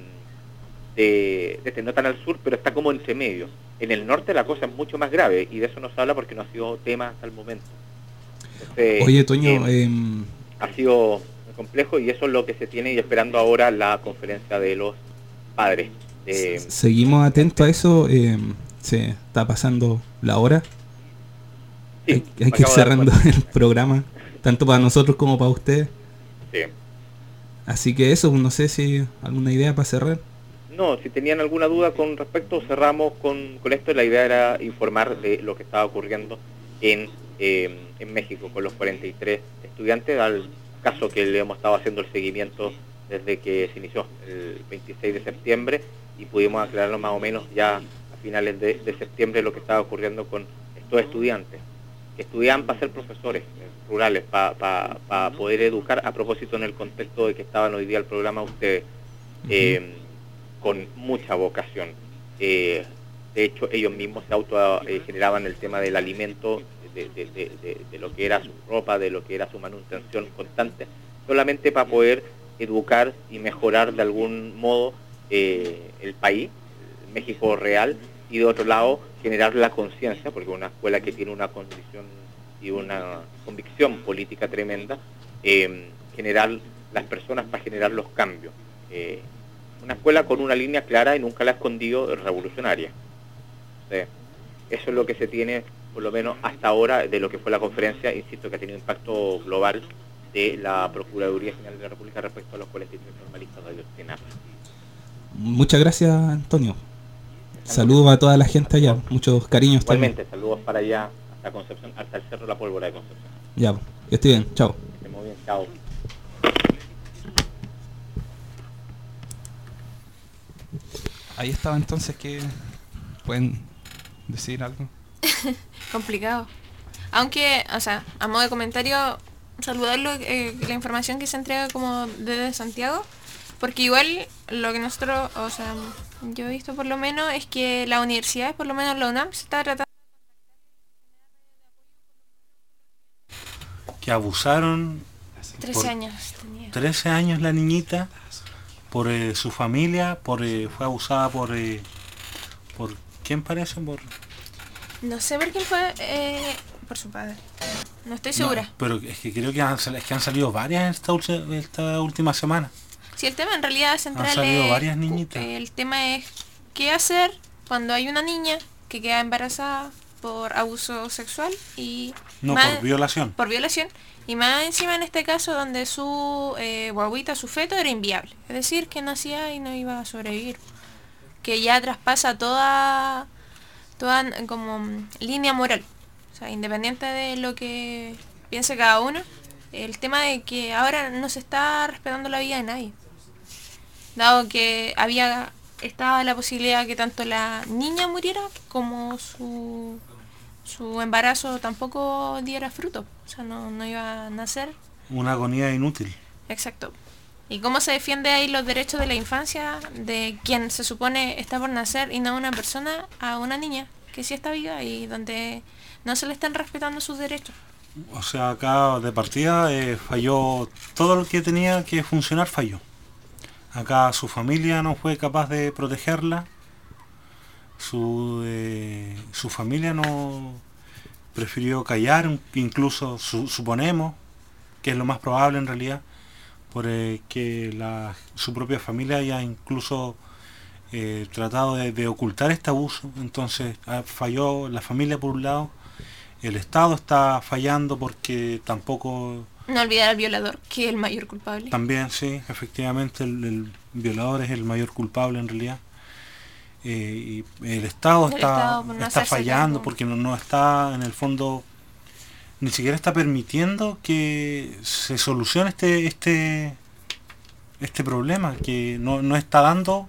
de, de, no tan al sur, pero está como entre medio. En el norte la cosa es mucho más grave y de eso no se habla porque no ha sido tema hasta el momento. Entonces, Oye, Toño, eh, eh, ha sido muy complejo y eso es lo que se tiene y esperando ahora la conferencia de los padres. Eh, seguimos atentos a eso. Eh, se está pasando la hora. Sí, hay, hay que ir cerrando el programa, tanto para nosotros como para ustedes. Sí. Así que eso, no sé si alguna idea para cerrar. No, si tenían alguna duda con respecto, cerramos con, con esto. La idea era informar de lo que estaba ocurriendo en, eh, en México con los cuarenta y tres estudiantes, al caso que le hemos estado haciendo el seguimiento desde que se inició el veintiséis de septiembre y pudimos aclararlo más o menos ya a finales de, de septiembre lo que estaba ocurriendo con estos estudiantes que estudiaban para ser profesores eh, rurales, para pa, pa poder educar, a propósito en el contexto de que estaban hoy día el programa ustedes, eh, uh-huh. con mucha vocación. Eh, de hecho, ellos mismos se auto eh, generaban el tema del alimento, de, de, de, de, de lo que era su ropa, de lo que era su manutención constante, solamente para poder educar y mejorar de algún modo eh, el país, el México real, y de otro lado generar la conciencia, porque una escuela que tiene una condición y una convicción política tremenda, eh, generar las personas para generar los cambios. Eh, una escuela con una línea clara y nunca la ha escondido, revolucionaria. O sea, eso es lo que se tiene, por lo menos hasta ahora, de lo que fue la conferencia, insisto, que ha tenido impacto global de la Procuraduría General de la República respecto a los colectivos normalistas de Ayotzinapa. Muchas gracias, Antonio. Saludos a toda la gente allá, muchos cariños. Igualmente, también. Saludos para allá, hasta Concepción, hasta el Cerro La Pólvora de Concepción. Ya, que esté bien, chao. Que esté muy bien, chao. Ahí estaba entonces, que pueden decir algo. Complicado. Aunque, o sea, a modo de comentario, saludarlo, eh, la información que se entrega como desde Santiago, porque igual lo que nosotros, o sea, yo he visto por lo menos es que la universidad, por lo menos la UNAM, se está tratando que abusaron trece años tenía. trece años la niñita por eh, su familia, por eh, fue abusada por eh, por ¿quién parece? Por no sé por quién fue, eh, por su padre. No estoy segura. No, pero es que creo que han, es que han salido varias esta, esta última semana. Sí, el tema en realidad central han salido es, varias niñitas. El tema es qué hacer cuando hay una niña que queda embarazada por abuso sexual y No, más- por violación. por violación y más encima en este caso donde su eh, guaguita, su feto era inviable, es decir, que nacía y no iba a sobrevivir, que ya traspasa toda toda mm, como mm, línea moral, o sea, independiente de lo que piense cada uno, el tema de que ahora no se está respetando la vida de nadie, dado que había estaba la posibilidad que tanto la niña muriera como su su embarazo tampoco diera fruto, o sea, no, no iba a nacer. Una agonía inútil. Exacto. ¿Y cómo se defiende ahí los derechos de la infancia de quien se supone está por nacer y no una persona a una niña que sí está viva y donde no se le están respetando sus derechos? O sea, acá de partida eh, falló todo lo que tenía que funcionar, falló. Acá su familia no fue capaz de protegerla. Su, eh, su familia no prefirió callar, incluso su, suponemos, que es lo más probable en realidad, por eh, que la, su propia familia haya incluso eh, tratado de, de ocultar este abuso. Entonces ah, falló la familia por un lado, el Estado está fallando porque tampoco... No olvidar al violador, que es el mayor culpable. También, sí, efectivamente el, el violador es el mayor culpable en realidad. Eh, y el Estado El está, Estado por no está hacerse fallando cargo. porque no, no está en el fondo, ni siquiera está permitiendo que se solucione este este este problema, que no, no está dando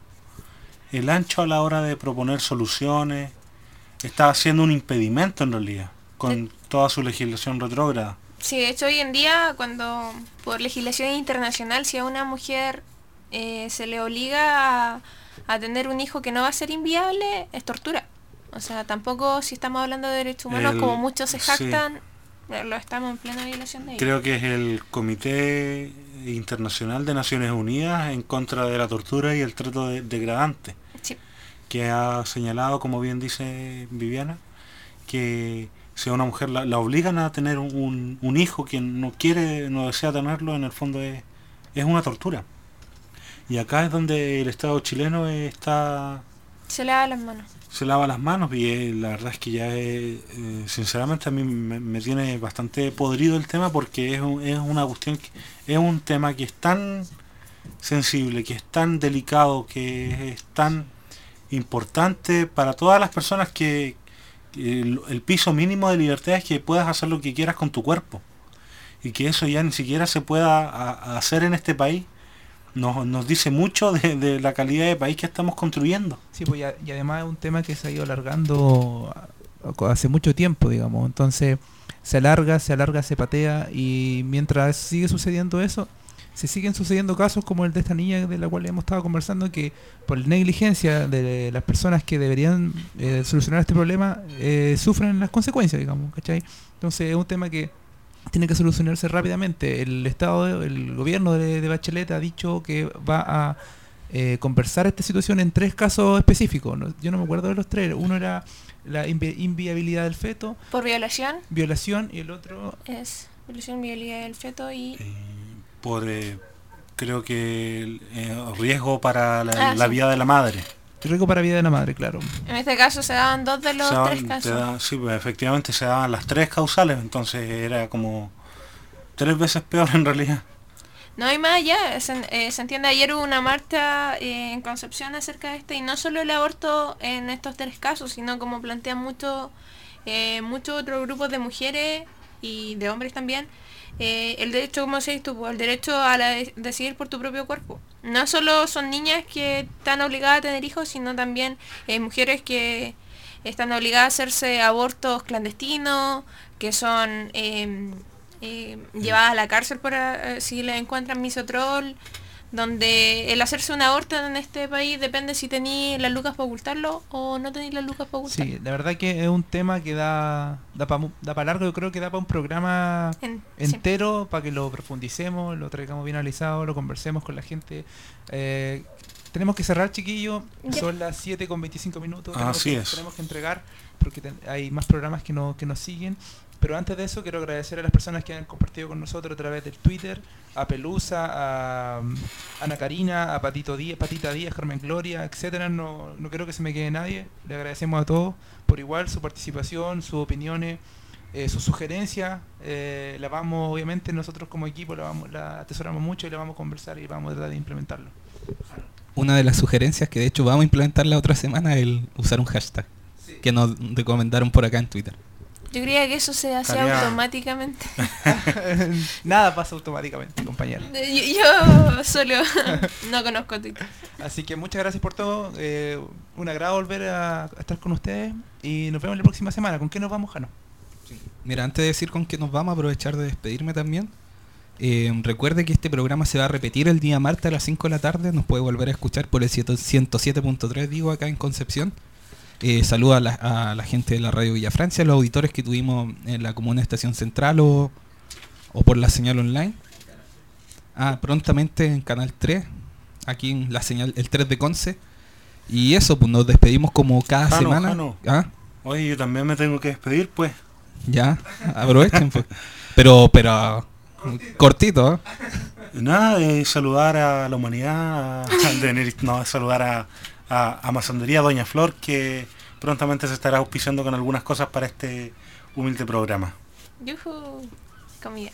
el ancho a la hora de proponer soluciones, está haciendo un impedimento en realidad con Sí. toda su legislación retrógrada. Sí, de hecho hoy en día cuando por legislación internacional si a una mujer eh, se le obliga a, a tener un hijo que no va a ser inviable, es tortura. O sea, tampoco si estamos hablando de derechos humanos El- como muchos se sí. jactan, eh, lo estamos en plena violación de ellos. Creo que es el Comité Internacional de Naciones Unidas en contra de la tortura y el trato de- degradante, Sí. que ha señalado, como bien dice Viviana, que si a una mujer la, la obligan a tener un, un hijo que no quiere, no desea tenerlo, en el fondo es, es una tortura. Y acá es donde el Estado chileno está, Se lava las manos. se lava las manos y eh, la verdad es que ya es, eh, sinceramente a mí me, me tiene bastante podrido el tema porque es, un- es una cuestión, que, es un tema que es tan sensible, que es tan delicado, que es tan importante para todas las personas que, que el, el piso mínimo de libertad es que puedas hacer lo que quieras con tu cuerpo y que eso ya ni siquiera se pueda a- a hacer en este país. Nos, nos dice mucho de, de la calidad de país que estamos construyendo. Sí, pues y, y además es un tema que se ha ido alargando a- a- hace mucho tiempo, digamos. Entonces se alarga, se alarga, se patea y mientras sigue sucediendo eso, se siguen sucediendo casos como el de esta niña de la cual hemos estado conversando, que por negligencia de las personas que deberían eh, solucionar este problema eh, sufren las consecuencias, digamos, ¿cachai? Entonces es un tema que tiene que solucionarse rápidamente. El Estado, el gobierno de, de Bachelet ha dicho que va a eh, conversar esta situación en tres casos específicos. ¿no? Yo no me acuerdo de los tres. Uno era la invi- inviabilidad del feto, Por violación violación, y el otro... es violación, inviabilidad del feto y... Por eh, creo que eh, riesgo para la, Ah, la sí. vida de la madre. Riesgo para vida de la madre, claro. En este caso se daban dos de los Se daban- tres te casos. da- sí, pues, efectivamente se daban las tres causales, entonces era como tres veces peor en realidad. No, y más allá, se, eh, se entiende, ayer hubo una marcha eh, en Concepción acerca de esto, y no solo el aborto en estos tres casos, sino como plantean muchos eh, muchos otros grupos de mujeres y de hombres también, eh, el derecho, como se dice tú, el derecho a la de- decidir por tu propio cuerpo. No solo son niñas que están obligadas a tener hijos, sino también eh, mujeres que están obligadas a hacerse abortos clandestinos, que son... eh, eh, llevadas a la cárcel por eh, si le encuentran misotrol, donde el hacerse un aborto en este país depende si tenéis las lucas para ocultarlo o no tenéis las lucas para ocultarlo. Sí, la verdad que es un tema que da da para da pa largo, yo creo que da para un programa En- sí. entero, para que lo profundicemos, lo traigamos bien analizado, lo conversemos con la gente. Eh, tenemos que cerrar, chiquillos, Ya. son las siete con veinticinco minutos. Así tenemos que, es. Tenemos que entregar, porque ten- hay más programas que, no, que nos siguen. Pero antes de eso quiero agradecer a las personas que han compartido con nosotros a través del Twitter, a Pelusa, a um, Ana Karina, a Patito Díaz, Patita Díaz, Carmen Gloria, etcétera. No, no creo que se me quede nadie. Le agradecemos a todos por igual su participación, sus opiniones, eh, sus sugerencias. Eh, la vamos, obviamente, nosotros como equipo la, vamos, la atesoramos mucho y la vamos a conversar y vamos a tratar de implementarlo. Una de las sugerencias que de hecho vamos a implementar la otra semana es el usar un hashtag, sí, que nos recomendaron por acá en Twitter. Yo creía que eso se hacía Tarea. automáticamente. Nada pasa automáticamente, compañero. Yo, yo solo no conozco Twitter. Así que muchas gracias por todo. Eh, un agrado volver a, a estar con ustedes y nos vemos la próxima semana. ¿Con qué nos vamos, Jano? Sí. Mira, antes de decir con qué nos vamos, aprovechar de despedirme también. Eh, recuerde que este programa se va a repetir el día martes a las cinco de la tarde. Nos puede volver a escuchar por el ciento siete punto tres, digo, acá en Concepción. Eh, saludo a la, a la gente de la Radio Villa Francia, los auditores que tuvimos en la comuna Estación Central o, o por la señal online. Ah, prontamente en Canal tres, aquí en la señal, el tres de Conce. Y eso, pues nos despedimos como cada Jano, semana. Jano. ¿Ah? Oye, yo también me tengo que despedir, pues. Ya, aprovechen, pues. Pero, pero, cortito, ¿eh? Nada, de saludar a la humanidad, a, de, no, saludar a... a, a Masandería Doña Flor, que prontamente se estará auspiciando con algunas cosas para este humilde programa. Yuhu, comida.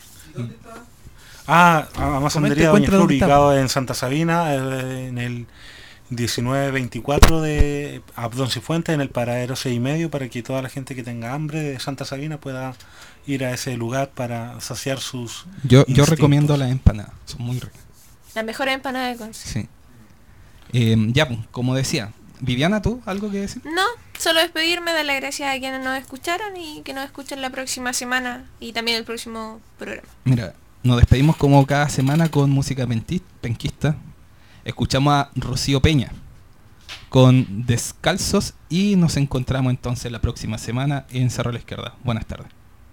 Ah, a Masandería Doña Flor, ubicado en Santa Sabina, eh, en el diecinueve veinticuatro de Abdón Cifuentes, en el paradero seis y medio, para que toda la gente que tenga hambre de Santa Sabina pueda ir a ese lugar para saciar sus Yo, yo instintos. recomiendo las empanadas, son muy ricas. La mejor empanada de Conce. Sí. Eh, ya, pues, como decía, Viviana, ¿tú algo que decir? No, solo despedirme, darle gracias a quienes nos escucharon y que nos escuchen la próxima semana y también el próximo programa. Mira, nos despedimos como cada semana con música penti- penquista. Escuchamos a Rocío Peña con Descalzos y nos encontramos entonces la próxima semana en Cerro a la Izquierda. Buenas tardes.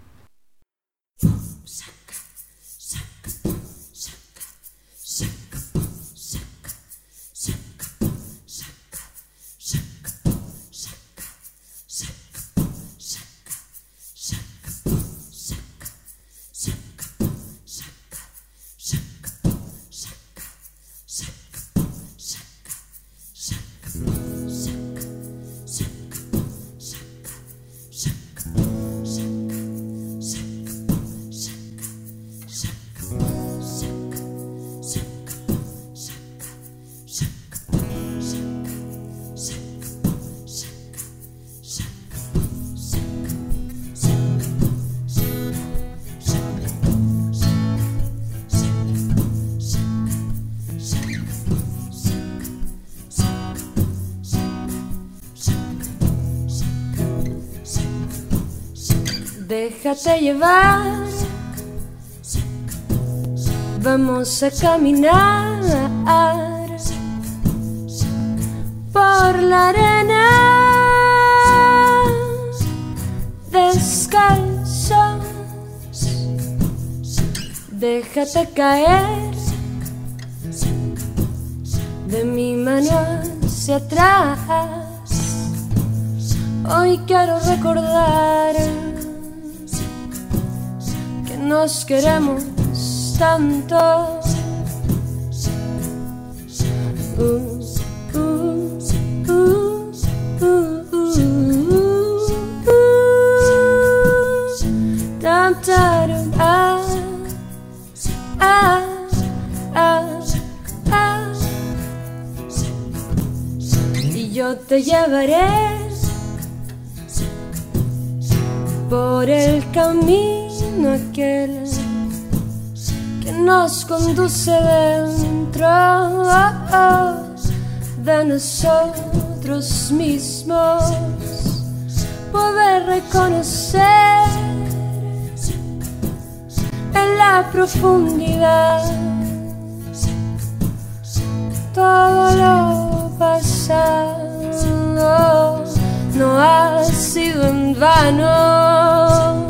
Déjate llevar, vamos a caminar por la arena, descalzos. Déjate caer de mi mano hacia atrás. Hoy quiero recordar que nos queremos tanto. Uh, uh, uh, uh, uh, uh, uh. Tam, tarum, ah, ah, ah, ah. Y yo te llevaré por el camino aquel que nos conduce dentro oh, oh, de nosotros mismos. Poder reconocer en la profundidad todo lo pasado. No ha sido en vano.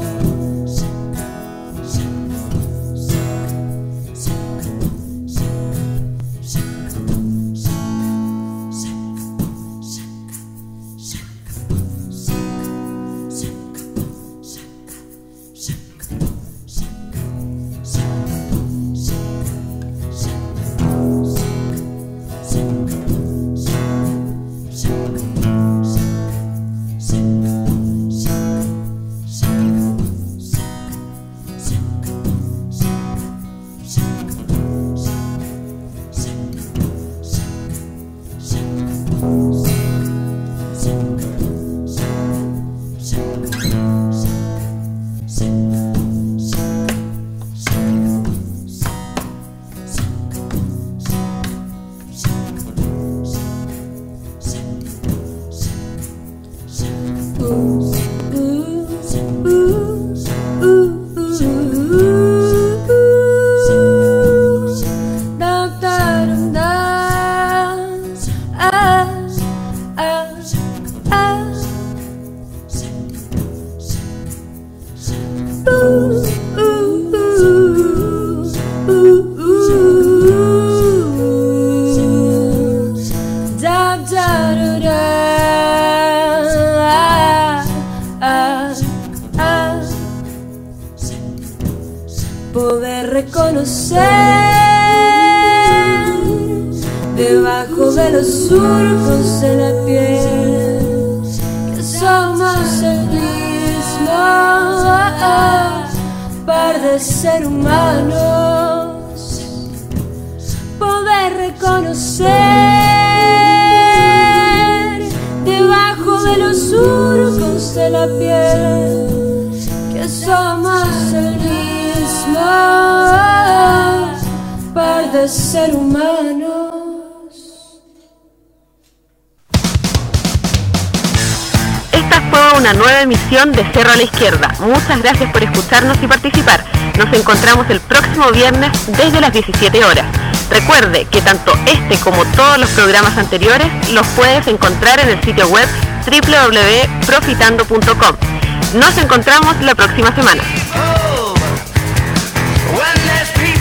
poder reconocer debajo de los surcos de la piel que somos el mismo par de seres humanos. Poder reconocer debajo de los surcos de la piel que somos el mismo par de seres humanos. Esta fue una nueva emisión de Cerro a la Izquierda. Muchas gracias por escucharnos y participar. Nos encontramos el próximo viernes desde las diecisiete horas. Recuerde que tanto este como todos los programas anteriores los puedes encontrar en el sitio web doble u doble u doble u punto profitando punto com. Nos encontramos la próxima semana. Oh, when there's peace